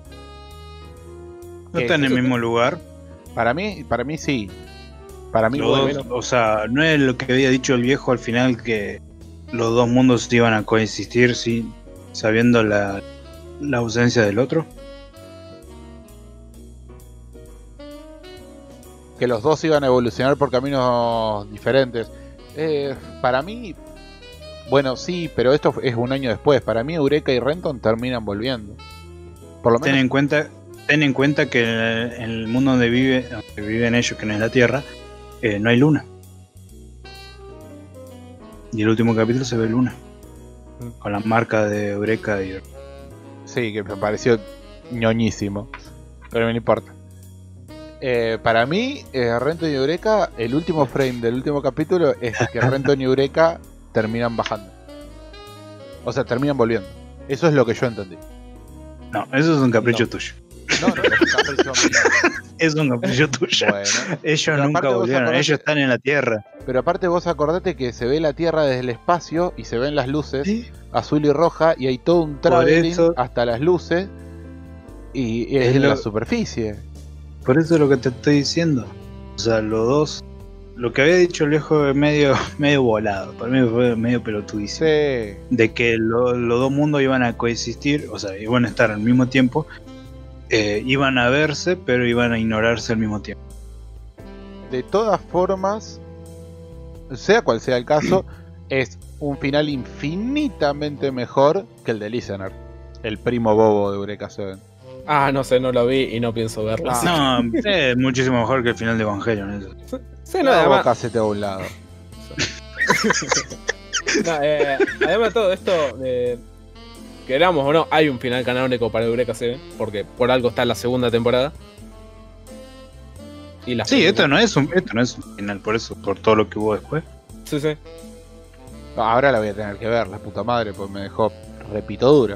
No ¿Qué? está en el Eso- mismo lugar. Para mí, para mí sí. Para mí Los vuelve. dos- o sea, no es lo que había dicho el viejo al final que los dos mundos iban a coexistir sin sabiendo la, la ausencia del otro. que los dos iban a evolucionar por caminos diferentes. Eh, para mí, bueno, sí, pero esto es un año después. Para mí, Eureka y Renton terminan volviendo. Por lo Ten menos. en cuenta, ten en cuenta que en el mundo donde vive, donde viven ellos, que no es la Tierra, eh, no hay luna. Y el último capítulo se ve luna. Con la marca de Eureka y... Sí, que me pareció ñoñísimo. Pero no me importa. Eh, para mí, eh, Renton y Eureka, el último frame del último capítulo es que Renton y Eureka terminan bajando. O sea, terminan volviendo. Eso es lo que yo entendí. No, eso es un capricho No. tuyo. No, no, es un capricho mío. Es un capricho tuyo. Bueno, Ellos pero nunca aparte vos volvieron, acordate- ellos están en la Tierra. pero aparte vos acordate que se ve la Tierra desde el espacio y se ven las luces Sí. azul y roja y hay todo un traveling eso- hasta las luces y, y es Es en lo- la superficie. Por eso es lo que te estoy diciendo. O sea, los dos... Lo que había dicho el viejo es medio, medio volado. Para mí fue medio pelotudísimo. Sí. De que lo- los dos mundos iban a coexistir, o sea, iban a estar al mismo tiempo, eh, iban a verse, pero iban a ignorarse al mismo tiempo. De todas formas, sea cual sea el caso, es un final infinitamente mejor que el de Listener, el primo bobo de Eureka Seven. Ah, no sé, no lo vi y no pienso verlo. Ah. así que- No, es muchísimo mejor que el final de Evangelion. Eso. Sí, no, La además, boca se te va a un lado. no, eh, además de todo esto, de, queramos o no, hay un final canónico para Eureka Seven, porque por algo está en la segunda temporada. Y las Sí, películas- esto no es un, esto no es un final, por eso, por todo lo que hubo después. Sí, sí. Ahora la voy a tener que ver, la puta madre, pues me dejó repito dura.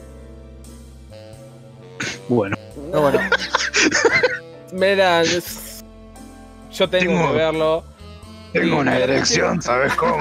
Bueno, Pero bueno, Mira, es- yo tengo, Tengo- que verlo. tengo una Sí, erección, ¿sabes cómo?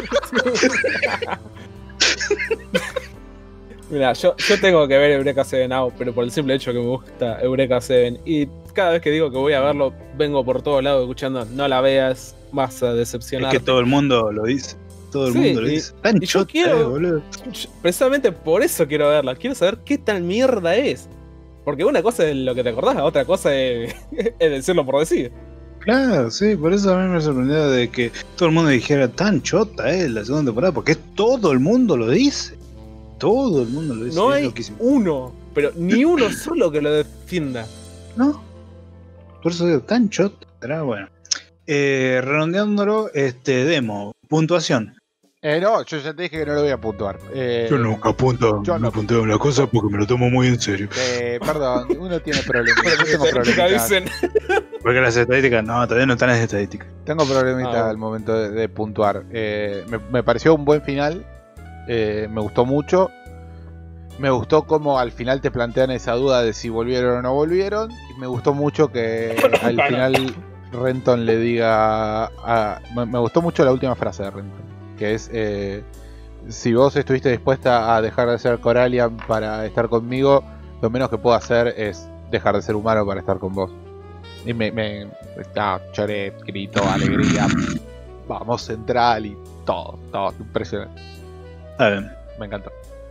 Mira, yo, yo tengo que ver Eureka Seven Now, pero por el simple hecho que me gusta Eureka Seven. Y cada vez que digo que voy a verlo, vengo por todos lados escuchando, no la veas, vas a Es decepcionar. que todo el mundo lo dice. Todo el Sí, mundo lo y- dice. Tan y yo chota, quiero- eh, boludo. Precisamente por eso quiero verla. Quiero saber qué tal mierda es. Porque una cosa es lo que te acordás, la otra cosa es, es decirlo por decir. Claro, sí, por eso a mí me sorprendió de que todo el mundo dijera tan chota, eh, la segunda temporada, porque todo el mundo lo dice. Todo el mundo lo dice. No es hay loquísimo. uno, pero ni uno solo que lo defienda. ¿No? Por eso digo, tan chota. Será bueno. Eh, redondeándolo, este, demo, puntuación. eh, no, yo ya te dije que no lo voy a puntuar. Eh, Yo nunca apunto, yo no. no punteo una cosa porque me lo tomo muy en serio. eh, perdón, uno tiene problemas. Yo tengo Nunca problemitas. dicen. Porque las estadísticas, no, todavía no están las estadísticas. Tengo problemitas Ah, bueno. al momento de, de puntuar. Eh, me, me pareció un buen final. eh, me gustó mucho. Me gustó como al final te plantean esa duda de si volvieron o no volvieron. Y me gustó mucho que al Bueno. final Renton le diga... a- me, me gustó mucho la última frase de Renton. Que es... eh, si vos estuviste dispuesta a dejar de ser Coralia para estar conmigo, lo menos que puedo hacer es dejar de ser humano para estar con vos. Y me, me ah, lloré, grito, alegría, vamos central y todo, todo, impresionante, A ver, me encantó.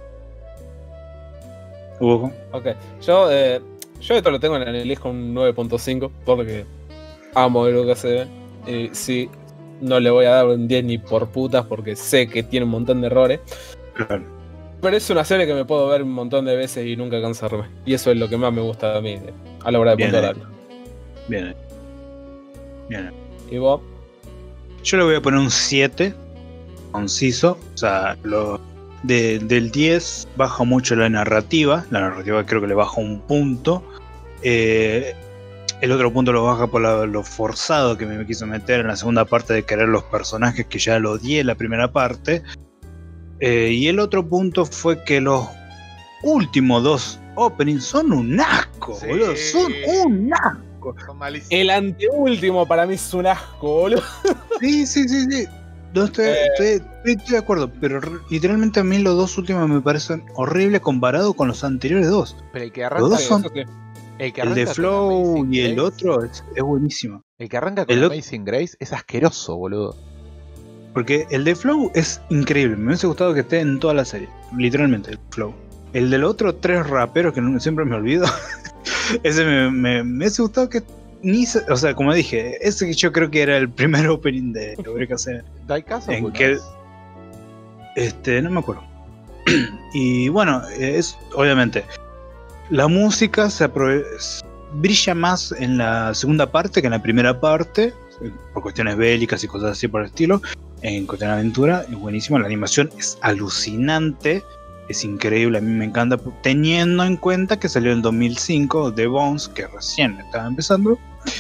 Hugo. Ok, yo, eh, yo esto lo tengo en el elijo un nueve punto cinco porque amo lo que se ve. Y sí, no le voy a dar un diez ni por putas porque sé que tiene un montón de errores. Claro. Pero es una serie que me puedo ver un montón de veces y nunca cansarme. Y eso es lo que más me gusta a mí de- a la hora de Bien, puntuar. Bien. Bien. Y vos, Yo le voy a poner un siete, conciso. O sea, lo, de, del diez baja mucho la narrativa. La narrativa creo que le baja un punto. Eh, el otro punto lo baja por la- lo forzado que me quiso meter en la segunda parte de querer los personajes que ya lo odié en la primera parte. Eh, y el otro punto fue que los últimos dos openings son un asco, Sí. boludo. Son un asco. Son malísimos. el anteúltimo para mí es un asco, boludo. Sí, sí, sí, sí. No estoy, Eh. estoy, estoy- estoy de acuerdo, pero re- literalmente a mí los dos últimos me parecen horribles comparado con los anteriores dos. Pero el que Los arranca, dos son- Eso sí. el que El de arranca con Flow Amazing y el Grace- otro es, es buenísimo. el que arranca con el ot- Amazing Grace es asqueroso, boludo. Porque el de Flow es increíble. Me hubiese gustado que esté en toda la serie. Literalmente, el Flow. El del otro, tres raperos que no- siempre me olvido. Ese me, me, me hubiese gustado que ni se- o sea, como dije, ese yo creo que era el primer opening de Eureka Seven. Daikazo, ¿En pues, qué? ¿no? Este, no me acuerdo. Y bueno, es obviamente la música se aprove- brilla más en la segunda parte que en la primera parte, por cuestiones bélicas y cosas así por el estilo. En cuestión de aventura, es buenísimo. La animación es alucinante, es increíble, a mí me encanta, teniendo en cuenta que salió en dos mil cinco The Bones, que recién estaba empezando.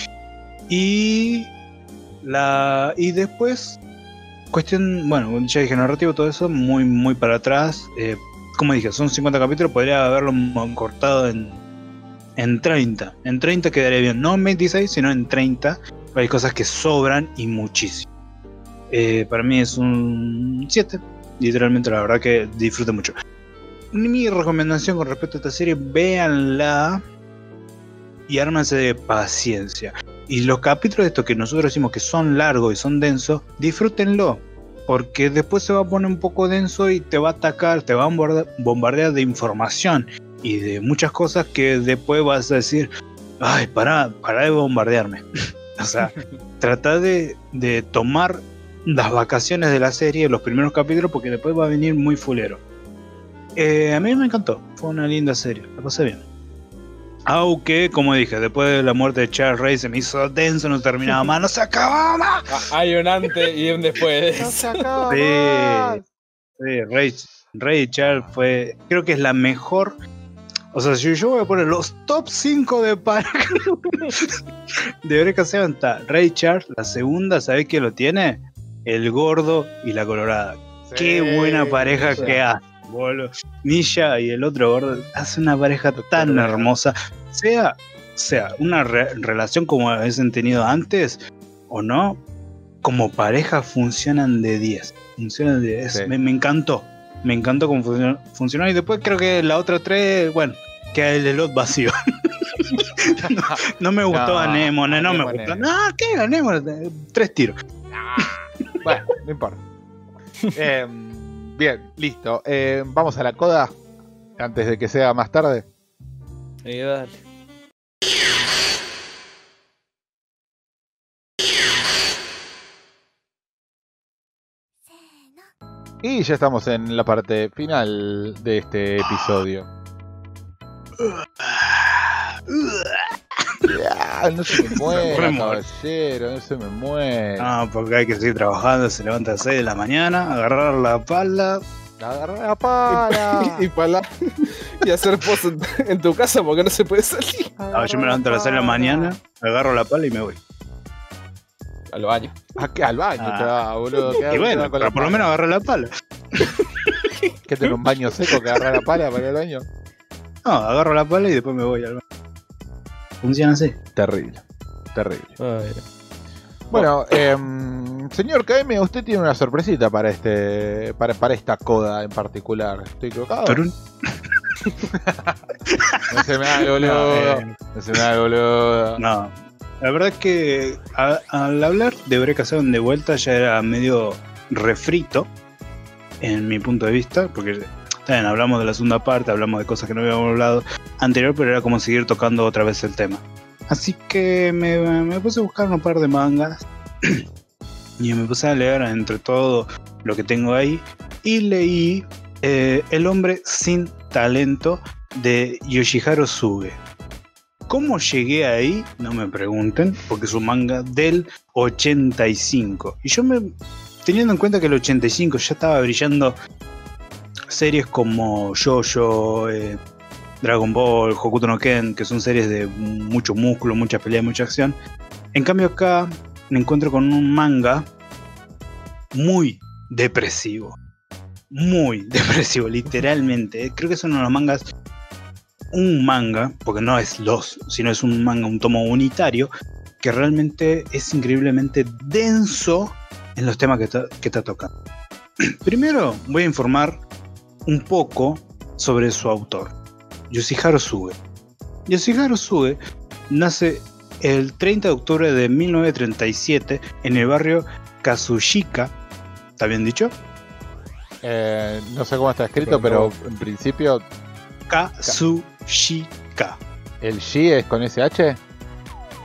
Y la y después, cuestión, bueno, ya dije narrativo, todo eso, muy, muy para atrás. Eh, como dije, son cincuenta capítulos, podría haberlo mo- cortado en, en treinta. En treinta quedaría bien, no en veintiséis, sino en treinta. Hay cosas que sobran y muchísimo. Eh, para mí es un siete. Literalmente, la verdad que disfruto mucho. Mi recomendación con respecto a esta serie, véanla y ármense de paciencia. Y los capítulos de estos que nosotros decimos que son largos y son densos, disfrútenlo. Porque después se va a poner un poco denso y te va a atacar, te va a bombardear, bombardear de información y de muchas cosas que después vas a decir, ay, pará, pará de bombardearme. O sea, trata de, de tomar las vacaciones de la serie, los primeros capítulos, porque después va a venir muy fulero. Eh, a mí me encantó, fue una linda serie, la pasé bien. Aunque, como dije, después de la muerte de Charles Ray se me hizo denso, no terminaba más, no se acababa más. Ah, hay un antes y un después de No eso. se acaba Sí. más. Sí, Ray, Ray Charles fue, creo que es la mejor. O sea, si yo voy a poner los top cinco de pareja de Eureka Seven, está Ray Charles, la segunda, ¿sabés quién lo tiene? El gordo y la colorada. Qué Sí, buena pareja sí. que hace, boludo. Nisha y el otro gordo hace una pareja Doctor tan Vega. hermosa. Sea, sea una re- relación como habían tenido antes o no, como pareja funcionan de diez. Funcionan de diez. Sí. Me, me encantó. Me encantó cómo funcionó, funcionó. Y después creo que la otra tres, bueno, queda el slot vacío. no, no me gustó No, Anémone, no me Anémone. gustó. No, ¿qué Anémone? Tres tiros. Bueno, no importa. Eh, bien, listo. Eh, vamos a la coda antes de que sea más tarde. Y dale. Y ya estamos en la parte final de este episodio. Ah, no se me muera, Re muerto. caballero, no se me muera. No, porque hay que seguir trabajando. Se levanta a las seis de la mañana, agarrar la pala. Agarra la pala. y, pala- y hacer post en, en tu casa porque no se puede salir. No, yo me levanto a las seis de la mañana, agarro la pala y me voy. A los años. ¿A qué? Al baño Ah. te va, boludo. ¿Qué Y haces bueno, con pero la por lo pala? menos agarré la pala. ¿Qué tener un baño seco que agarrar la pala para el baño? No, agarro la pala y después me voy al baño. Funciona así. Terrible, terrible. Ay, Bueno, em, señor K M, usted tiene una sorpresita para este, para, para esta coda en particular. ¿Estoy equivocado? Pero un- No se me haga boludo. No, eh, No se me haga boludo. No, la verdad es que a- al hablar de Eureka Seven de vuelta ya era medio refrito en mi punto de vista, porque también hablamos de la segunda parte, hablamos de cosas que no habíamos hablado anterior, pero era como seguir tocando otra vez el tema. Así que me, me puse a buscar un par de mangas y me puse a leer entre todo lo que tengo ahí y leí eh, El hombre sin talento de Yoshiharu Suge. ¿Cómo llegué ahí? No me pregunten, porque es un manga del ochenta y cinco. Y yo me, teniendo en cuenta que el ochenta y cinco ya estaba brillando series como JoJo, eh, Dragon Ball, Hokuto no Ken, que son series de mucho músculo, mucha pelea, mucha acción. En cambio acá me encuentro con un manga muy depresivo. Muy depresivo, literalmente. Creo que es uno de los mangas, un manga, porque no es los, sino es un manga, un tomo unitario, que realmente es increíblemente denso en los temas que está, que está tocando. Primero voy a informar un poco sobre su autor, Yoshiharu Suge. Yoshiharu Suge nace el treinta de octubre de mil novecientos treinta y siete en el barrio Kazushika. ¿Está bien dicho? Eh, no sé cómo está escrito, pero en principio Kazushika. el G es con S H.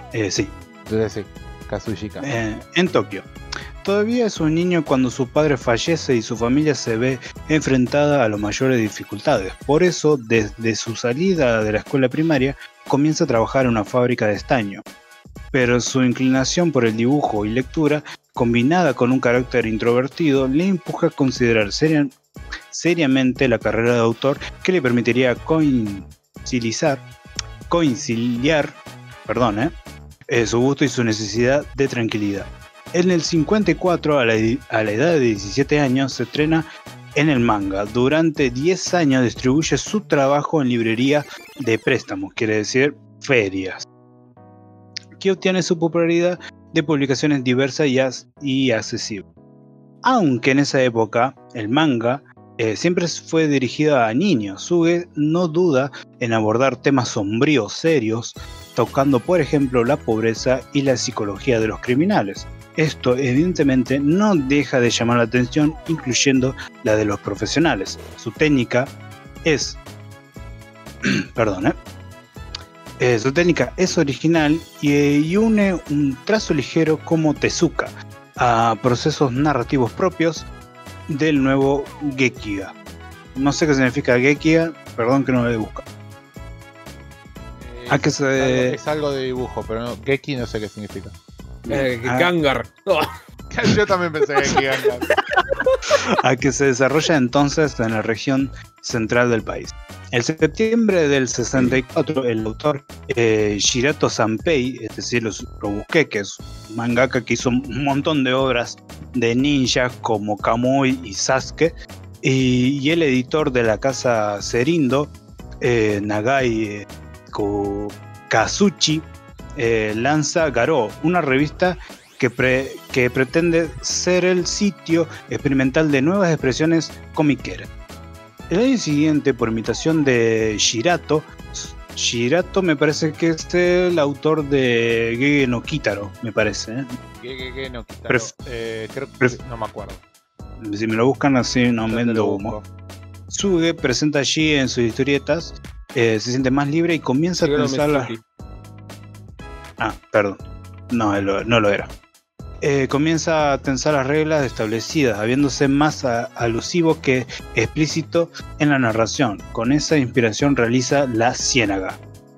Eh, sí, Entonces sí, Kazushika. eh, en Tokio. Todavía es un niño cuando su padre fallece y su familia se ve enfrentada a las mayores dificultades. Por eso, desde su salida de la escuela primaria, comienza a trabajar en una fábrica de estaño. Pero su inclinación por el dibujo y lectura, combinada con un carácter introvertido, le empuja a considerar seria- seriamente la carrera de autor que le permitiría conciliar, conciliar perdón, eh, eh, su gusto y su necesidad de tranquilidad. En el cincuenta y cuatro, a la, a la edad de diecisiete años, se estrena en el manga. Durante diez años distribuye su trabajo en librerías de préstamos, quiere decir ferias, que obtiene su popularidad de publicaciones diversas y, as y accesibles. Aunque en esa época el manga eh, siempre fue dirigido a niños, Suge no duda en abordar temas sombríos, serios, tocando por ejemplo la pobreza y la psicología de los criminales. Esto evidentemente no deja de llamar la atención, incluyendo la de los profesionales. Su técnica es... perdón, ¿eh? Eh, su técnica es original y, y une un trazo ligero como Tezuka a procesos narrativos propios del nuevo Gekiga. No sé qué significa Gekiga, perdón que no lo he buscado. Eh, ¿A qué es, se- algo, es algo de dibujo, pero no, Geki no sé qué significa. Eh, Ah. Kangar. Oh, Yo también pensé que Geki Gangar. a que se desarrolla entonces en la región central del país. En septiembre del sesenta y cuatro, el autor eh, Shirato Sanpei, es decir, lo, lo busqué, que es un mangaka que hizo un montón de obras de ninjas como Kamui y Sasuke, y, y el editor de la casa Serindo, eh, Nagai eh, Ko- Kazuchi, eh, lanza Garou, una revista que, pre- que pretende ser el sitio experimental de nuevas expresiones comiqueras. El año siguiente, por imitación de Shirato, Shirato me parece que es el autor de Gege no Kitaro, me parece. ¿eh? Geki no Kitaro. Pref- Eh, creo que pref- no me acuerdo. Si me lo buscan así, no Ya te vendo lo humo. busco. Suge presenta allí en sus historietas, eh, se siente más libre y comienza a Shigeru pensar las... Mitsuki. Ah, perdón. No, él lo- no lo era. Eh, comienza a tensar las reglas establecidas, habiéndose más a- alusivo que explícito en la narración. Con esa inspiración realiza La Ciénaga.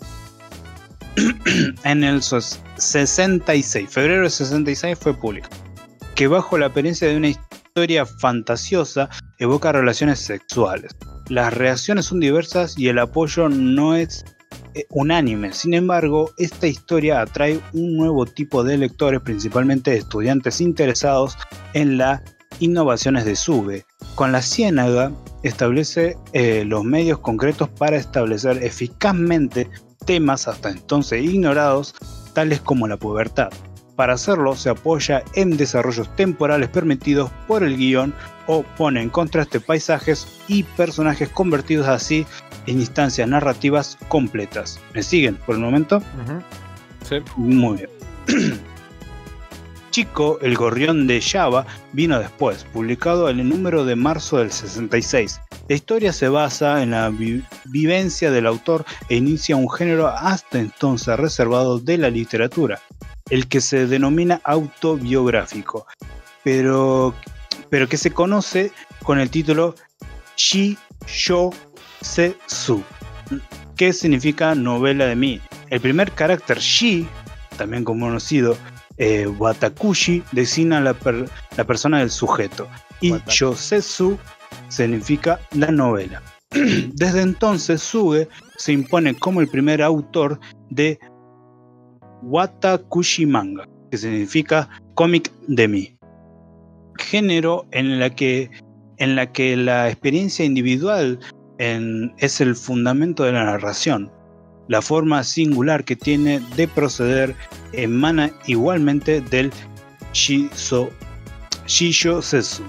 En el sos- sesenta y seis, febrero de sesenta y seis fue público, que bajo la apariencia de una historia fantasiosa evoca relaciones sexuales. Las reacciones son diversas y el apoyo no es eh, unánime. Sin embargo, esta historia atrae un nuevo tipo de lectores, principalmente estudiantes interesados en las innovaciones de Suge. Con La Ciénaga establece eh, los medios concretos para establecer eficazmente temas hasta entonces ignorados, tales como la pubertad. Para hacerlo se apoya en desarrollos temporales permitidos por el guión o pone en contraste paisajes y personajes convertidos así en instancias narrativas completas. ¿Me siguen por el momento? Ujú. Sí. Muy bien. Chico, el gorrión de Java vino después, publicado en el número de marzo del sesenta y seis. La historia se basa en la vi- vivencia del autor e inicia un género hasta entonces reservado de la literatura, el que se denomina autobiográfico, pero, pero que se conoce con el título Shi Sho Se Su, que significa novela de mí. El primer carácter Shi, también conocido eh, Watakushi, designa la, per- la persona del sujeto, y Watakushi. Yosetsu significa la novela. Desde entonces Suge se impone como el primer autor de Watakushi manga, que significa cómic de mí, género en la que, en la, que la experiencia individual en- es el fundamento de la narración. La forma singular que tiene de proceder emana igualmente del Shiso, Shisho Setsu.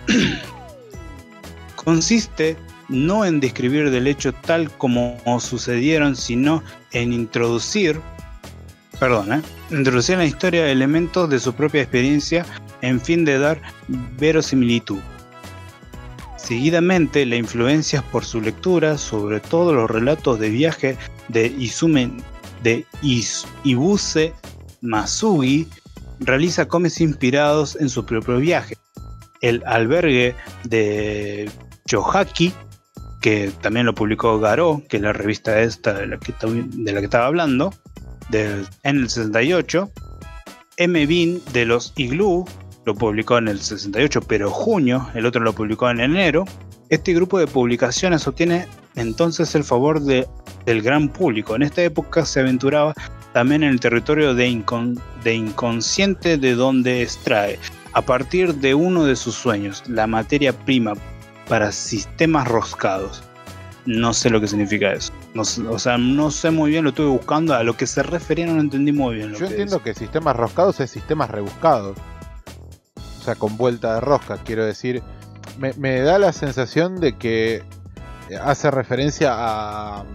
Consiste no en describir del hecho tal como sucedieron, sino en introducir, perdón, ¿eh? introducir en la historia elementos de su propia experiencia en fin de dar verosimilitud. Seguidamente, la influencia por su lectura, sobre todo los relatos de viaje de Izume, de Is- Ibuse Masugi realiza cómics inspirados en su propio viaje. El albergue de Yohaki, que también lo publicó Garou, que es la revista esta de la que, de la que estaba hablando, del, en el sesenta y ocho. M-Bean de los Igloo lo publicó en el sesenta y ocho, pero junio, el otro lo publicó en enero. Este grupo de publicaciones obtiene entonces el favor de, del gran público. En esta época se aventuraba también en el territorio de, incon, de inconsciente, de donde extrae, a partir de uno de sus sueños, la materia prima para sistemas roscados. No sé lo que significa eso. No, o sea, no sé muy bien, lo estuve buscando. A lo que se refería no entendí muy bien. Lo Yo que entiendo es. que sistemas roscados es sistemas rebuscados. O sea, con vuelta de rosca, quiero decir. Me, me da la sensación de que hace referencia a...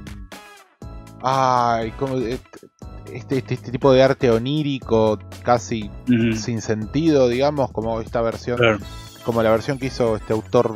Ay, como este, este, este tipo de arte onírico, casi Mm, sin sentido, digamos, como esta versión, claro. como la versión que hizo este autor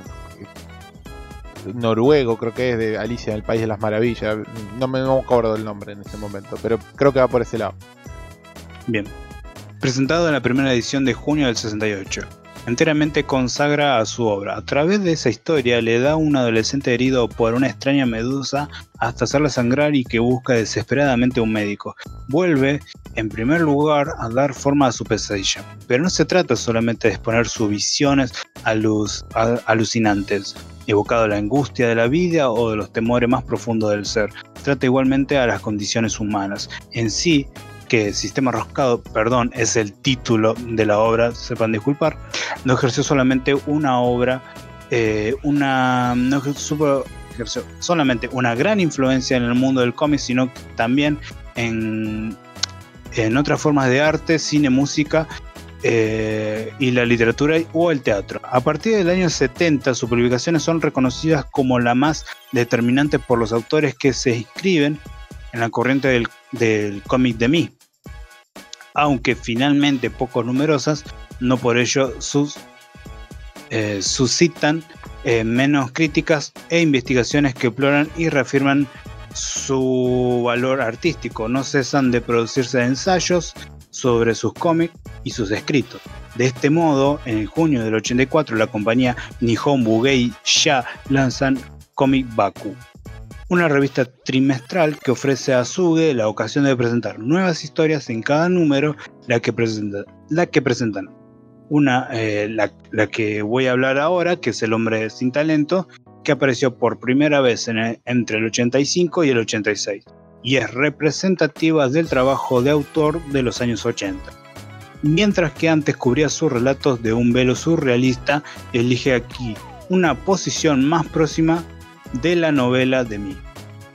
noruego, creo que es, de Alicia en el País de las Maravillas. No me, no me acuerdo del nombre en este momento, pero creo que va por ese lado. Bien. Presentado en la primera edición de junio del sesenta y ocho. Enteramente consagra a su obra. A través de esa historia le da a un adolescente herido por una extraña medusa hasta hacerla sangrar y que busca desesperadamente un médico. Vuelve, en primer lugar, a dar forma a su pesadilla. Pero no se trata solamente de exponer sus visiones alus- a- alucinantes, evocado la angustia de la vida o de los temores más profundos del ser. Trata igualmente a las condiciones humanas. En sí, que Sistema Roscado, perdón, es el título de la obra, sepan disculpar, no ejerció solamente una obra, eh, una no ejerció, ejerció solamente una gran influencia en el mundo del cómic, sino también en, en otras formas de arte, cine, música eh, y la literatura o el teatro. A partir del año setenta, sus publicaciones son reconocidas como la más determinante por los autores que se inscriben en la corriente del, del cómic de mí, aunque finalmente poco numerosas, no por ello sus, eh, suscitan eh, menos críticas e investigaciones que exploran y reafirman su valor artístico. No cesan de producirse ensayos sobre sus cómics y sus escritos. De este modo, en junio del ochenta y cuatro, la compañía Nihon Bugei Ya lanzan Comic Baku, una revista trimestral que ofrece a Suge la ocasión de presentar nuevas historias en cada número, la que, presenta, la que presentan una, eh, la, la que voy a hablar ahora, que es El Hombre Sin Talento, que apareció por primera vez en el, entre el ochenta y cinco y el ochenta y seis, y es representativa del trabajo de autor de los años ochenta. Mientras que antes cubría sus relatos de un velo surrealista, elige aquí una posición más próxima de la novela de mí.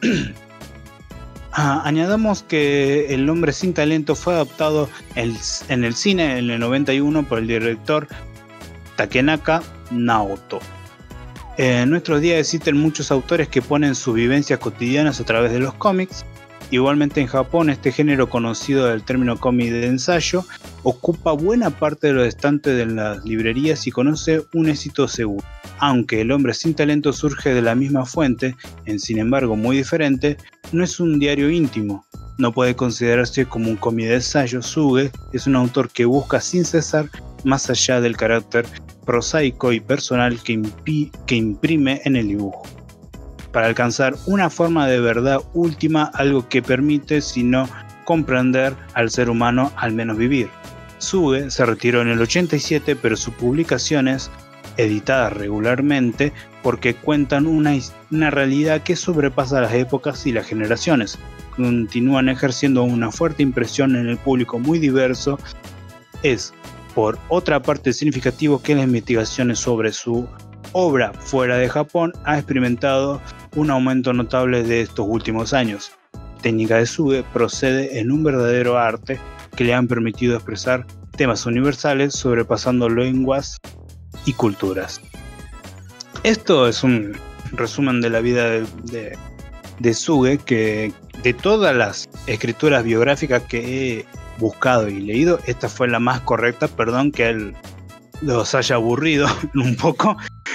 ah, añadamos que El Hombre Sin Talento fue adaptado el, en el cine en el noventa y uno por el director Takenaka Naoto. En nuestros días existen muchos autores que ponen sus vivencias cotidianas a través de los cómics. Igualmente en Japón este género, conocido del término cómic de ensayo, ocupa buena parte de los estantes de las librerías y conoce un éxito seguro. Aunque El Hombre Sin Talento surge de la misma fuente, en sin embargo muy diferente, no es un diario íntimo. No puede considerarse como un cómic de ensayo. Suge es un autor que busca sin cesar más allá del carácter prosaico y personal que, impi- que imprime en el dibujo, para alcanzar una forma de verdad última, algo que permite, si no comprender, al ser humano al menos vivir. Suge se retiró en el ochenta y siete, pero sus publicaciones, editadas regularmente, porque cuentan una, una realidad que sobrepasa las épocas y las generaciones, continúan ejerciendo una fuerte impresión en el público muy diverso. Es, por otra parte, significativo que las investigaciones sobre su obra fuera de Japón ha experimentado un aumento notable de estos últimos años. La técnica de Suge procede en un verdadero arte que le han permitido expresar temas universales sobrepasando lenguas y culturas. Esto es un resumen de la vida de, de, de Suge, que de todas las escrituras biográficas que he buscado y leído, esta fue la más correcta. Perdón que él los haya aburrido un poco,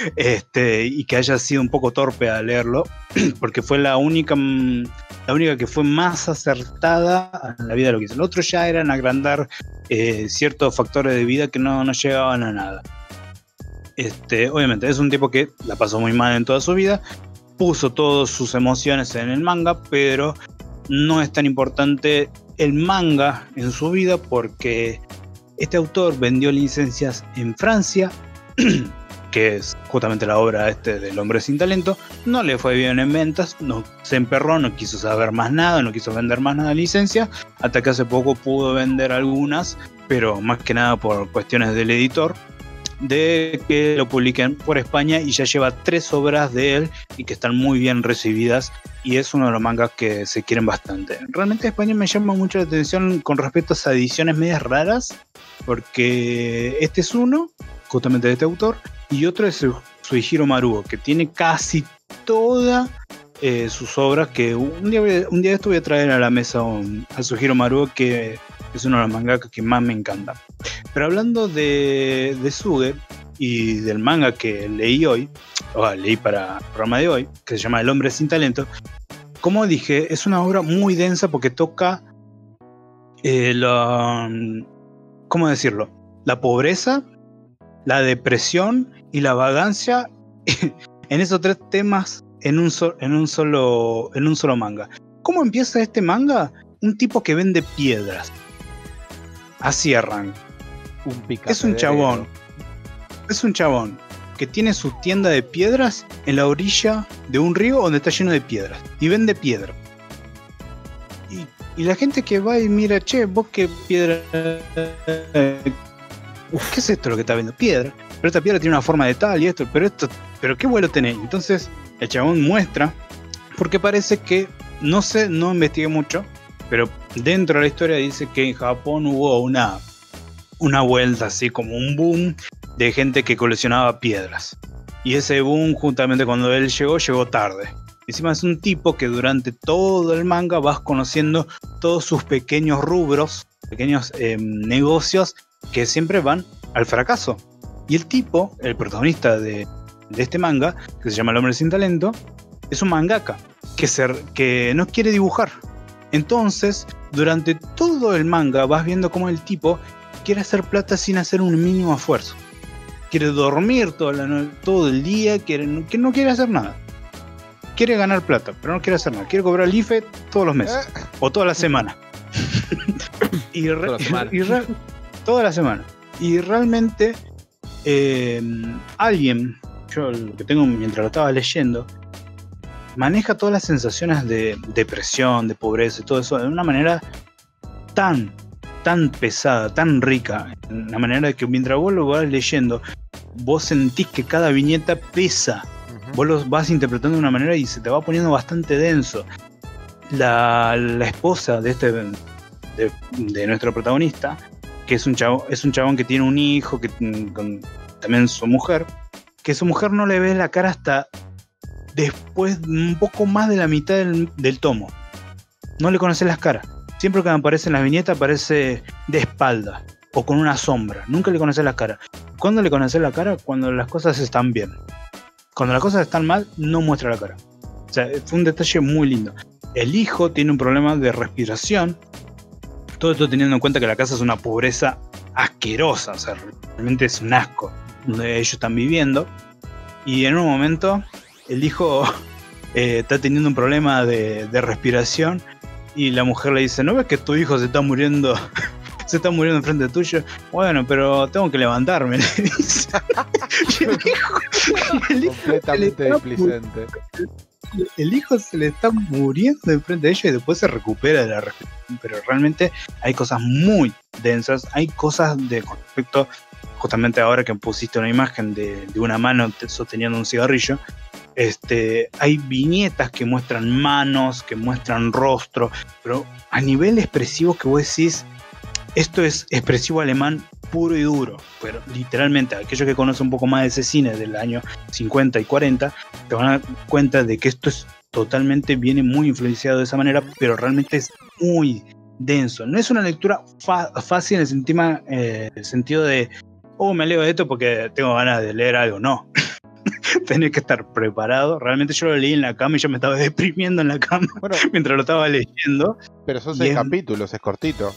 este, y que haya sido un poco torpe a leerlo, porque fue la única, mm, la única que fue más acertada en la vida de lo que hizo. El otro ya eran agrandar eh, ciertos factores de vida que no, no llegaban a nada. Este, obviamente es un tipo que la pasó muy mal en toda su vida, puso todas sus emociones en el manga, pero no es tan importante el manga en su vida porque este autor vendió licencias en Francia, que es justamente la obra este del hombre sin talento. No le fue bien en ventas, no, se emperró, no quiso saber más nada, no quiso vender más nada de licencia, hasta que hace poco pudo vender algunas, pero más que nada por cuestiones del editor, de que lo publiquen por España, y ya lleva tres obras de él y que están muy bien recibidas, y es uno de los mangas que se quieren bastante. Realmente España me llama mucho la atención con respecto a esas ediciones medias raras, porque este es uno, justamente de este autor, y otro es Suihiro Maruo, que tiene casi todas eh, sus obras, que un día, un día de esto voy a traer a la mesa un, a Suihiro Maruo, que es uno de los mangakas que más me encanta. Pero hablando de, de Suge y del manga que leí hoy, o leí para el programa de hoy, que se llama El hombre sin talento, como dije, es una obra muy densa porque toca eh, la, ¿cómo decirlo? La pobreza, la depresión y la vagancia en esos tres temas en un, so, en un solo en un solo manga. ¿Cómo empieza este manga? Un tipo que vende piedras. Así arranca. Un Es un chabón. Es un chabón que tiene su tienda de piedras en la orilla de un río donde está lleno de piedras. Y vende piedra. Y, y la gente que va y mira, che, vos qué piedra... Uf, ¿qué es esto lo que está viendo? Piedra. Pero esta piedra tiene una forma de tal y esto. Pero esto, pero qué vuelo tenés. Entonces el chabón muestra, porque parece que, no sé, no investigué mucho, pero dentro de la historia dice que en Japón hubo una, una vuelta así como un boom de gente que coleccionaba piedras. Y ese boom, juntamente cuando él llegó, llegó tarde. Encima es un tipo que durante todo el manga vas conociendo todos sus pequeños rubros, pequeños eh, negocios que siempre van al fracaso. Y el tipo, el protagonista de, de este manga, que se llama El hombre sin talento, es un mangaka que, se, que no quiere dibujar. Entonces, durante todo el manga vas viendo cómo el tipo quiere hacer plata sin hacer un mínimo esfuerzo. Quiere dormir todo, la, todo el día, quiere, que no quiere hacer nada. Quiere ganar plata, pero no quiere hacer nada. Quiere cobrar el I F E todos los meses. O toda la semana. y re, toda la semana. Y re, toda la semana. Y realmente eh, alguien, yo lo que tengo mientras lo estaba leyendo, maneja todas las sensaciones de depresión, de pobreza y todo eso de una manera tan, tan pesada, tan rica. En la manera de que mientras vos lo vas leyendo, vos sentís que cada viñeta pesa. Uh-huh. Vos lo vas interpretando de una manera y se te va poniendo bastante denso. La, la esposa de este de, de nuestro protagonista, que es un chabón, es un chabón que tiene un hijo, que con también su mujer, que su mujer no le ve la cara hasta después un poco más de la mitad del, del tomo. No le conoces las caras. Siempre que aparece en las viñetas aparece de espalda o con una sombra. Nunca le conoces la cara. ¿Cuándo le conoces la cara? Cuando las cosas están bien. Cuando las cosas están mal, no muestra la cara. O sea, fue un detalle muy lindo. El hijo tiene un problema de respiración. Todo esto teniendo en cuenta que la casa es una pobreza asquerosa. O sea, realmente es un asco donde ellos están viviendo. Y en un momento el hijo eh, está teniendo un problema de, de respiración y la mujer le dice, ¿no ves que tu hijo se está muriendo? Se está muriendo enfrente tuyo. Bueno, pero tengo que levantarme, le dice. Y el hijo, el hijo completamente displicente. El hijo se le está muriendo enfrente de ella y después se recupera de la respiración. Pero realmente hay cosas muy densas. Hay cosas de con respecto, justamente ahora que pusiste una imagen de, de una mano sosteniendo un cigarrillo. Este, hay viñetas que muestran manos, que muestran rostro, pero a nivel expresivo que vos decís, esto es expresivo alemán puro y duro, pero literalmente aquellos que conocen un poco más de ese cine del año cincuenta y cuarenta te van a dar cuenta de que esto es totalmente, viene muy influenciado de esa manera, pero realmente es muy denso. No es una lectura fa- fácil en el, sentima, eh, el sentido de, oh, me leo esto porque tengo ganas de leer algo, no. tenés que estar preparado. Realmente yo lo leí en la cama y yo me estaba deprimiendo en la cama Bueno, mientras lo estaba leyendo. pero son Y seis es- capítulos, es cortito.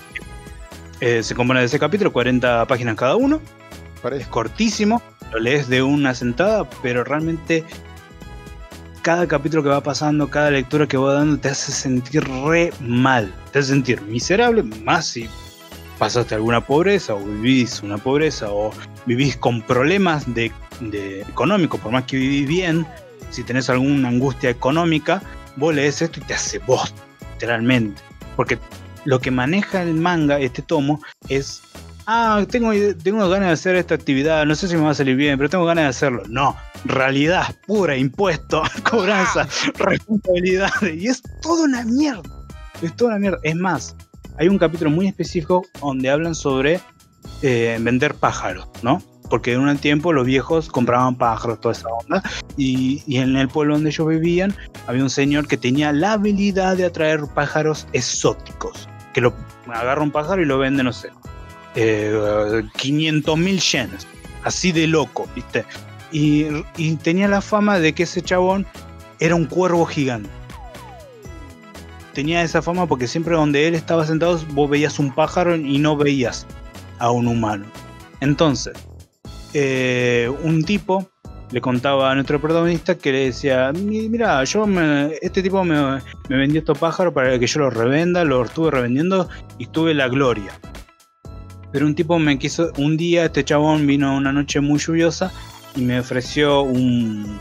Eh, se compone de ese capítulo, cuarenta páginas cada uno. Parece. Es cortísimo, lo lees de una sentada, pero realmente cada capítulo que va pasando, cada lectura que va dando te hace sentir re mal, te hace sentir miserable, más si pasaste alguna pobreza o vivís una pobreza o vivís con problemas de, de económicos, por más que vivís bien, si tenés alguna angustia económica, vos lees esto y te hace voz, literalmente, porque lo que maneja el manga, este tomo, es ah, tengo, ide- tengo ganas de hacer esta actividad, no sé si me va a salir bien, pero tengo ganas de hacerlo. No, realidad pura, impuesto, cobranza, responsabilidades. Y es toda una mierda. Es toda una mierda. Es más, hay un capítulo muy específico donde hablan sobre eh, vender pájaros, ¿no? Porque en un tiempo los viejos compraban pájaros, toda esa onda. Y, y en el pueblo donde ellos vivían había un señor que tenía la habilidad de atraer pájaros exóticos. Que lo agarra un pájaro y lo vende, no sé, eh, quinientos mil yenes, así de loco, ¿viste? Y, y tenía la fama de que ese chabón era un cuervo gigante. Tenía esa fama porque siempre donde él estaba sentado vos veías un pájaro y no veías a un humano. Entonces, eh, un tipo le contaba a nuestro protagonista que le decía, "Mi- mira, yo me- este tipo me, me vendió estos pájaros para que yo los revenda, los estuve revendiendo y tuve la gloria. Pero un tipo me quiso, un día este chabón vino una noche muy lluviosa y me ofreció un...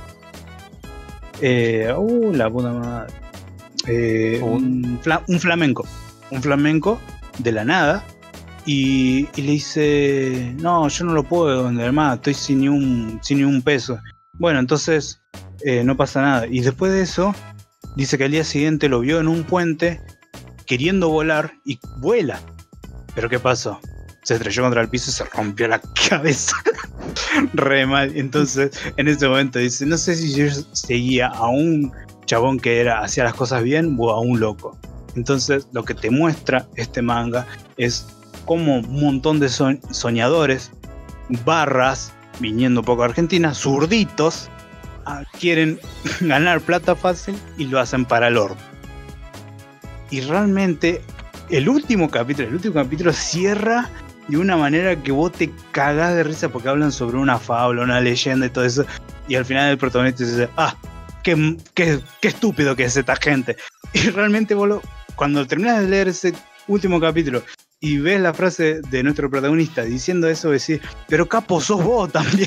Eh, uh, la puta madre. Eh, un, fla- un flamenco. Un flamenco de la nada. Y, y le dice, no, yo no lo puedo vender más, estoy sin ni un, sin ni un peso. Bueno, entonces eh, no pasa nada. Y después de eso, dice que al día siguiente lo vio en un puente queriendo volar y vuela. ¿Pero qué pasó? Se estrelló contra el piso y se rompió la cabeza. Re mal. Entonces, en ese momento dice, no sé si yo seguía a un chabón que era, hacía las cosas bien o a un loco. Entonces, lo que te muestra este manga es como un montón de so- soñadores, barras, viniendo un poco a Argentina, zurditos, ah, quieren ganar plata fácil y lo hacen para el orto. Y realmente, el último capítulo, el último capítulo cierra de una manera que vos te cagás de risa porque hablan sobre una fábula, una leyenda y todo eso. Y al final el protagonista dice, ah, qué, qué, qué estúpido que es esta gente. Y realmente vos lo, cuando terminás de leer ese último capítulo y ves la frase de nuestro protagonista diciendo eso, decís, pero capo, sos vos también.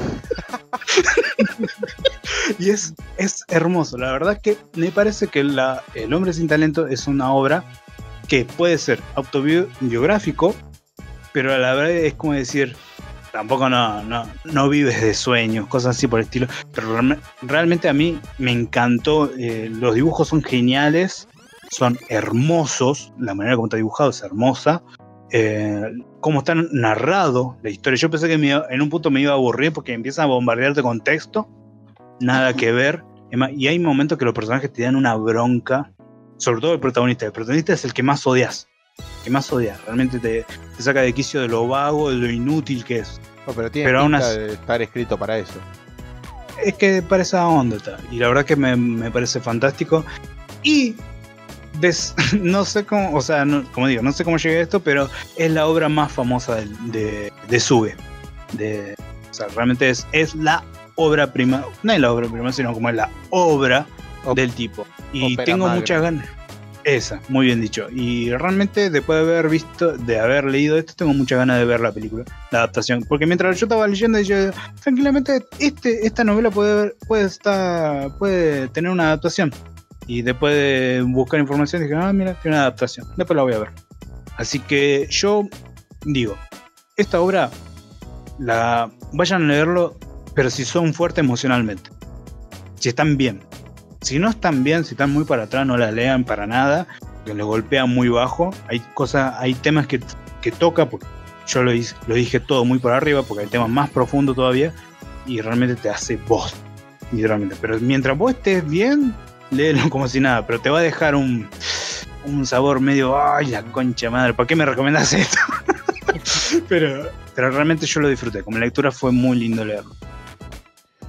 Y es, es hermoso. La verdad que me parece que la, El hombre sin talento es una obra que puede ser autobiográfico, pero a la vez es como decir, tampoco no, no, no vives de sueños, cosas así por el estilo. Pero realme- realmente a mí me encantó. Eh, los dibujos son geniales, son hermosos. La manera como está dibujado es hermosa. Eh, cómo está narrado la historia. Yo pensé que me iba- en un punto me iba a aburrir porque empiezan a bombardearte con texto. Nada que ver. Es más, y hay momentos que los personajes te dan una bronca. Sobre todo el protagonista. El protagonista es el que más odias. El que más odias. Realmente te, te saca de quicio de lo vago, de lo inútil que es. No, pero tiene Pero aún pinta así- de estar escrito para eso. Es que para esa onda está. Y la verdad que me, me parece fantástico. Y ves, no sé cómo, o sea, no- como digo, no sé cómo llegué a esto, pero es la obra más famosa de, de, de Sube. De, o sea, realmente es, es la obra prima, no es la obra prima, sino como es la obra Op- del tipo. Y ópera tengo magra. muchas ganas. Esa, muy bien dicho. Y realmente después de haber visto, de haber leído esto, tengo muchas ganas de ver la película, la adaptación. Porque mientras yo estaba leyendo, yo tranquilamente, este, esta novela puede, ver- puede estar, puede tener una adaptación. Y después de buscar información dije, ah, mira, tiene una adaptación. Después la voy a ver. Así que yo digo, esta obra, la vayan a leerlo, pero si son fuertes emocionalmente. Si están bien. Si no están bien, si están muy para atrás, no la lean para nada, que les golpea muy bajo. Hay cosas, hay temas que, que toca, porque yo lo, hice- lo dije todo muy por arriba, porque hay temas más profundos todavía, y realmente te hace voz. Literalmente. Pero mientras vos estés bien, léelo como si nada, pero te va a dejar un, un sabor medio, ay, la concha madre, ¿por qué me recomendás esto? pero, pero realmente yo lo disfruté. Como lectura fue muy lindo leerlo.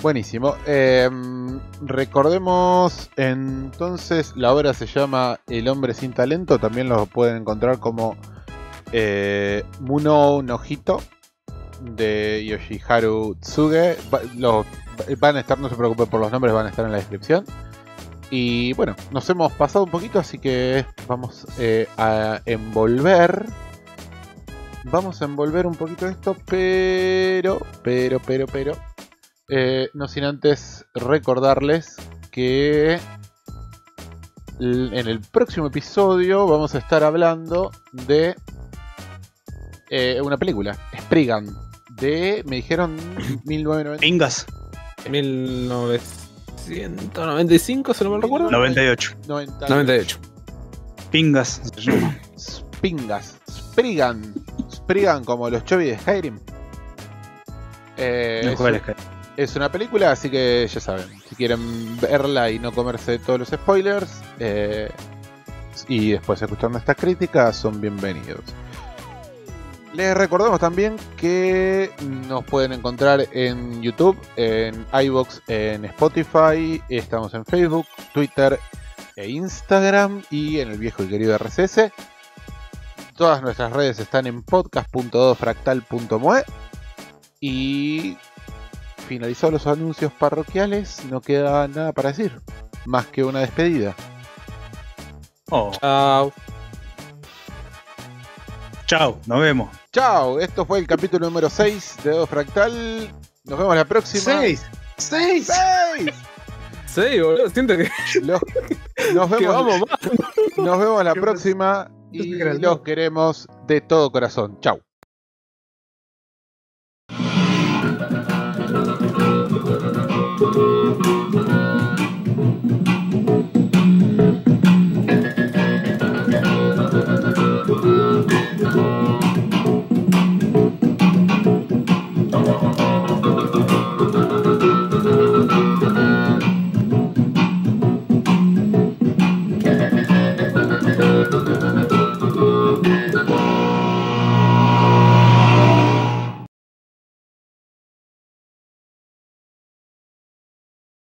Buenísimo. Eh, recordemos entonces, la obra se llama El hombre sin talento. También lo pueden encontrar como eh, Muno no Hito de Yoshiharu Tsuge. Va, los, van a estar, no se preocupen por los nombres, van a estar en la descripción. Y bueno, nos hemos pasado un poquito, así que vamos eh, a envolver. Vamos a envolver un poquito esto, pero, pero, pero, pero. Eh, no sin antes recordarles que en el próximo episodio vamos a estar hablando de eh, una película, Spriggan, de, me dijeron, mil novecientos noventa. Pingas. mil novecientos noventa y cinco, si no me recuerdo. noventa y ocho. noventa, noventa y ocho. Pingas se llama. Spingas, Spriggan, Spriggan como los Chobi de Skyrim. Eh, No es, juega un- al Sky. es una película, así que ya saben, si quieren verla y no comerse todos los spoilers eh, y después escuchar nuestras críticas, son bienvenidos. Les recordamos también que nos pueden encontrar en YouTube, en iVoox, en Spotify, estamos en Facebook, Twitter e Instagram y en el viejo y querido R S S. Todas nuestras redes están en podcast punto do fractal punto m u e y finalizados los anuncios parroquiales, no queda nada para decir, más que una despedida. Oh, Chao. chao, nos vemos. Chao, esto fue el capítulo número seis de Do Fractal. Nos vemos la próxima. Seis. Seis. ¡Seis! Sí, boludo, siento que, Los- nos que vemos, vamos más. nos vemos la Yo pensé- próxima y pensé que era el los dos. queremos de todo corazón. Chau.